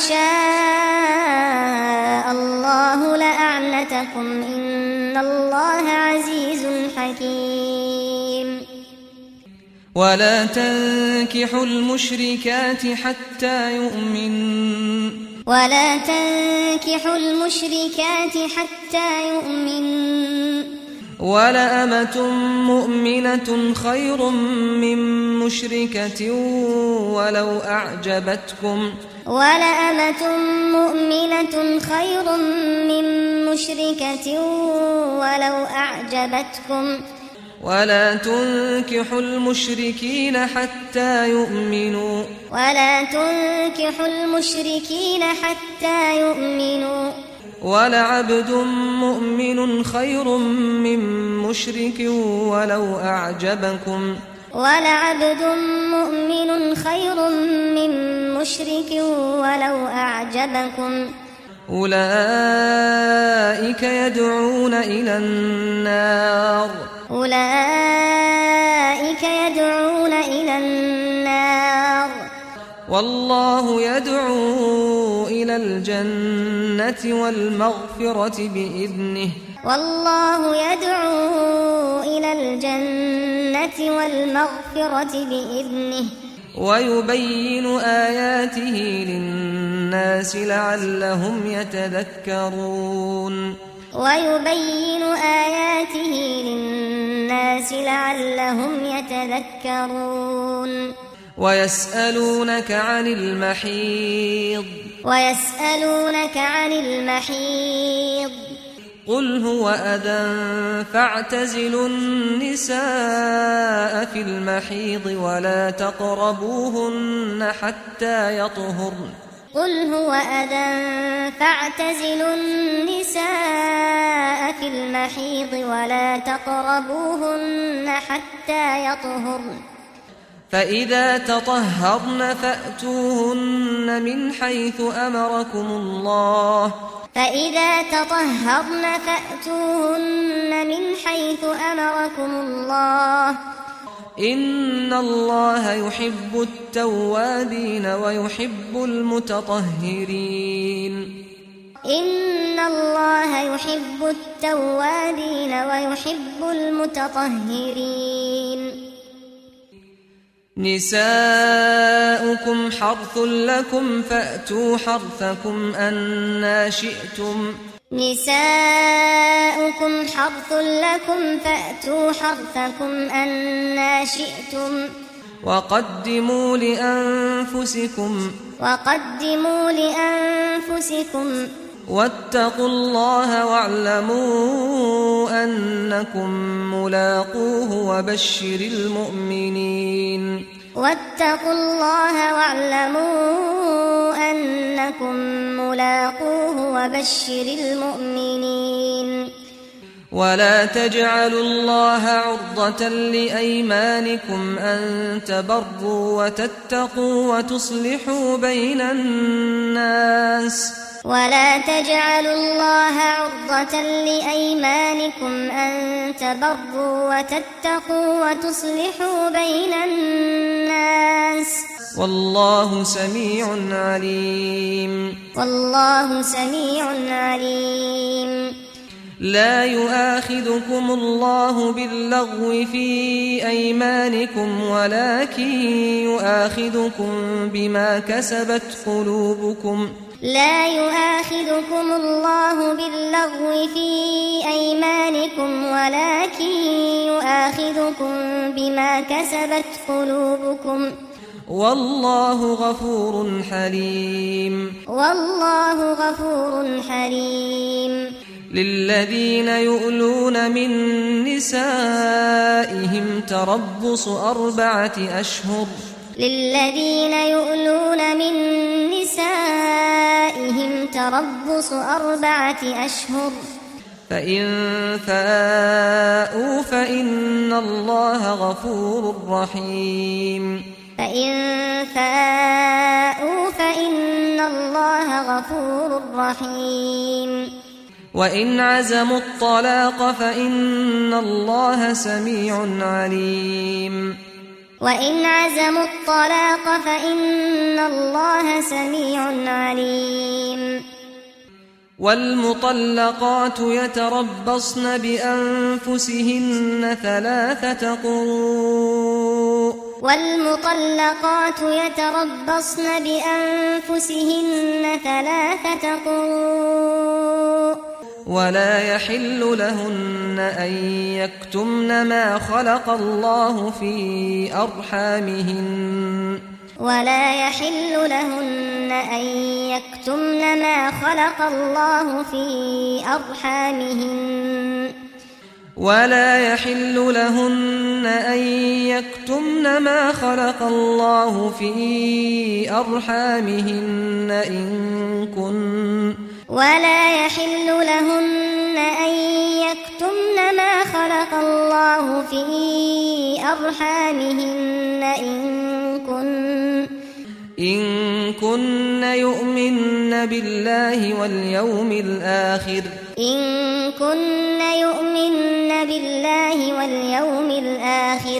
شاء الله لأعنتكم إن الله عزيز حكيم ولا تنكحوا المشركات حتى يؤمنن ولا تنكحوا المشركات حتى يؤمنن ولأمة مؤمنة خير من مشركة ولو أعجبتكم ولأمة مؤمنة خير من مشركة ولو أعجبتكم ولا تنكحوا المشركين حتى يؤمنوا ولا تنكحوا المشركين حتى يؤمنوا ولعبد مؤمن خير من مشرك ولو أعجبكم ولعبد مؤمن خير من مشرك ولو أعجبكم أولئك يدعون إلى النار أولئك يدعون إلى النار والله يدعو إلى الجنة والمغفرة بإذنه والله يدعو إلى الجنة والمغفرة بإذنه ويبين آياته للناس لعلهم يتذكرون ويبين آياته للناس لعلهم يتذكرون ويسألونك عن المحيض ويسألونك عن المحيض قل هو أذى فاعتزلوا النساء في المحيض ولا تقربوهن حتى يطهرن قل هو أذى فاعتزلوا النساء في المحيض ولا تقربوهن حتى يطهرن فإذا تطهرن فأتوهن من حيث أمركم الله فإذا تطهرن فأتوهن من حيث أمركم الله إن الله يحب التوابين ويحب المتطهرين إن الله يحب التوابين ويحب المتطهرين نساؤكم حرث لكم فأتوا حرثكم أنى شئتم نساؤكم حرث لكم فأتوا حرثكم أنى شئتم وقدموا لأنفسكم وقدموا لأنفسكم واتقوا الله واعلموا أنكم ملاقوه وبشر المؤمنين واتقوا الله واعلموا أنكم ملاقوه وبشر المؤمنين ولا تجعلوا الله عرضة لأيمانكم أن تبروا وتتقوا وتصلحوا بين الناس ولا تجعلوا الله عرضة لأيمانكم أن تبروا وتتقوا وتصلحوا بين الناس والله سميع عليم والله سميع عليم لا يؤاخذكم الله باللغو في أيمانكم ولكن يؤاخذكم بما كسبت قلوبكم لا يؤاخذكم الله باللغو في أيمانكم ولكن يؤاخذكم بما كسبت قلوبكم والله غفور حليم والله غفور حليم للذين يؤلون من نسائهم تربص أربعة أشهر للذين يؤلون من نسائهم تربص أربعة أشهر فإن فاءوا فإن الله غفور رحيم فإن فاءوا فإن الله غفور رحيم وإن عزموا الطلاق فإن الله سميع عليم وإن عزموا الطلاق فإن الله سميع عليم والمطلقات يتربصن بأنفسهن ثلاثة قروء والمطلقات يتربصن بأنفسهن ثلاثة قروء ولا يحل لهن أن يكتمن ما خلق الله في أرحامهن ولا يحل لهن أن يكتمن ما خلق الله في أرحامهن ولا يحل لهن أن يكتمن ما خلق الله في أرحامهن إن كن ولا يحل لهن أن يكتمن ما خلق الله في أرحامهن إن كن إن كن يؤمن بالله واليوم الآخر إن كن يؤمن بالله واليوم الآخر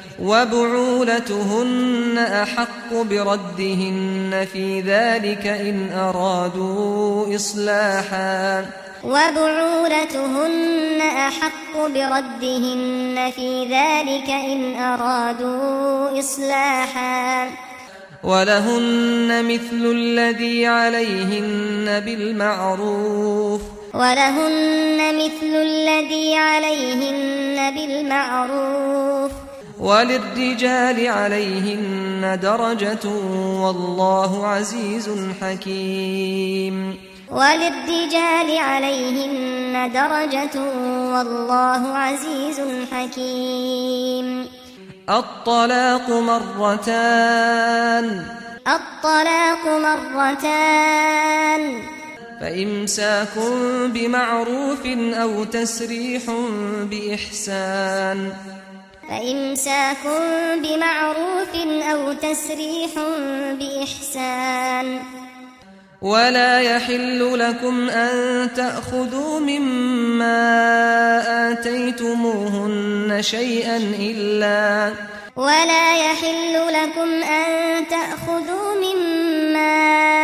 وبعولتهن أحق بردهن في ذلك إن أرادوا إصلاحا وبعولتهن أحق بردهن في ذلك إن أرادوا إصلاحا ولهن مثل الذي عليهن بالمعروف ولهن مثل الذي عليهن بالمعروف وللرجال عليهن درجة والله عزيز حكيم وللرجال عليهن درجة والله عزيز حكيم الطلاق مرتان الطلاق مرتان فإمساك بمعروف أو تسريح بإحسان فإمساك بمعروف أو تسريح بإحسان ولا يحل لكم أن تأخذوا مما آتيتموهن شيئا إلا ولا يحل لكم أن تأخذوا مما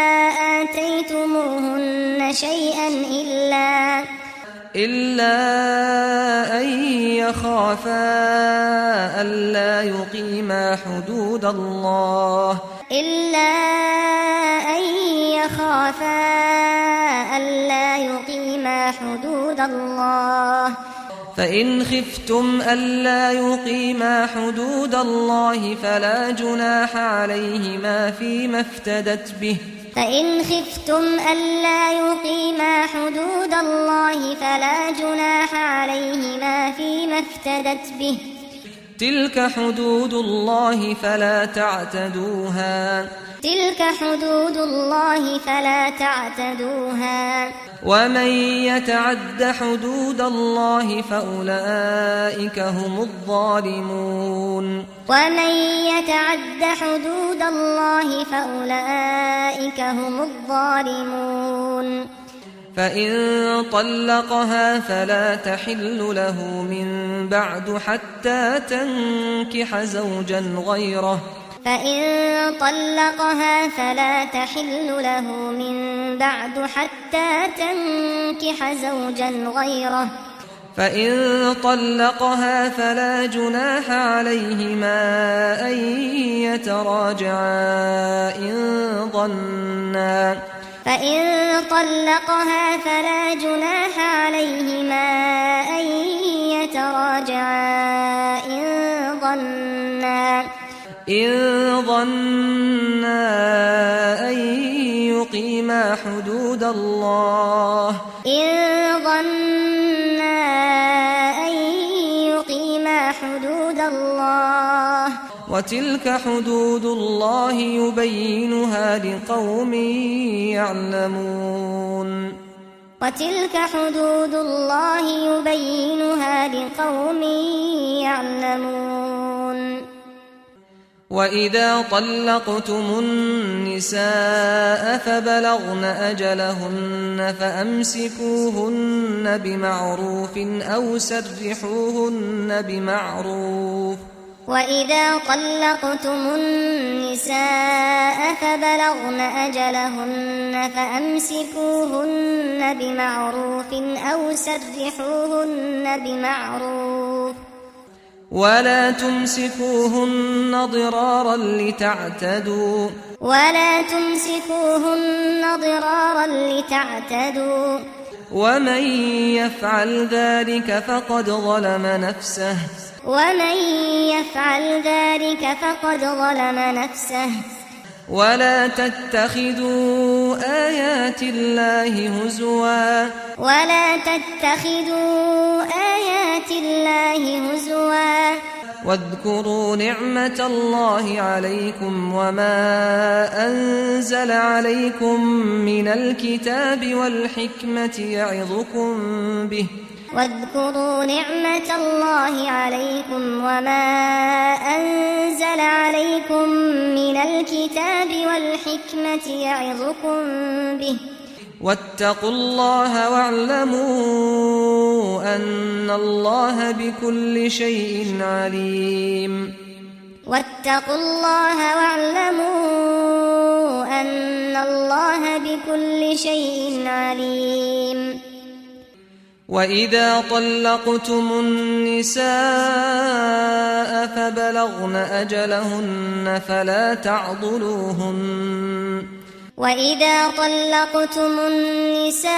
آتيتموهن شيئا إلا إلا أن يخافا ألا يقيما حدود الله إلا أن يخافا ألا يقيما حدود الله فإن خفتم ألا يقيما حدود الله فلا جناح عليهما فيما افتدت به فإن خفتم ألا يقيما حدود الله فلا جناح عليهما فيما افتدت به تلك حدود الله فلا تعتدوها تلك حدود الله فلا تعتدوها ومن يتعد حدود الله فأولئك هم الظالمون ومن يتعد حدود الله فأولئك هم الظالمون فإن طلقها فلا تحل له من بعد حتى تنكح زوجا غيره فإن طلقها فلا تحل له من بعد حتى تنكح زوجا غيره فإن طلقها فلا جناح عليهما أن يتراجعا إن ظنا فإن طلقها فلا جناح عليهما أن يتراجعا إن ظنا إن ظنا أن يقيما حدود الله إن ظنا أن يقيما حدود الله وتلك حدود الله يبينها لقوم يعلمون وتلك حدود الله يبينها لقوم يعلمون وإذا طلقتم النساء فبلغن أجلهن فأمسكوهن بمعروف أو سرحوهن بمعروف وإذا طلقتم النساء فبلغن أجلهن فأمسكوهن بمعروف أو سرحوهن بمعروف ولا تمسكوهن ضرارا لتعتدوا ولا تمسكوهن ضرارا لتعتدوا ومن يفعل ذلك فقد ظلم نفسه ومن يفعل ذلك فقد ظلم نفسه ولا تتخذوا آيات الله هزوا ولا تتخذوا آيات الله هزوا واذكروا نعمة الله عليكم وما أنزل عليكم من الكتاب والحكمة يعظكم به واذكروا نعمة الله عليكم وما أنزل عليكم من الكتاب والحكمة يعظكم به واتقوا الله واعلموا أن الله بكل شيء عليم واتقوا الله واعلموا أن الله بكل شيء عليم وإذا طلقتم النساء فبلغن أجلهن فلا تعضلوهن وإذا طلقتم النساء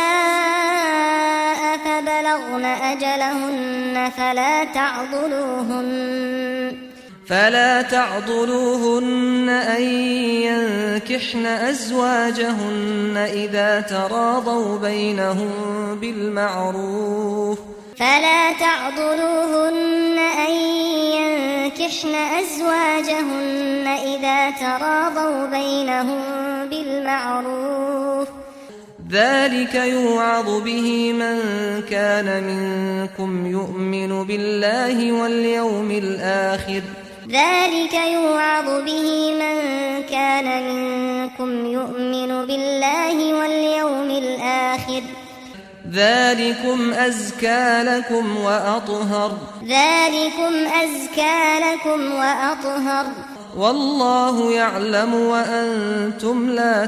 فبلغن أجلهن فلا تعضلوهن فلا تعضلوهن أن ينكحن أزواجهن إذا تراضوا بينهم بالمعروف فلا تعضلوهن أن ينكحن أزواجهن إذا تراضوا بينهم بالمعروف ذلك يوعظ به من كان منكم يؤمن بالله واليوم الآخر ذلك يوعظ به من كان منكم يؤمن بالله واليوم الآخر ذلكم أزكى لكم وأطهر ذلكم أزكى لكم وأطهر والله يعلم وأنتم لا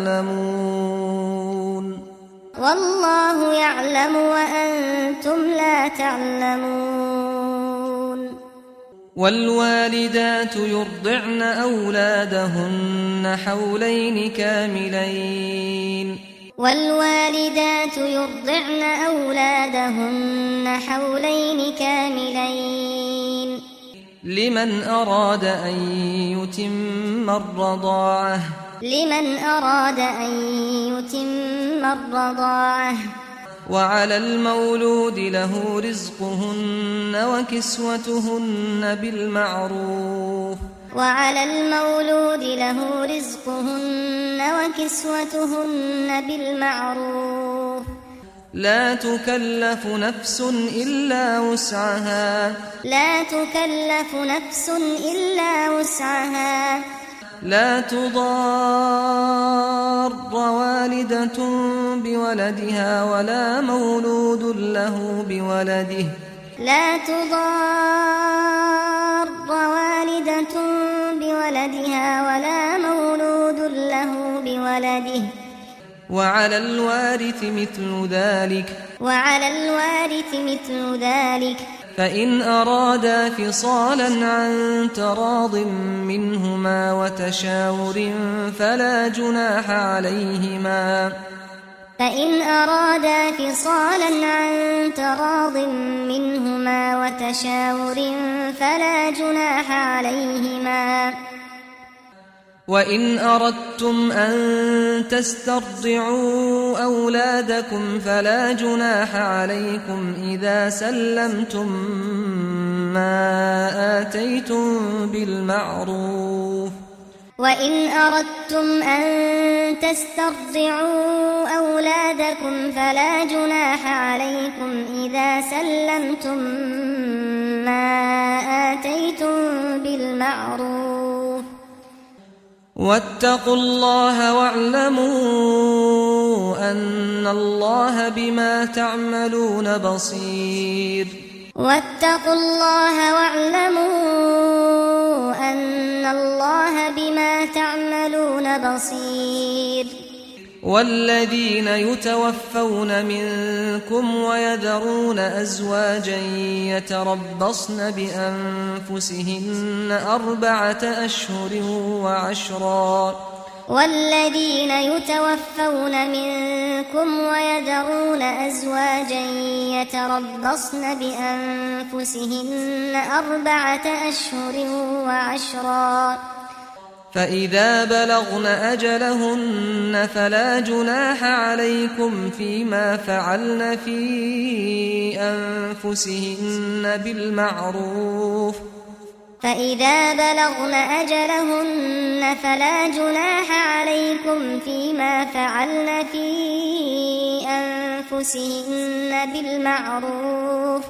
تعلمون والله يعلم وأنتم لا تعلمون والوالدات يرضعن أولادهن حولين كاملين والوالدات يرضعن أولادهن حولين كاملين لمن أراد أن يتم الرضاعة لمن أراد أن يتم الرضاعة وعلى المولود له رزقهن وكسوتهن بالمعروف وعلى المولود له رزقهن وكسوتهن بالمعروف لا تكلف نفس إلا وسعها لا تكلف نفس إلا وسعها لا تضار والدة بولدها ولا مولود له بولده لا تضار والدة بولدها ولا مولود له بولده وعلى الوارث مثل ذلك وعلى الوارث مثل ذلك فإن أرادا فصالا عن تراض منهما وتشاور فلا جناح عليهما فإن أرادا فصالا عن تراض منهما وتشاور فلا جناح عليهما وإن أردتم أن تسترضعوا أولادكم فلا جناح عليكم إذا سلمتم ما آتيتم بالمعروف وإن أردتم أن تسترضعوا أولادكم فلا جناح عليكم إذا سلمتم ما آتيتم بالمعروف واتقوا الله واعلموا أن الله بما تعملون بصير واتقوا الله واعلموا أن الله بما تعملون بصير والذين يتوفون منكم ويذرون أزواجا يتربصن بأنفسهن أربعة أشهر وعشرا والذين يتوفون منكم ويذرون أزواجا يتربصن بأنفسهن أربعة أشهر وعشرا فإذا بلغن أجلهن فلا جناح عليكم فيما فعلن في أنفسهن بالمعروف فإذا بلغن أجلهن فلا جناح عليكم فيما فعلن في أنفسهن بالمعروف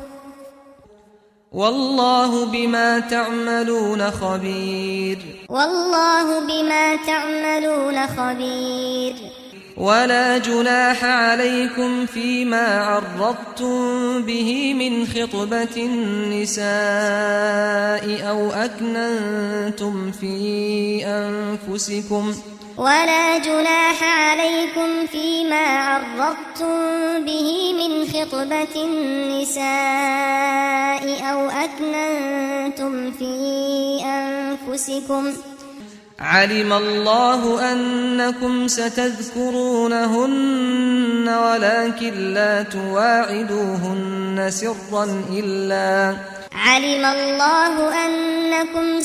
والله بما تعملون خبير والله بما تعملون خبير ولا جناح عليكم فيما عرضتم به من خطبة النساء أو أكننتم في أنفسكم ولا جناح عليكم فيما عرضتم به من خطبة النساء أو أكننتم في أنفسكم علم الله أنكم ستذكرونهن ولكن لا تواعدوهن سرا إلا علم الله أنكم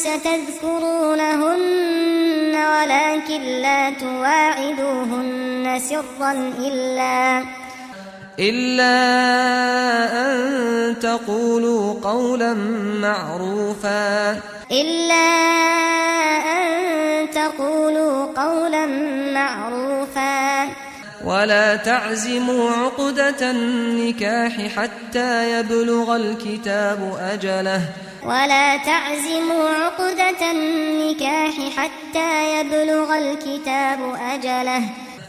ستذكرونهن ولكن لا تواعدوهن سرا إلا إلا أن تقولوا قولا معروفا إلا أن تقولوا قولا معروفا ولا تعزموا عقدة النكاح حتى يبلغ الكتاب أجله ولا تعزموا عقدة النكاح حتى يبلغ الكتاب أجله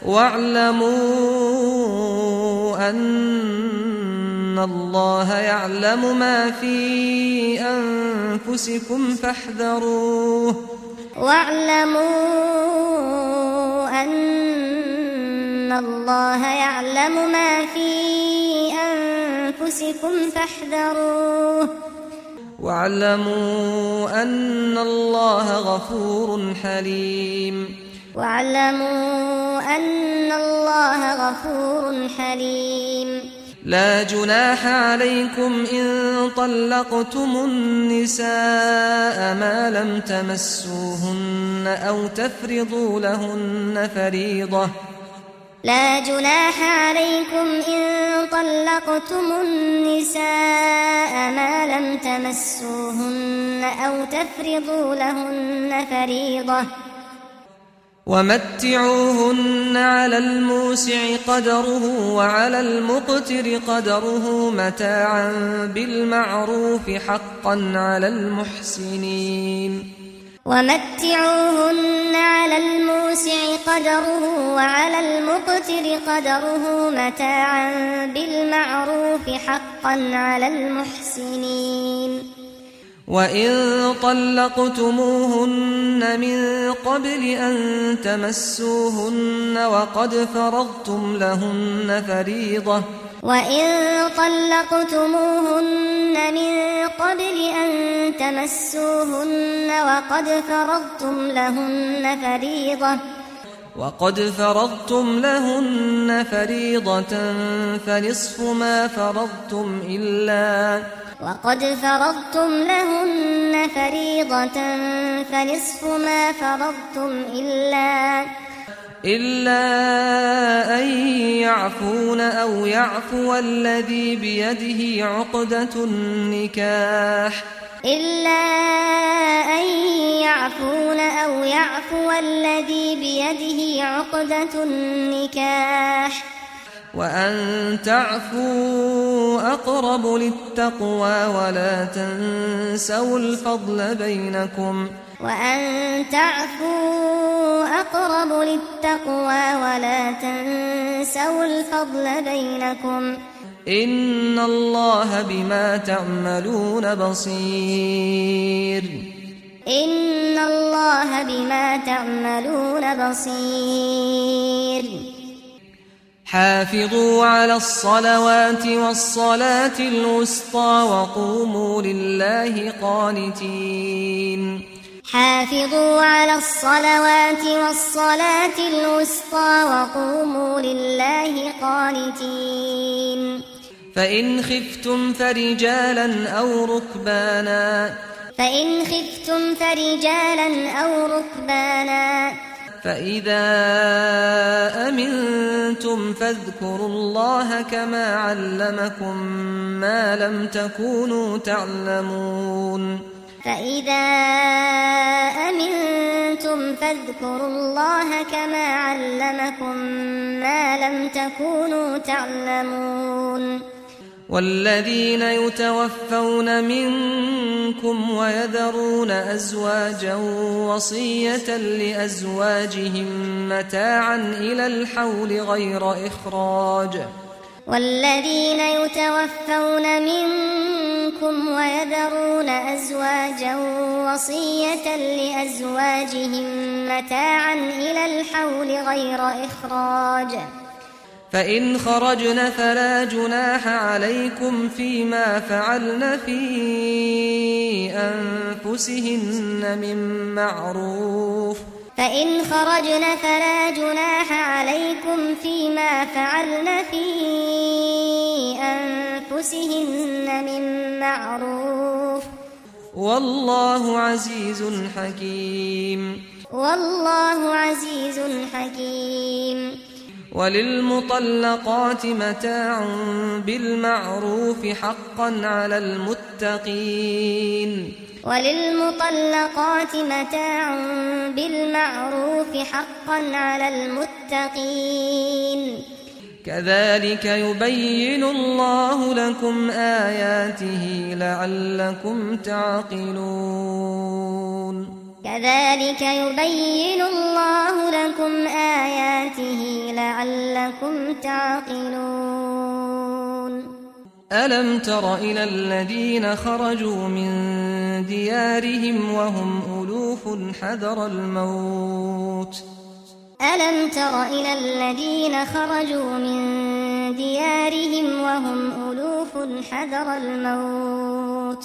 واعلموا أن الله يعلم ما في أنفسكم فاحذروه واعلموا أن الله يعلم ما في أنفسكم فاحذروه واعلموا أن الله غفور حليم واعلموا أن الله غفور حليم لا جناح عليكم إن طلقتم النساء ما لم تمسوهن أو تفرضوا لهن فريضة لا جناح عليكم إن طلقتم النساء ما لم تمسوهن أو تفرضوا لهن فريضة ومتعوهن على الموسع قدره وعلى المقتر قدره متاعا بالمعروف حقا على المحسنين ومتعوهن على الموسع قدره وعلى المقتر قدره متاعا بالمعروف حقا على المحسنين وإن طلقتموهن من قبل أن تمسوهن وقد فرضتم لهن فريضة وإن طلقتموهن من قبل أن تمسوهن وقد فرضتم لهن فريضة وقد فرضتم لهن فريضة فنصف ما فرضتم إلا وقد فرضتم لهن فريضة فنصف ما فرضتم إلا إلا أن يعفون أو يعفو الذي بيده عقدة النكاح إلا أن يعفون أو يعفو الذي بيده عقدة النكاح وأن تعفوا أقرب للتقوى ولا تنسوا الفضل بينكم وأن تعفوا أقرب للتقوى ولا تنسوا الفضل بينكم إن الله بما تعملون بصير إن الله بما تعملون بصير حافظوا على الصلوات والصلاة الوسطى وقوموا لله قانتين حافظوا على الصلوات والصلاة الوسطى وقوموا لله قانتين فإن خفتم فرجالا أو ركبانا فإن خفتم فرجالا أو ركبانا فإذا أمنتم فاذكروا الله كما علمكم ما لم تكونوا تعلمون فإذا أمنتم فاذكروا الله كما علمكم ما لم تكونوا تعلمون والذين يتوفون منكم ويذرون أزواجا وصية لأزواجهم متاعا إلى الحول غير إخراج والذين يتوفون منكم ويذرون أزواجا وصية لأزواجهم متاعا إلى الحول غير إخراج فإن خرجن فلا جناح عليكم فيما فعلن في أنفسهن من معروف فإن خرجن فلا جناح عليكم فيما فعلن في أنفسهن من معروف والله عزيز حكيم والله عزيز حكيم وللمطلقات متاع بالمعروف حقا على المتقين وللمطلقات متاع بالمعروف حقا على المتقين كذلك يبين الله لكم آياته لعلكم تعقلون كذلك يبين الله لكم آياته لعلكم تعقلون ألم تر إلى الذين خرجوا من ديارهم وهم ألوف حذر الموت ألم تر إلى الذين خرجوا من ديارهم وهم ألوف حذر الموت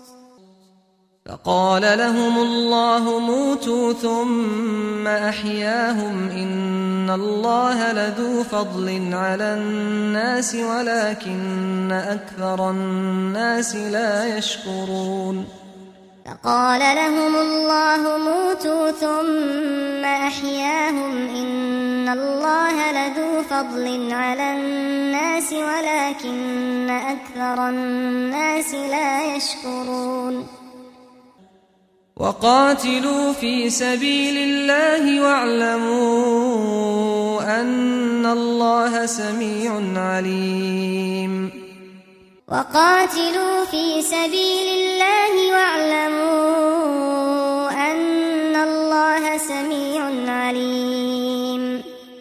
فقال لهم الله موتوا ثم أحياهم إن الله لذو فضل على الناس ولكن أكثر الناس لا يشكرون فقال لهم الله موتوا ثم أحياهم إن الله لذو فضل على الناس ولكن أكثر الناس لا يشكرون وقاتلوا في سبيل الله واعلموا أن الله سميع عليم وقاتلوا في سبيل الله واعلموا أن الله سميع عليم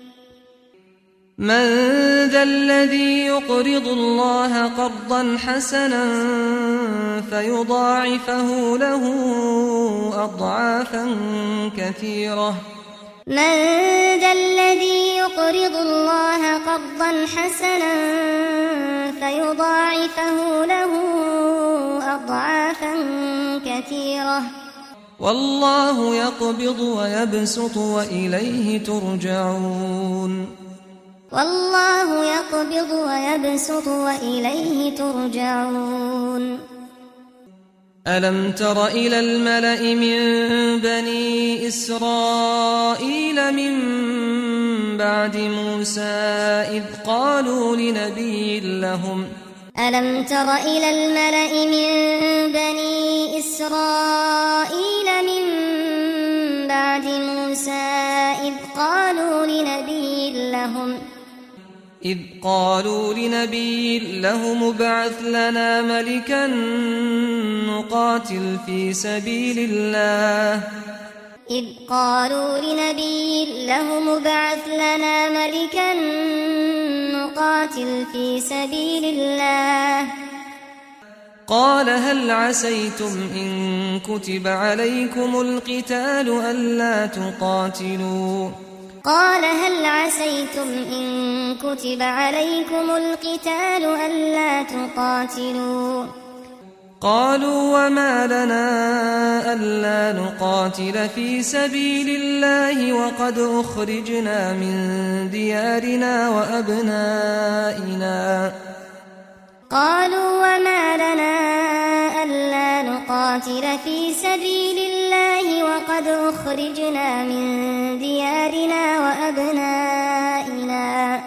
من ذا الذي يقرض الله قرضا حسنا فيضاعفه له أضعافا كثيرة من ذا الذي يقرض الله قرضا حسنا فيضاعفه له أضعافا كثيرة والله يقبض ويبسط وإليه ترجعون والله يقبض ويبسط وإليه ترجعون ألم تر إلى الملأ من بني إسرائيل من بعد موسى إذ قالوا لنبي لهم ألم تر إلى الملأ من بني إسرائيل من بعد موسى إذ قالوا لنبي لهم إذ قالوا لنبي لهم ابعث لنا ملكا نقاتل في سبيل الله إذ قالوا لنبي لهم ابعث لنا ملكا نقاتل في سبيل الله قال هل عسيتم إن كتب عليكم القتال ألا تقاتلوا قال هل عسيتم إن كتب عليكم القتال ألا تقاتلوا قالوا وما لنا ألا نقاتل في سبيل الله وقد أخرجنا من ديارنا وأبنائنا قالوا وما لنا ألا نقاتل في سبيل الله وقد أخرجنا من ديارنا وأبنائنا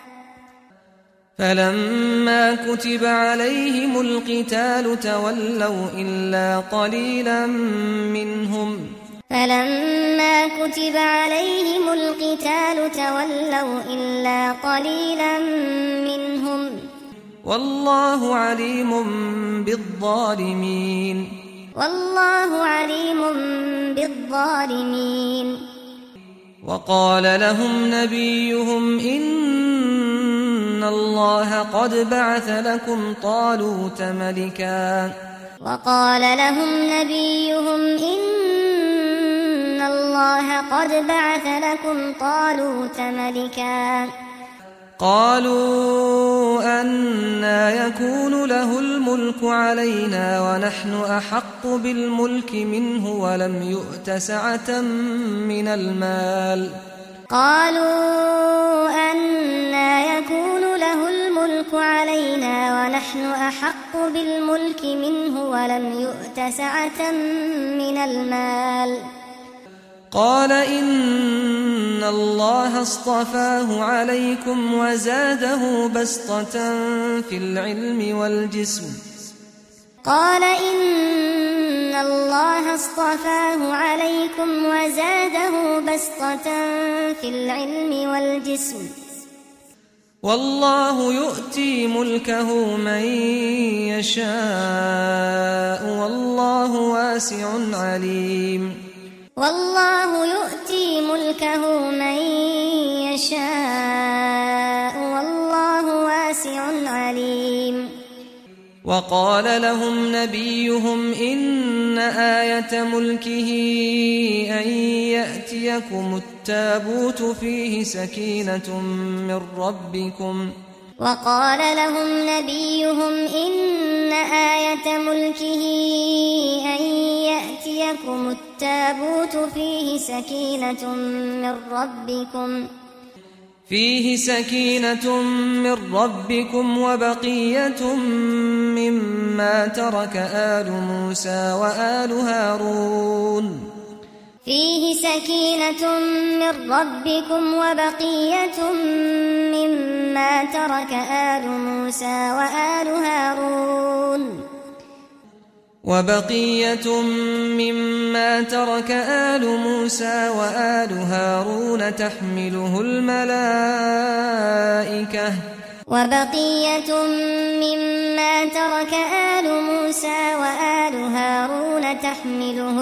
فلما كتب عليهم القتال تولوا إلا قليلا منهم فلما كتب عليهم القتال تولوا إلا قليلا منهم والله عليم بالظالمين والله عليم بالظالمين وقال لهم نبيهم إن الله قد بعث لكم طالوت ملكا وقال لهم نبيهم إن الله قد بعث لكم طالوت ملكا قالوا أنى يكون له الملك علينا ونحن أحق بالملك منه ولم يؤت سعة من المال قالوا أنى يكون له الملك علينا ونحن أحق بالملك منه ولم يؤت سعة من المال قال إن الله اصطفاه عليكم وزاده بسطة في العلم والجسم قال إن الله اصطفاه عليكم وزاده بسطة في العلم والجسم والله يؤتي ملكه من يشاء والله واسع عليم والله يؤتي ملكه من يشاء والله واسع عليم وقال لهم نبيهم إن آية ملكه أن يأتيكم التابوت فيه سكينة من ربكم وقال لهم نبيهم إن آية ملكه أن يأتيكم التابوت فيه سكينة من ربكم فيه سكينة من ربكم وبقية مما ترك آل موسى وآل هارون فيه سكينة من ربكم وبقية مما ترك آل موسى وآل هارون وبقية مما ترك آل موسى وآل هارون تحمله الملائكة وبقية مما ترك آل موسى وآل هارون تحمله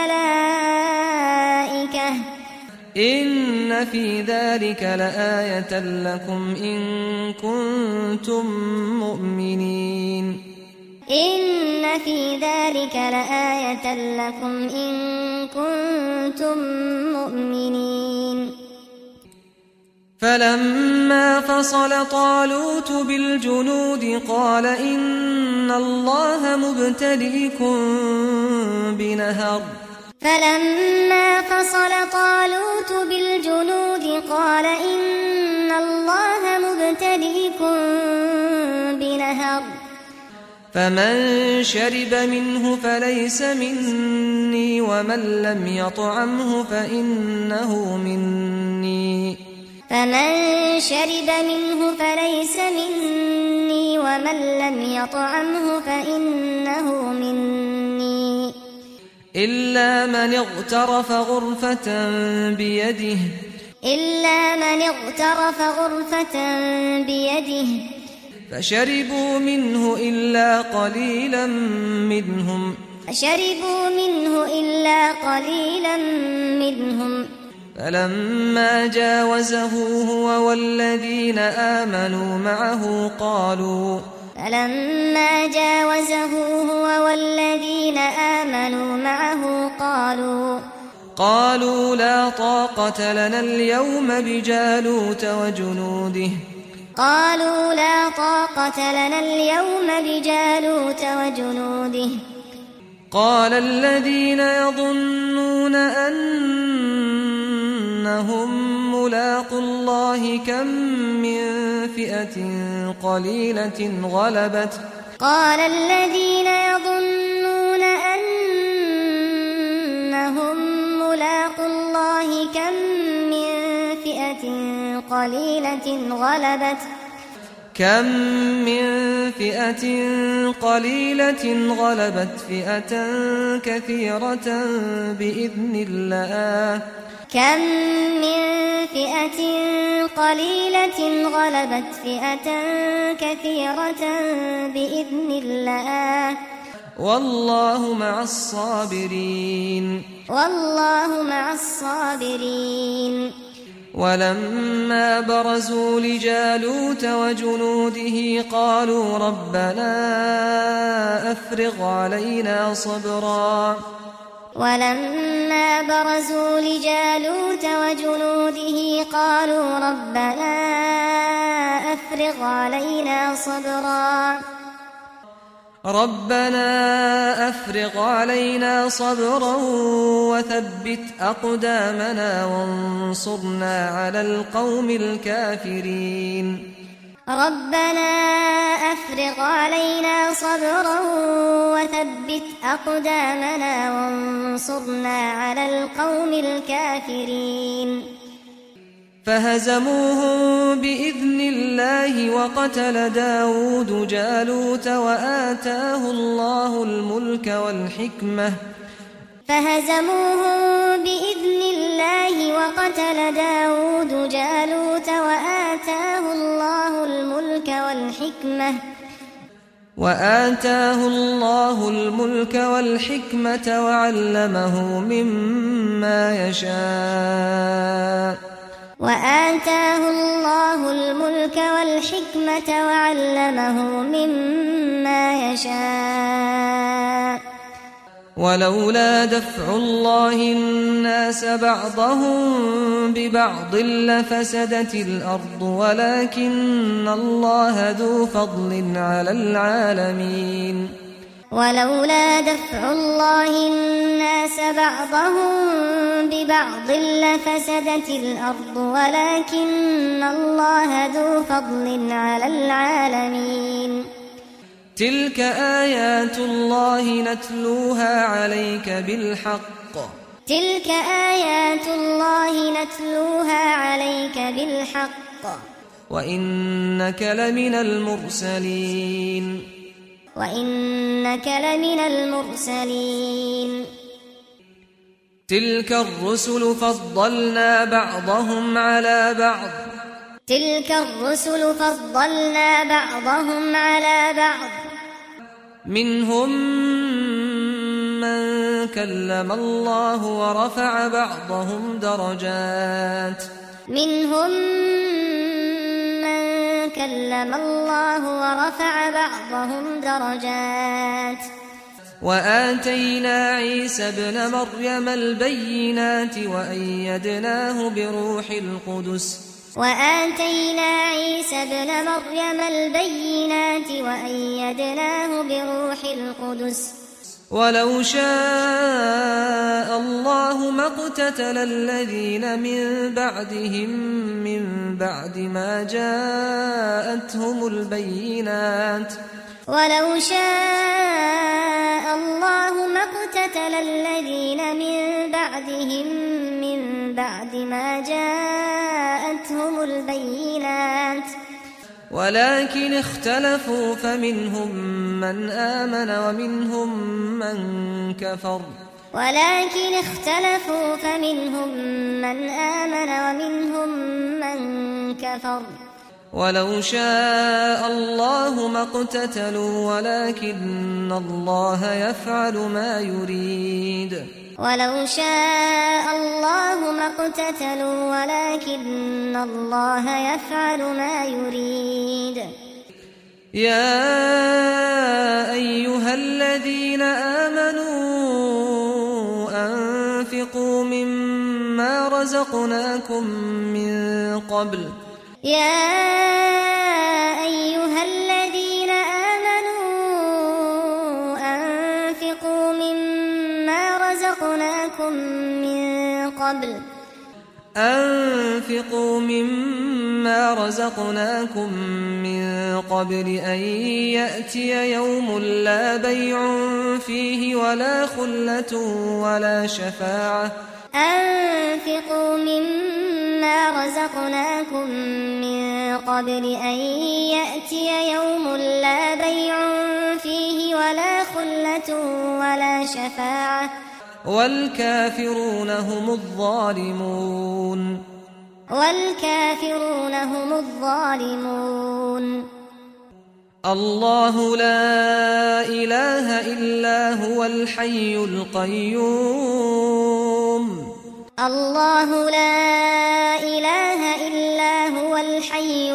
الملائكة إن في ذلك لآية لكم إن كنتم مؤمنين إن في ذلك لآية لكم إن كنتم مؤمنين فلما فصل طالوت بالجنود قال إن الله مبتليكم بنهر فلما فصل طالوت بالجنود قال إن الله مبتليكم بنهر فمن شرب منه فليس مني ومن لم يطعمه فإنه مني فمن شرب منه فليس مني ومن لم يطعمه فإنه مني إلا من اغترف غرفة بيده إلا من اغترف غرفة بيده فشربوا منه إلا قليلا منهم فشربوا منه إلا قليلا منهم فلما جاوزه هو والذين آمنوا معه قالوا فلما جاوزه هو والذين آمنوا معه قالوا قالوا لا طاقة لنا اليوم بجالوت وجنوده قالوا لا طاقة لنا اليوم بجالوت وجنوده قال الذين يظنون أنهم ملاقو الله كم من فئة قليلة غلبت قال الذين يظنون أنهم ملاقو الله كم من فئة قليلة غلبت كم من فئة قليلة غلبت فئة كثيرة بإذن الله كم من فئة قليلة غلبت فئة كثيرة بإذن الله والله مع الصابرين والله مع الصابرين ولما برزوا لجالوت وجنوده قالوا ربنا أفرغ علينا صبرا ولما برزوا لجالوت وجنوده قالوا ربنا أفرغ علينا صبرا ربنا أفرغ علينا صبرا وثبت أقدامنا وانصرنا على القوم الكافرين ربنا أفرغ علينا صبرا وثبت أقدامنا وانصرنا على القوم الكافرين فهزموهم بإذن الله وقتل داود جالوت وآتاه الله الملك والحكمة فهزموهم بإذن الله وقتل داود جالوت وآتاه الله الملك والحكمة وآتاه الله الملك والحكمة وعلمه مما يشاء وآتاه الله الملك والحكمة وعلمه مما يشاء ولولا دفع الله الناس بعضهم ببعض لفسدت الأرض ولكن الله ذو فضل على العالمين ولولا دفع الله الناس بعضهم ببعض لفسدت الأرض ولكن الله ذو فضل على العالمين تلك آيات الله نتلوها عليك بالحق تلك آيات الله نتلوها عليك بالحق وإنك لمن المرسلين وإنك لمن المرسلين تلك الرسل فضلنا بعضهم على بعض تلك الرسل فضلنا بعضهم على بعض منهم من كلم الله ورفع بعضهم درجات منهم من كلم الله ورفع بعضهم درجات وآتينا عيسى ابن مريم البينات وأيدناه بروح القدس وآتينا عيسى ابن مريم البينات وأيدناه بروح القدس ولو شاء الله ما اقتتل الذين من بعدهم من بعد ما جاءتهم البينات ولو شاء الله ما اقتتل الذين من بعدهم من بعد ما جاءتهم البينات ولكن اختلفوا فمنهم من آمن ومنهم من كفر ولكن اختلفوا فمنهم من آمن ومنهم من كفر ولو شاء الله ما اقتتلوا ولكن الله يفعل ما يريد ولو شاء الله ما اقتتلوا ولكن الله يفعل ما يريد يا أيها الذين آمنوا أنفقوا مما رزقناكم من قبل يا أيها الذين آمنوا أنفقوا مما رزقناكم من قبل أنفقوا مما رزقناكم من قبل أن يأتي يوم لا بيع فيه ولا خلة ولا شفاعة أنفقوا مما رزقناكم من قبل أن يأتي يوم لا بيع فيه ولا خلة ولا شفاعة والكافرون هم الظالمون والكافرون هم الظالمون الله لا إله إلا هو الحي القيوم الله لا إله إلا هو الحي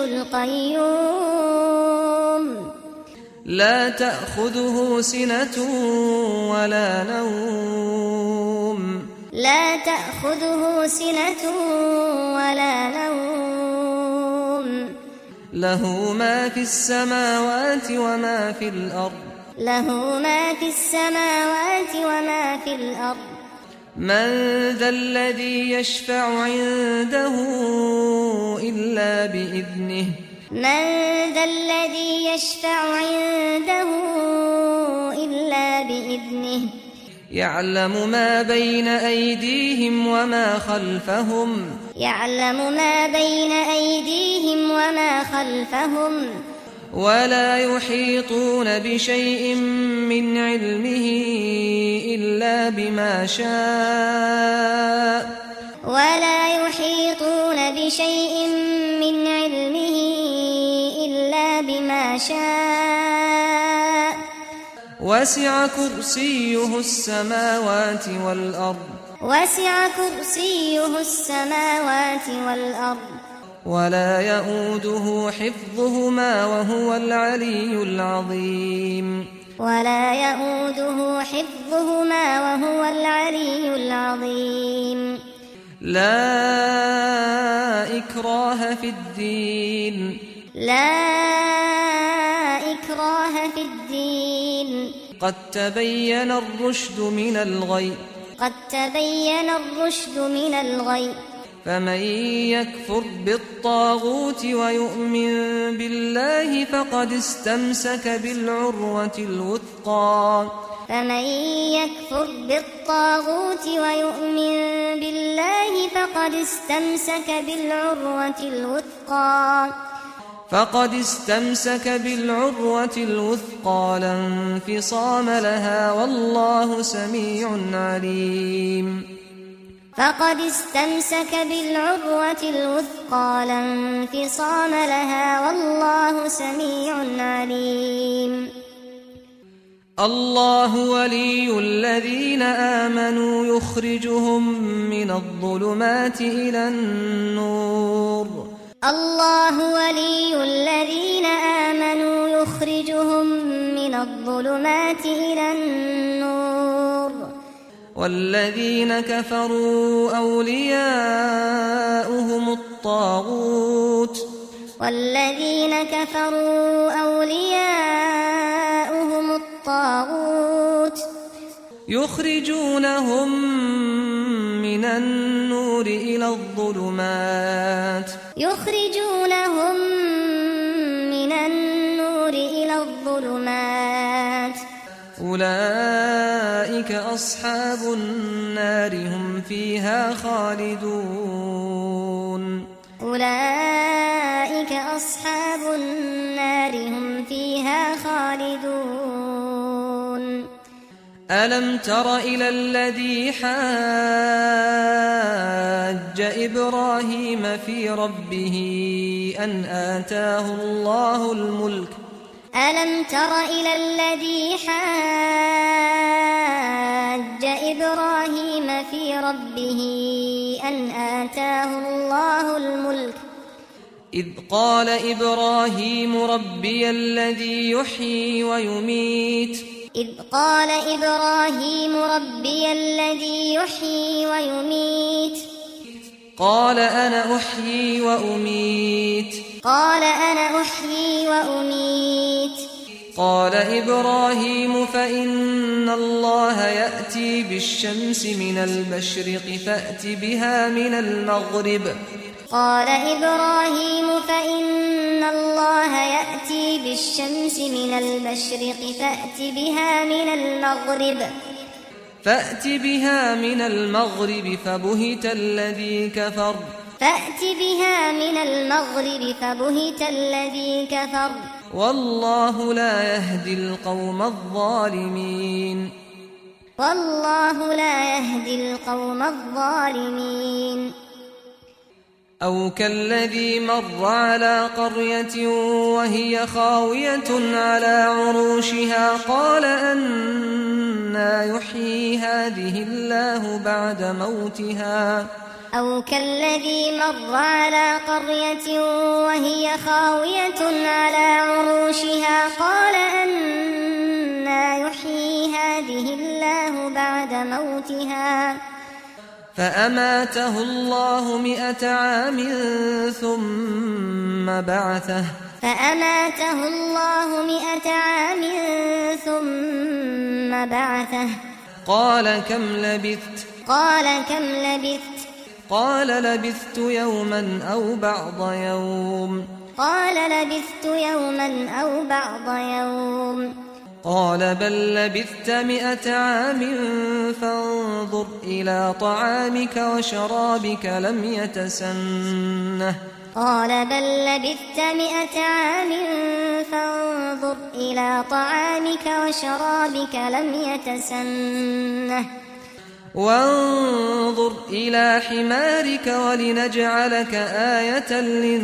القيوم لا تأخذه سنة ولا نوم لا تأخذه سنة ولا نوم له ما في السماوات وما في الأرض له ما في السماوات وما في الأرض من ذا الذي يشفع عنده إلا بإذنه من ذا الذي يشفع عنده إلا بإذنه يعلم ما بين أيديهم وما خلفهم يعلم ما بين أيديهم وما خلفهم ولا يحيطون بشيء من علمه إلا بما شاء ولا يحيطون بشيء من علمه إلا بما شاء وسع كرسيه السماوات والأرض وسع كرسيه السماوات والأرض ولا يؤوده حفظهما وهو العلي العظيم ولا يؤوده حفظهما وهو العلي العظيم لا إكراه في الدين لا إكراه في الدين قد تبين الرشد من الغي قد تبين الرشد من الغي فمن يكفر بالطاغوت ويؤمن بالله فقد استمسك بالعروة الوثقى فمن يكفر بالطاغوت ويؤمن بالله فقد استمسك بالعروة الوثقى فقد استمسك بالعروة الوثقى لا انفصام لها والله سميع عليم فقد استمسك بالعروة الوثقى لا انفصام لها والله سميع عليم الله ولي الذين آمنوا يخرجهم من الظلمات إلى النور الله ولي الذين آمنوا يخرجهم من الظلمات إلى النور والذين كفروا أولياؤهم الطاغوت والذين كفروا أولياؤهم الطاغوت يخرجونهم من النور إلى الظلمات يخرجونهم من النور إلى الظلمات أولئك أصحاب النار هم فيها خالدون أولئك أصحاب النار هم فيها خالدون ألم تر إلى الذي حاج إبراهيم في ربه أن آتاه الله الملك ألم تر إلى الذي حاج إبراهيم في ربه أن آتاه الله الملك إذ قال إبراهيم ربي الذي يحيي ويميت إذ قال إبراهيم ربي الذي يحيي ويميت قال أنا أحيي وأميت قال أنا أحيي وأميت قال إبراهيم فإن الله يأتي بالشمس من المشرق فأت بها من المغرب قال إبراهيم فإن الله يأتي بالشمس من المشرق فأت بها من المغرب فأت بها من المغرب فبهت الذي كفر فأت بها من المغرب فبهت الذي كفر والله لا يهدي القوم الظالمين والله لا يهدي القوم الظالمين أو كالذي مر على قرية وهي خاوية على عروشها قال أنى يحيي هذه الله بعد موتها أو كالذي مر على قرية وهي خاوية على عروشها قال أنى يحيي هذه الله بعد موتها فأماته الله مئة عام ثم بعثه فأماته الله مئة عام ثم بعثه قال كم لبثت قال كم لبثت قال لبثت يوما أو بعض يوم قال لبثت يوما أو بعض يوم قال بل لبثت مئة عام فانظر إلى طعامك وشرابك لم يتسنه قال بل لبثت مئة عام فانظر إلى طعامك وشرابك لم يتسنه وانظر إلى حمارك ولنجعلك آية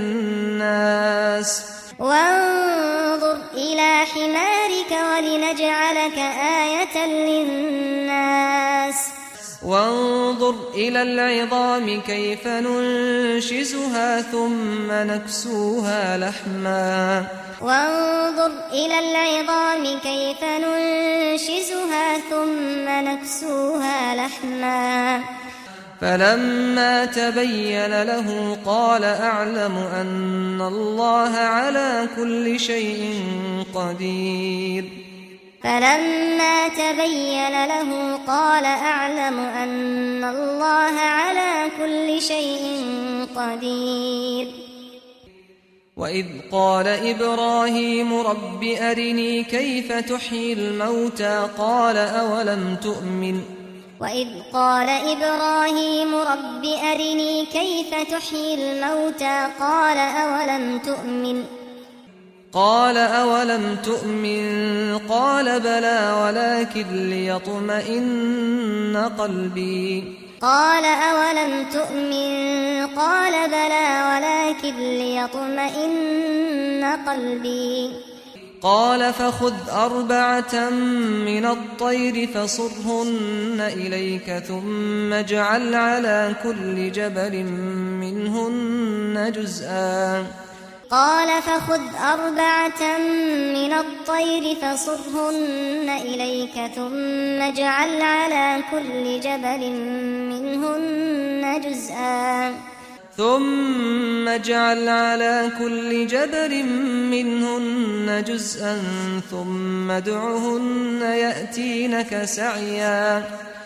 للناس وانظر إلى حمارك ولنجعلك آية للناس وانظر إلى العظام كيف ننشزها ثم نكسوها لحما وانظر إلى العظام كيف ننشزها ثم نكسوها لحما فلما تبين له قال أعلم أن الله على كل شيء قدير فلما تبين له قال أعلم أن الله على كل شيء قدير وإذ قال إبراهيم رب أرني كيف تحيي الموتى قال أولم تؤمن وإذ قال إبراهيم رب أرني كيف تحيي الموتى قال أولم تؤمن قال أولم تؤمن قال بلى ولكن ليطمئن قلبي قال أولم تؤمن قال بلى ولكن ليطمئن قلبي قال فخذ أربعة من الطير فصرهن إليك ثم اجعل على كل جبل منهن جزءا قال فخذ أربعة من الطير فصرهن إليك ثم اجعل على كل جبل منهن جزءا ثم اجعل على كل جبل منهن جزءا ثم ادعهن يأتينك سعيا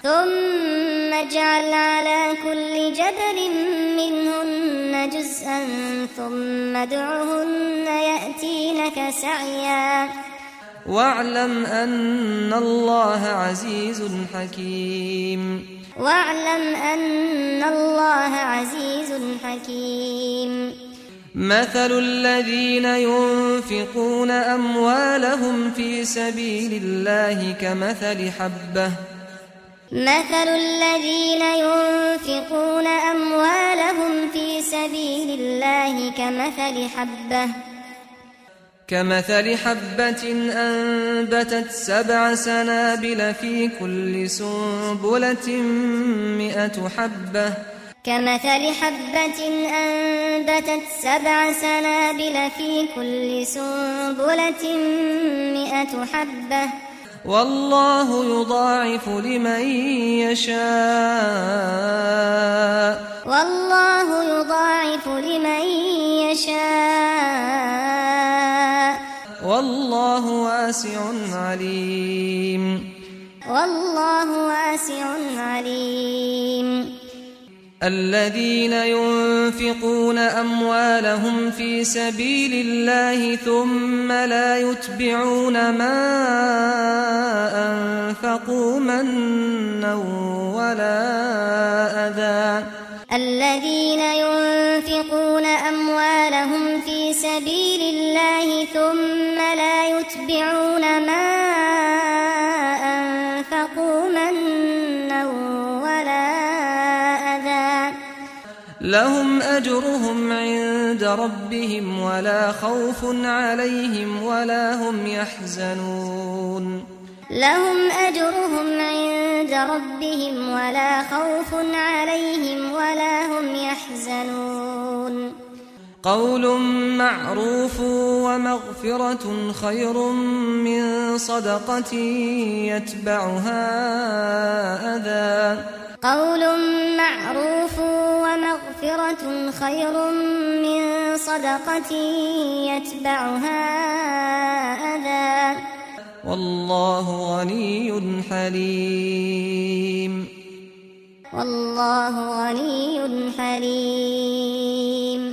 ثم اجعل على كل جبل منهن جزءا ثم ادعهن يأتينك سعيا واعلم أن الله عزيز حكيم واعلم أن الله عزيز حكيم مثل الذين ينفقون أموالهم في سبيل الله كمثل حبة مثل الذين ينفقون أموالهم في سبيل الله كمثل حبة كمثل حبة أنبتت سبع سنابل في كل سنبلة مئة حبة كمثل حبة أنبتت سبع سنابل في كل سنبلة مئة حبة والله يضاعف لمن يشاء والله يضاعف لمن يشاء والله واسع عليم والله واسع عليم الذين ينفقون أموالهم في سبيل الله ثم لا يتبعون ما أنفقوا منا ولا أذى الذين ينفقون أموالهم في سبيل الله ثم لا يتبعون ما أنفقوا منا ولا أذى لهم أجرهم عند ربهم ولا خوف عليهم ولا هم يحزنون لهم أجرهم عند ربهم ولا خوف عليهم ولا هم يحزنون قول معروف ومغفرة خير من صدقة يتبعها أذى قول معروف ومغفرة خير من صدقة يتبعها أذى والله غني حليم والله غني حليم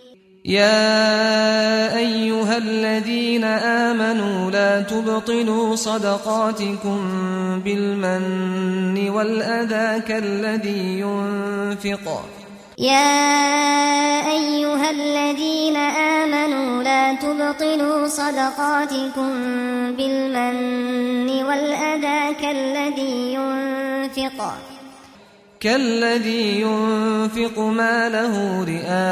يا أيها الذين آمنوا لا تبطلوا صدقاتكم بالمن والأذى كالذي ينفق يا أيها الذين آمنوا لا تبطلوا صدقاتكم بالمن والأذى كالذي ينفق كالذي ينفق ماله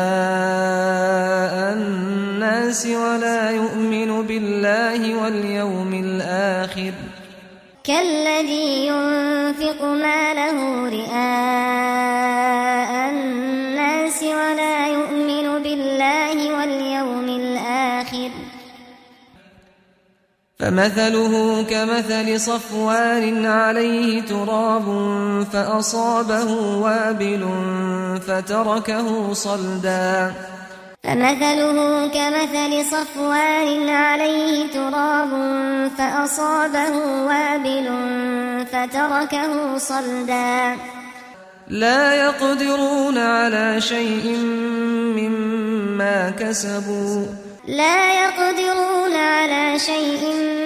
رئاء الناس ولا يؤمن بالله واليوم الآخر كالذي ينفق ماله رئاء الناس ولا يؤمن بالله واليوم الآخر فمثله كمثل صفوان عليه تراب فأصابه وابل فتركه صلدا فمثله كمثل صفوان عليه تراب فأصابه وابل فتركه صلدا لا يقدرون على شيء مما كسبوا لا يقدرون على شيء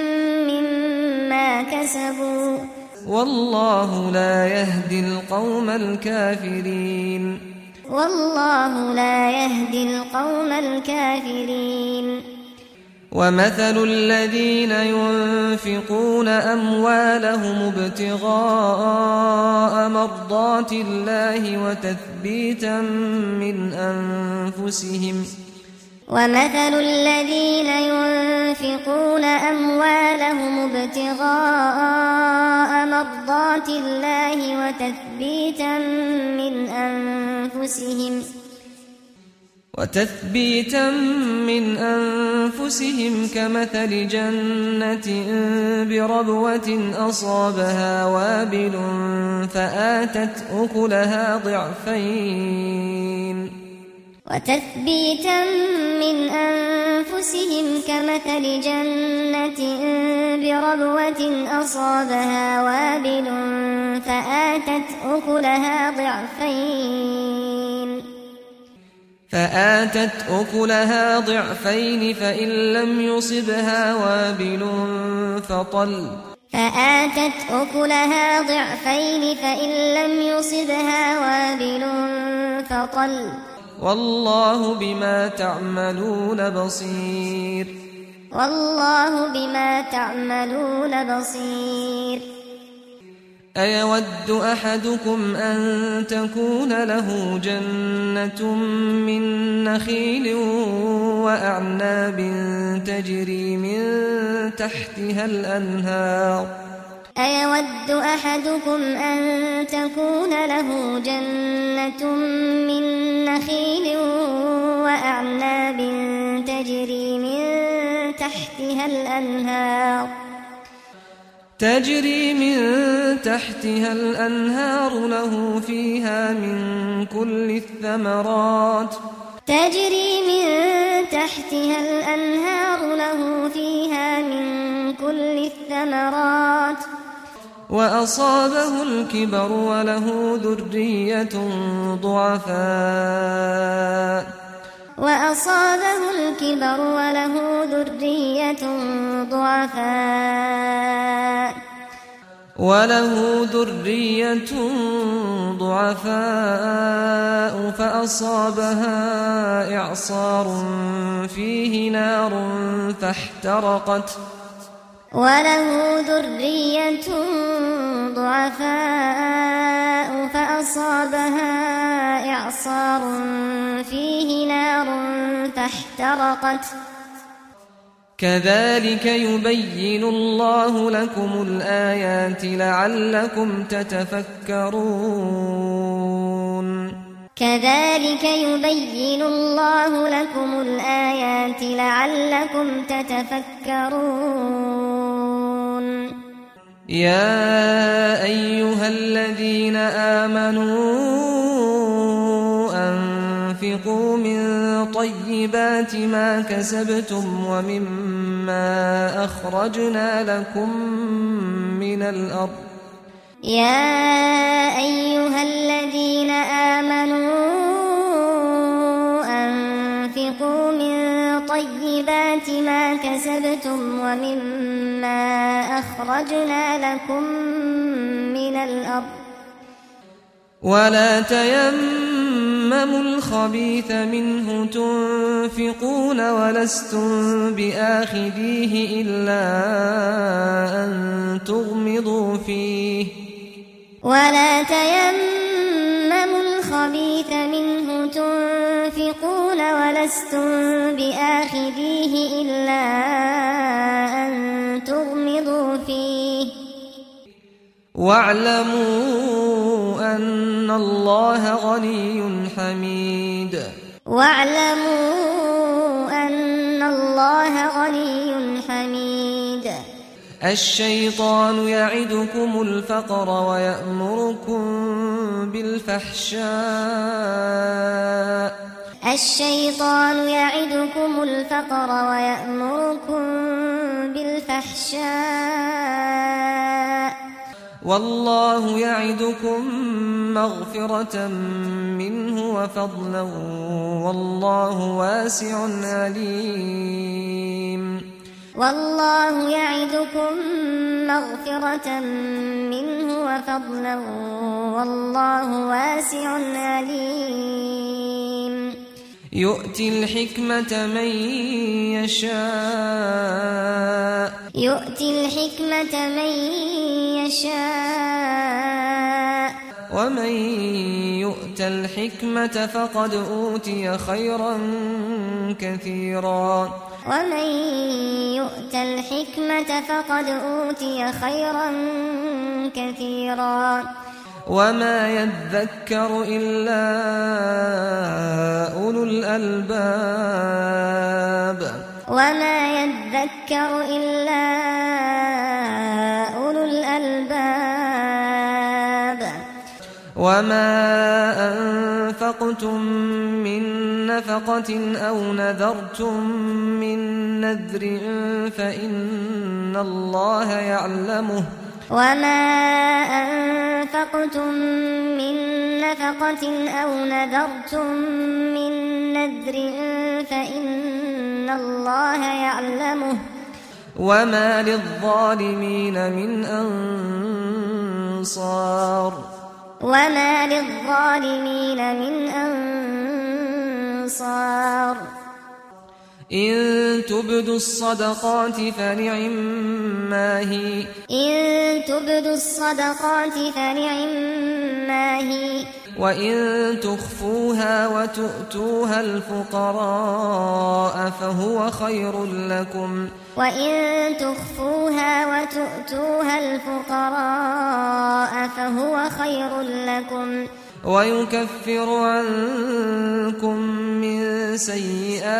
مما كسبوا والله لا يهدي القوم الكافرين والله لا يهدي القوم الكافرين ومثل الذين ينفقون أموالهم ابتغاء مرضات الله وتثبيتا من أنفسهم ومثل الذين ينفقون أموالهم ابتغاء مرضات الله وتثبيتا من أنفسهم وتثبيتا من أنفسهم كمثل جنة بربوة أصابها وابل فآتت أكلها ضعفين وتثبيتا من أنفسهم كمثل جنة بربوة أصابها وابل فآتت أكلها ضعفين فآتت أكلها ضعفين فإن لم يصبها وابل فطل فآتت أكلها ضعفين فإن لم يصبها وابل فطل والله بما تعملون بصير والله بما تعملون بصير أيود أحدكم أن تكون له جنة من نخيل وأعناب تجري من تحتها الأنهار أيود أحدكم أن تكون له جنة من نخيل وأعناب تجري من تحتها الأنهار تجري من تحتها الأنهار له فيها من كل الثمرات تجري من تحتها الأنهار له فيها من كل الثمرات وأصابه الكبر وله ذرية ضعفاء وأصابه الكبر وله ذرية ضعفاء وله ذرية ضعفاء فأصابها إعصار فيه نار فاحترقت وله ذرية ضعفاء فأصابها إعصار فيه نار فاحترقت كذلك يبين الله لكم الآيات لعلكم تتفكرون كذلك يبين الله لكم الآيات لعلكم تتفكرون يا أيها الذين آمنوا أنفقوا من طيبات ما كسبتم ومما أخرجنا لكم من الأرض يا أيها الذين آمنوا أنفقوا من طيبات ما كسبتم ومما أخرجنا لكم من الأرض ولا تيمموا الخبيث منه تنفقون ولستم بآخذيه إلا أن تغمضوا فيه ولا تيمموا الخبيث منه تنفقون ولستم بآخذيه إلا أن تغمضوا فيه واعلموا أن الله غني حميد واعلموا أن الله غني حميد الشيطان يعدكم الفقر ويأمركم بالفحشاء الشيطان يعدكم الفقر ويأمركم بالفحشاء والله يعدكم مغفرة منه وفضلا والله واسع عليم والله يعدكم مغفرة منه وفضلا والله واسع عليم يؤتي الحكمة من يشاء يؤتي الحكمة من يشاء ومن يؤت الحكمة فقد أوتي خيرا كثيرا ومن يؤت الحكمة فقد أوتي خيرا كثيرا وما يذكر إلا أولو الألباب وما يذكر إلا أولو الألباب وما أنفقتم من نفقة أو نذرتم من نذر فإن الله يعلمه وما أنفقتم من نفقة أو نذرتم من نذر فإن الله يعلمه وما للظالمين من أنصار وما للظالمين من أنصار إن تبدوا الصدقات فنعما هي إن تبدوا الصدقات فنعما هي وإن تخفوها وتؤتوها الفقراء فهو خير لكم وإن تخفوها وتؤتوها الفقراء فهو خير لكم ويكفر عنكم من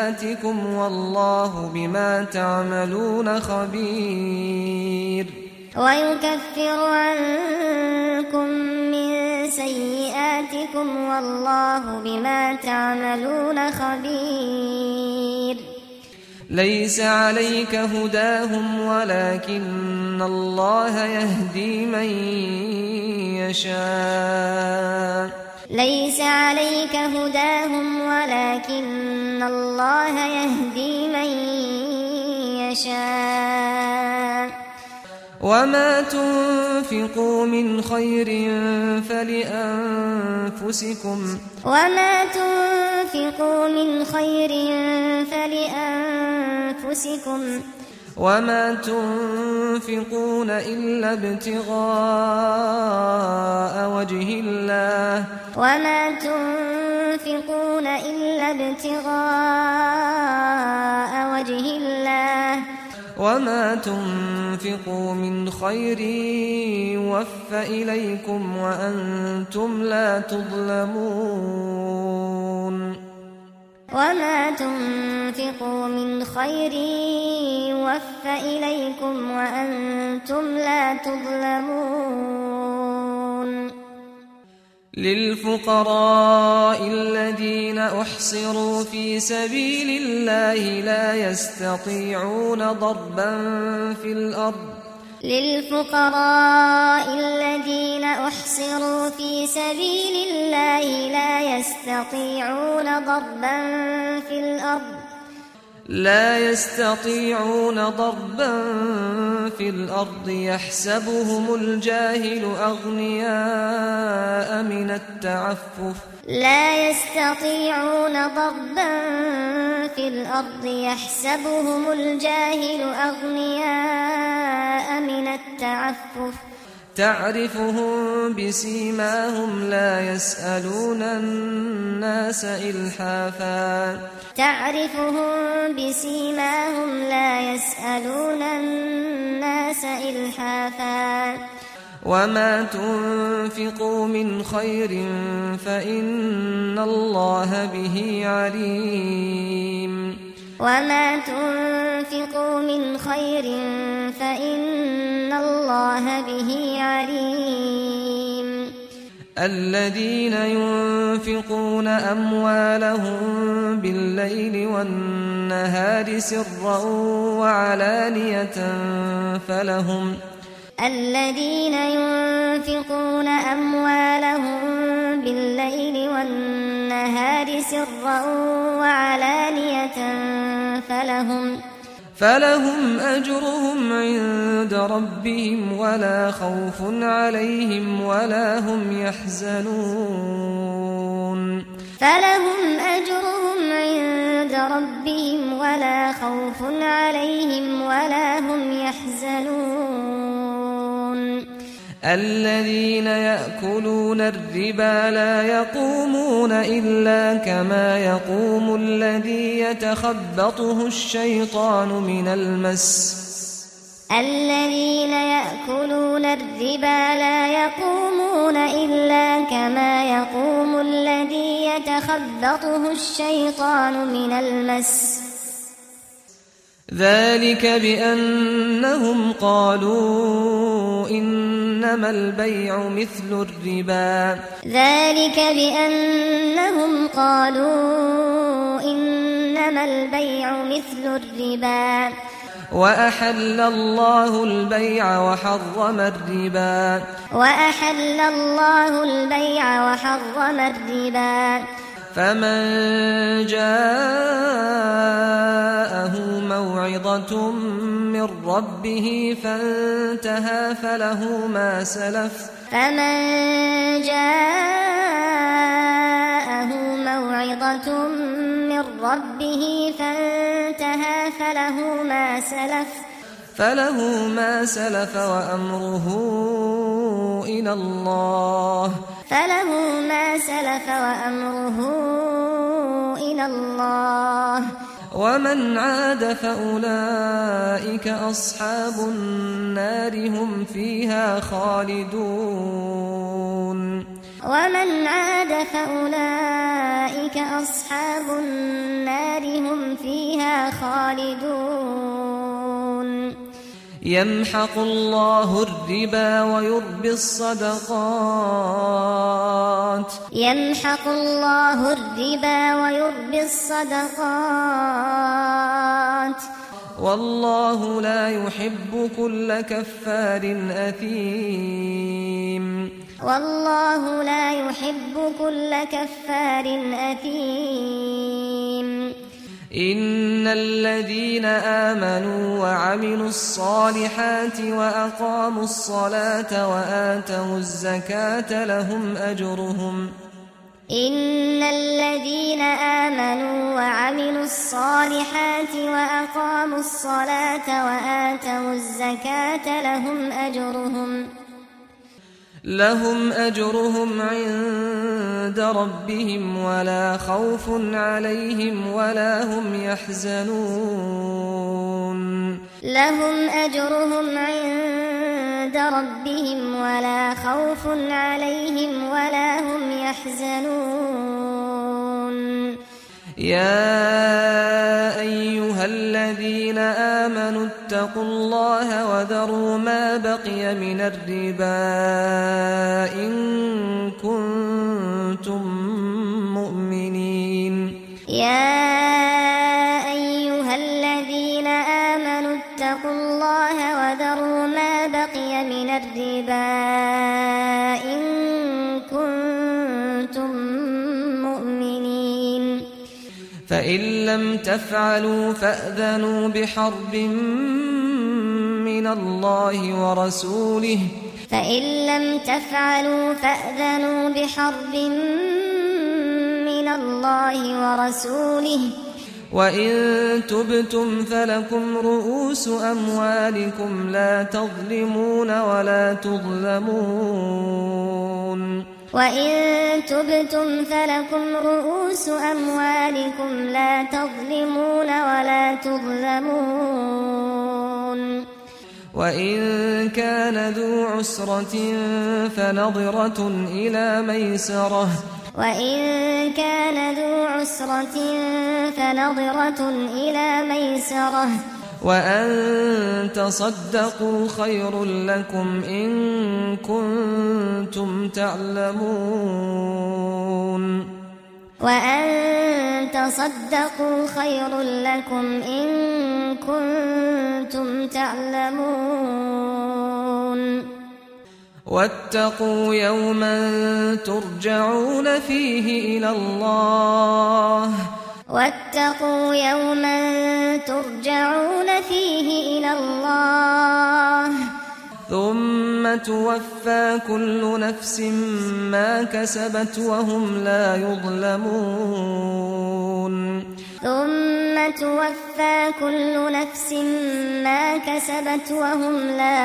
سيئاتكم والله بما تعملون خبير ويكفر عنكم من سيئاتكم والله بما تعملون خبير ليس عليك هداهم ولكن الله يهدي من يشاء ليس عليك هداهم ولكن الله يهدي من يشاء وما تنفقوا من خير فلأنفسكم وما تنفقوا من خير فلأنفسكم وما تنفقون إلا ابتغاء وجه الله وما تنفقون إلا ابتغاء وجه الله وما تنفقوا من خير يوفى إليكم وأنتم لا تظلمون وما تنفقوا من خير يوفى إليكم وأنتم لا تظلمون للفقراء الذين أحصروا في سبيل الله لا يستطيعون ضربا في الأرض للفقراء الذين أحصروا في سبيل الله لا يستطيعون ضربا في الأرض لا يستطيعون ضربا في الأرض يحسبهم الجاهل أغنياء من التعفف لا يستطيعون ضربا في الأرض يحسبهم الجاهل أغنياء من التعفف تعرفهم بسيماهم لا يسألون الناس إلحافا تعرفهم بسيماهم لا يسألون الناس إلحافا وما تنفقوا من خير فإن الله به عليم وما تنفقوا من خير فإن الله به عليم الذين ينفقون أموالهم بالليل والنهار سرا وعلانية فلهم الذين ينفقون أموالهم بالليل والنهار سرا وعلانية فلهم فلهم أجرهم عند ربهم ولا خوف عليهم ولا هم يحزنون فلهم أجرهم عند ربهم ولا خوف عليهم ولا هم يحزنون الذين يأكلون الربا لا يقومون إلا كما يقوم الذي يتخبطه الشيطان من المس الذين يأكلون الربا لا يقومون إلا كما يقوم الذي يتخبطه الشيطان من المس ذلك بأنهم قالوا إنما البيع مثل الربا ذلك بأنهم قالوا إنما البيع مثل الربا وأحل الله البيع وحرم الربا وأحل الله البيع وحرم الربا فمن جاءه موعظة من ربه فانتهى فله ما سلف فمن جاءه موعظة من ربه فانتهى فله ما سلف فله ما سلف وأمره إلى الله فله ما سلف وأمره إلى الله ومن عاد فأولئك أصحاب النار هم فيها خالدون ومن عاد فأولئك أصحاب النار هم فيها خالدون يمحق الله الربا ويربي الصدقات يمحق الله الربا ويربي الصدقات والله لا يحب كل كفار أثيم والله لا يحب كل كفار أثيم إن الذين آمنوا وعملوا الصالحات وأقاموا الصلاة وآتوا الزكاة لهم أجرهم إن الذين آمنوا وعملوا الصالحات وأقاموا الصلاة وآتوا الزكاة لهم أجرهم لهم أجرهم عند ربهم ولا خوف عليهم ولا هم يحزنون لهم أجرهم عند ربهم ولا خوف عليهم ولا هم يحزنون يا أيها الذين آمنوا اتقوا الله وذروا ما بقي من الربا إن كنتم مؤمنين يا أيها الذين آمنوا اتقوا الله وذروا ما بقي من الربا إن كنتم مؤمنين فإن لم تفعلوا فأذنوا بحرب من الله ورسوله فإن لم تفعلوا فأذنوا بحرب من الله ورسوله وإن تبتم فلكم رؤوس أموالكم لا تظلمون ولا تظلمون وإن تبتم فلكم رؤوس أموالكم لا تظلمون ولا تظلمون وإن كان ذو عسرة فنظرة إلى ميسرة وإن كان ذو عسرة فنظرة إلى ميسرة وأن تصدقوا خير لكم إن كنتم تعلمون وأن تصدقوا خير لكم إن كنتم تعلمون واتقوا يوما ترجعون فيه إلى الله واتقوا يوما ترجعون فيه إلى الله ثم توفى كل نفس ما كسبت وهم لا يظلمون ثم توفى كل نفس ما كسبت وهم لا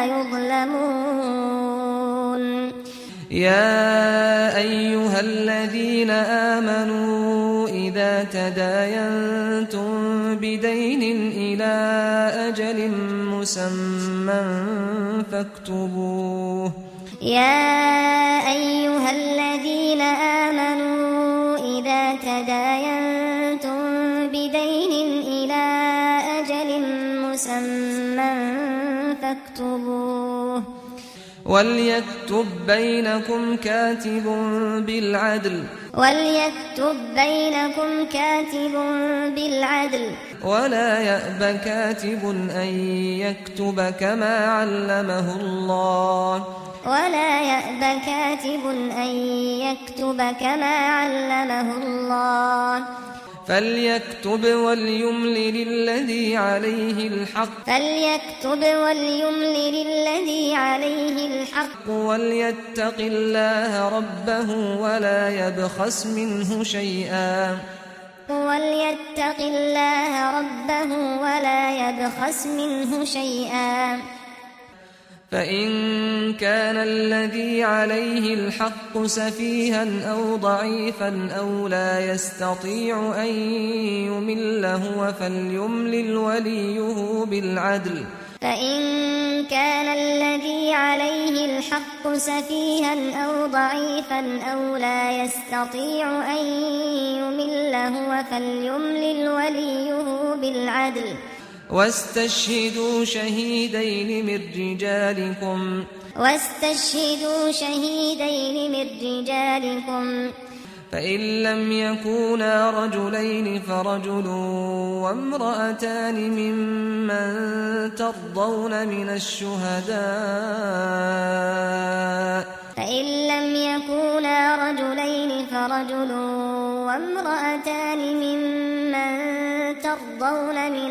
يظلمون يا أيها الذين آمنوا إذا تداينتم بدين إلى أجل مسمى فاكتبوه يا أيها الذين آمنوا إذا تداينتم بدين إلى أجل مسمى فاكتبوه وليكتب بينكم كاتب بالعدل وليكتب بينكم كاتب بالعدل ولا يأب كاتب أن يكتب كما علمه الله ولا يأب كاتب أن يكتب كما علمه الله فليكتب وليملل الذي عليه الحق فليكتب وليملل الذي عليه الحق وليتق الله ربه ولا يبخس منه شيئا وليتق الله ربه ولا يبخس منه شيئا فإن كان الذي عليه الحق سفيها أو ضعيفا أو لا يستطيع أن يمل هو فليملل وليه بالعدل فإن كان الذي عليه الحق سفيها أو ضعيفا أو لا يستطيع أن يمل هو فليملل وليه بالعدل واستشهدوا شهيدين من رجالكم واستشهدوا شهيدين من رجالكم فإن لم يكونا رجلين فرجل وامرأتان ممن ترضون من الشهداء فإن لم يكونا رجلين فرجل وامرأتان ممن ترضون من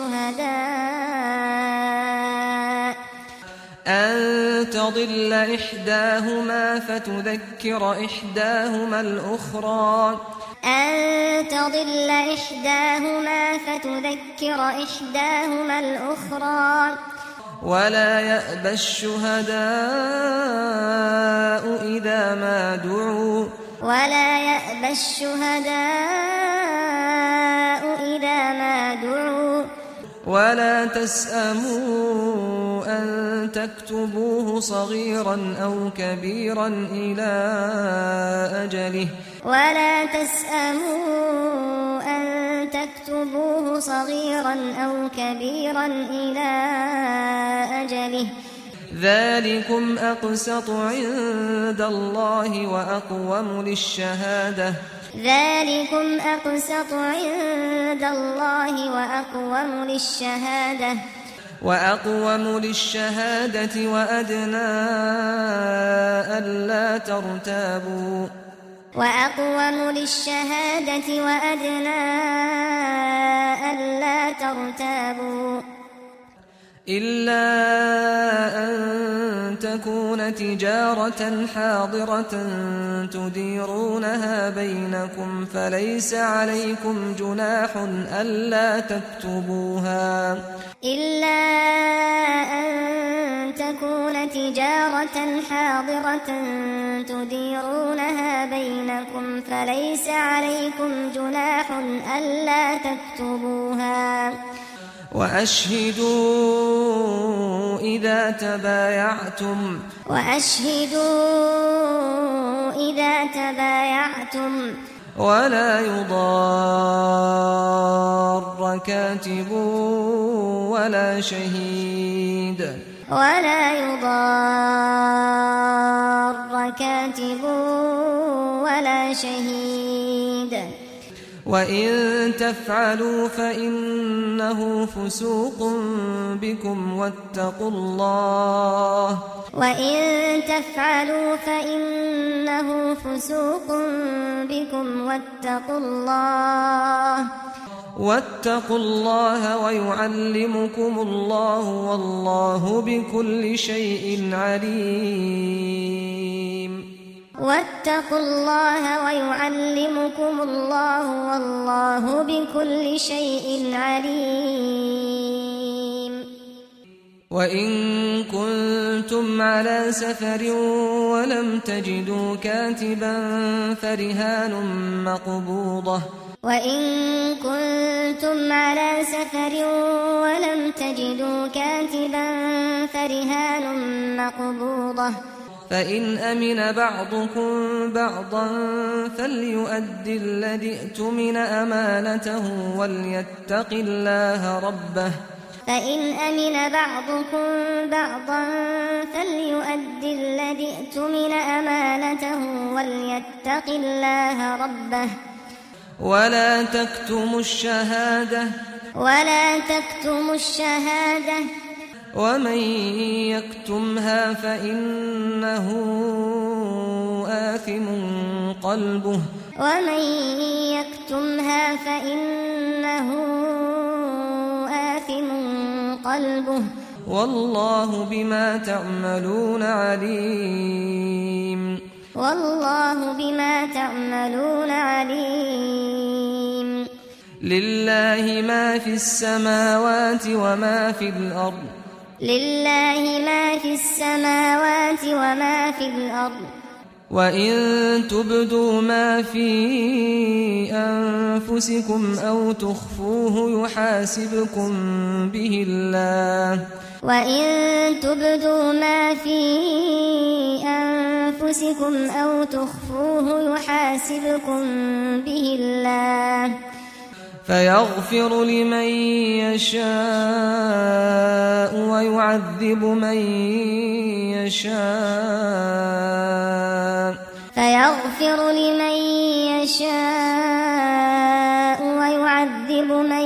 الشهداء أن تضل إحداهما فتذكر إحداهما الأخرى أن تضل إحداهما فتذكر إحداهما الأخرى ولا يأبى الشهداء إذا ما دعوا ولا يأبى الشهداء إذا ما دعوا ولا تسأموا أن تكتبوه صغيرا أو كبيرا إلى أجله ولا تسأموا أن تكتبوه صغيرا أو كبيرا إلى أجله ذلكم أقسط عند الله وأقوم للشهادة ذلكم أقسط عند الله وأقوم للشهادة وأقوم للشهادة وأدنى ألا ترتابوا وأقوم للشهادة وأدنى ألا ترتابوا إلا أن تكون تجارة حاضرة تديرونها بينكم فليس عليكم جناح ألا تكتبوها إلا أن تكون تجارة حاضرة تديرونها بينكم فليس عليكم جناح ألا تكتبوها وأشهدوا إذا تبايعتم وأشهدوا إذا تبايعتم ولا يضار كاتب ولا شهيد ولا يضار كاتب ولا شهيد وإن تفعلوا فإنه فسوق بكم واتقوا الله وإن تفعلوا فإنه فسوق بكم واتقوا الله واتقوا الله ويعلمكم الله والله بكل شيء عليم واتقوا الله ويعلمكم الله والله بكل شيء عليم وإن كنتم على سفر ولم تجدوا كاتبا فرهان مقبوضة وإن كنتم على سفر ولم تجدوا كاتبا فرهان مقبوضة فإن أمن بعضكم بعضا فليؤدي الذي اؤتمن أمانته وليتق الله ربه فإن أمن بعضكم بعضا فليؤدي الذي اؤتمن أمانته وليتق الله ربه ولا تكتموا الشهادة ولا تكتموا الشهادة ومن يكتمها فإنه آثم قلبه ومن يكتمها فإنه آثم قلبه والله بما تعملون عليم والله بما تعملون عليم لله ما في السماوات وما في الأرض لله ما في السماوات وما في الأرض وإن تبدوا ما في أنفسكم أو تخفوه يحاسبكم به الله وإن تبدوا ما في أنفسكم أو تخفوه يحاسبكم به الله فيغفر لمن يشاء ويعذب من يشاء فيغفر لمن يشاء ويعذب من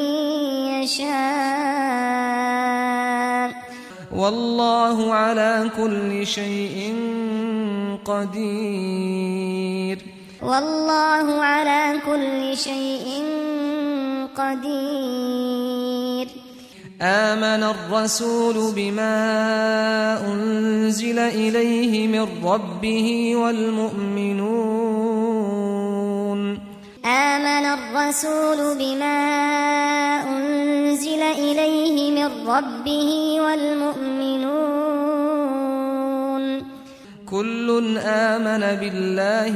يشاء والله على كل شيء قدير والله على كل شيء قدير آمن الرسول بما أنزل إليه من ربه والمؤمنون آمن الرسول بما أنزل إليه من ربه والمؤمنون كل آمن بالله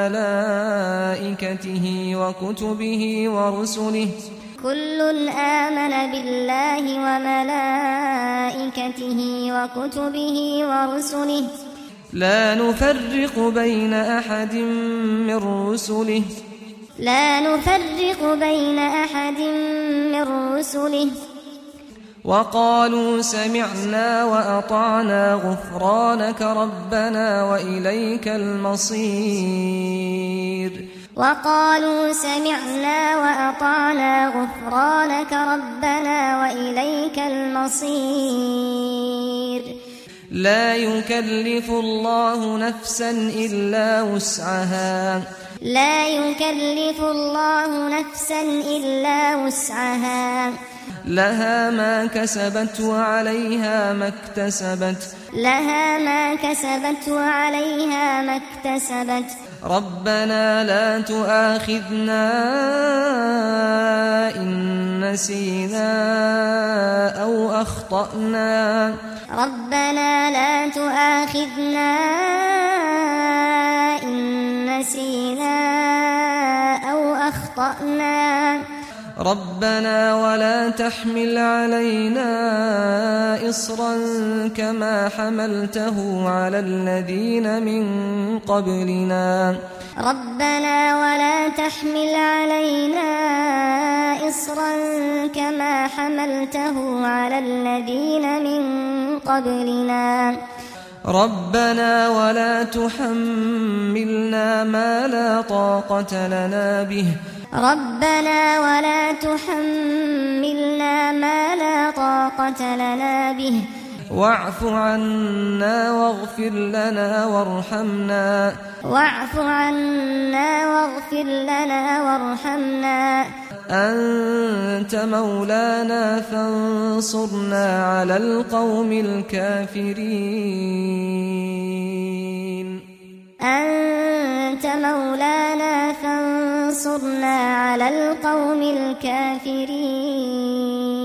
وملائكته وكتبه ورسله كل آمن بالله وملائكته وكتبه ورسله لا نفرق بين أحد من رسله لا نفرق بين أحد من رسله وقالوا سمعنا وأطعنا غفرانك ربنا وإليك المصير وقالوا سمعنا وأطعنا غفرانك ربنا وإليك المصير لا يكلف الله نفسا إلا وسعها لا يكلف الله نفسا إلا وسعها لها ما كسبت وعليها ما اكتسبت لها ما كسبت وعليها ما اكتسبت ربنا لا تؤاخذنا إن نسينا أو أخطأنا ربنا لا تؤاخذنا إن نسينا أو أخطأنا ربنا ولا تحمل علينا إصرا كما حملته على الذين من قبلنا ربنا ولا تحمل علينا إصرا كما حملته على الذين من قبلنا ربنا ولا تحملنا ما لا طاقة لنا به ربنا ولا تحملنا ما لا طاقة لنا به واعف عنا واغفر لنا وارحمنا واعف عنا واغفر لنا وارحمنا أنت مولانا فانصرنا على القوم الكافرين أنت مولانا فانصرنا على القوم الكافرين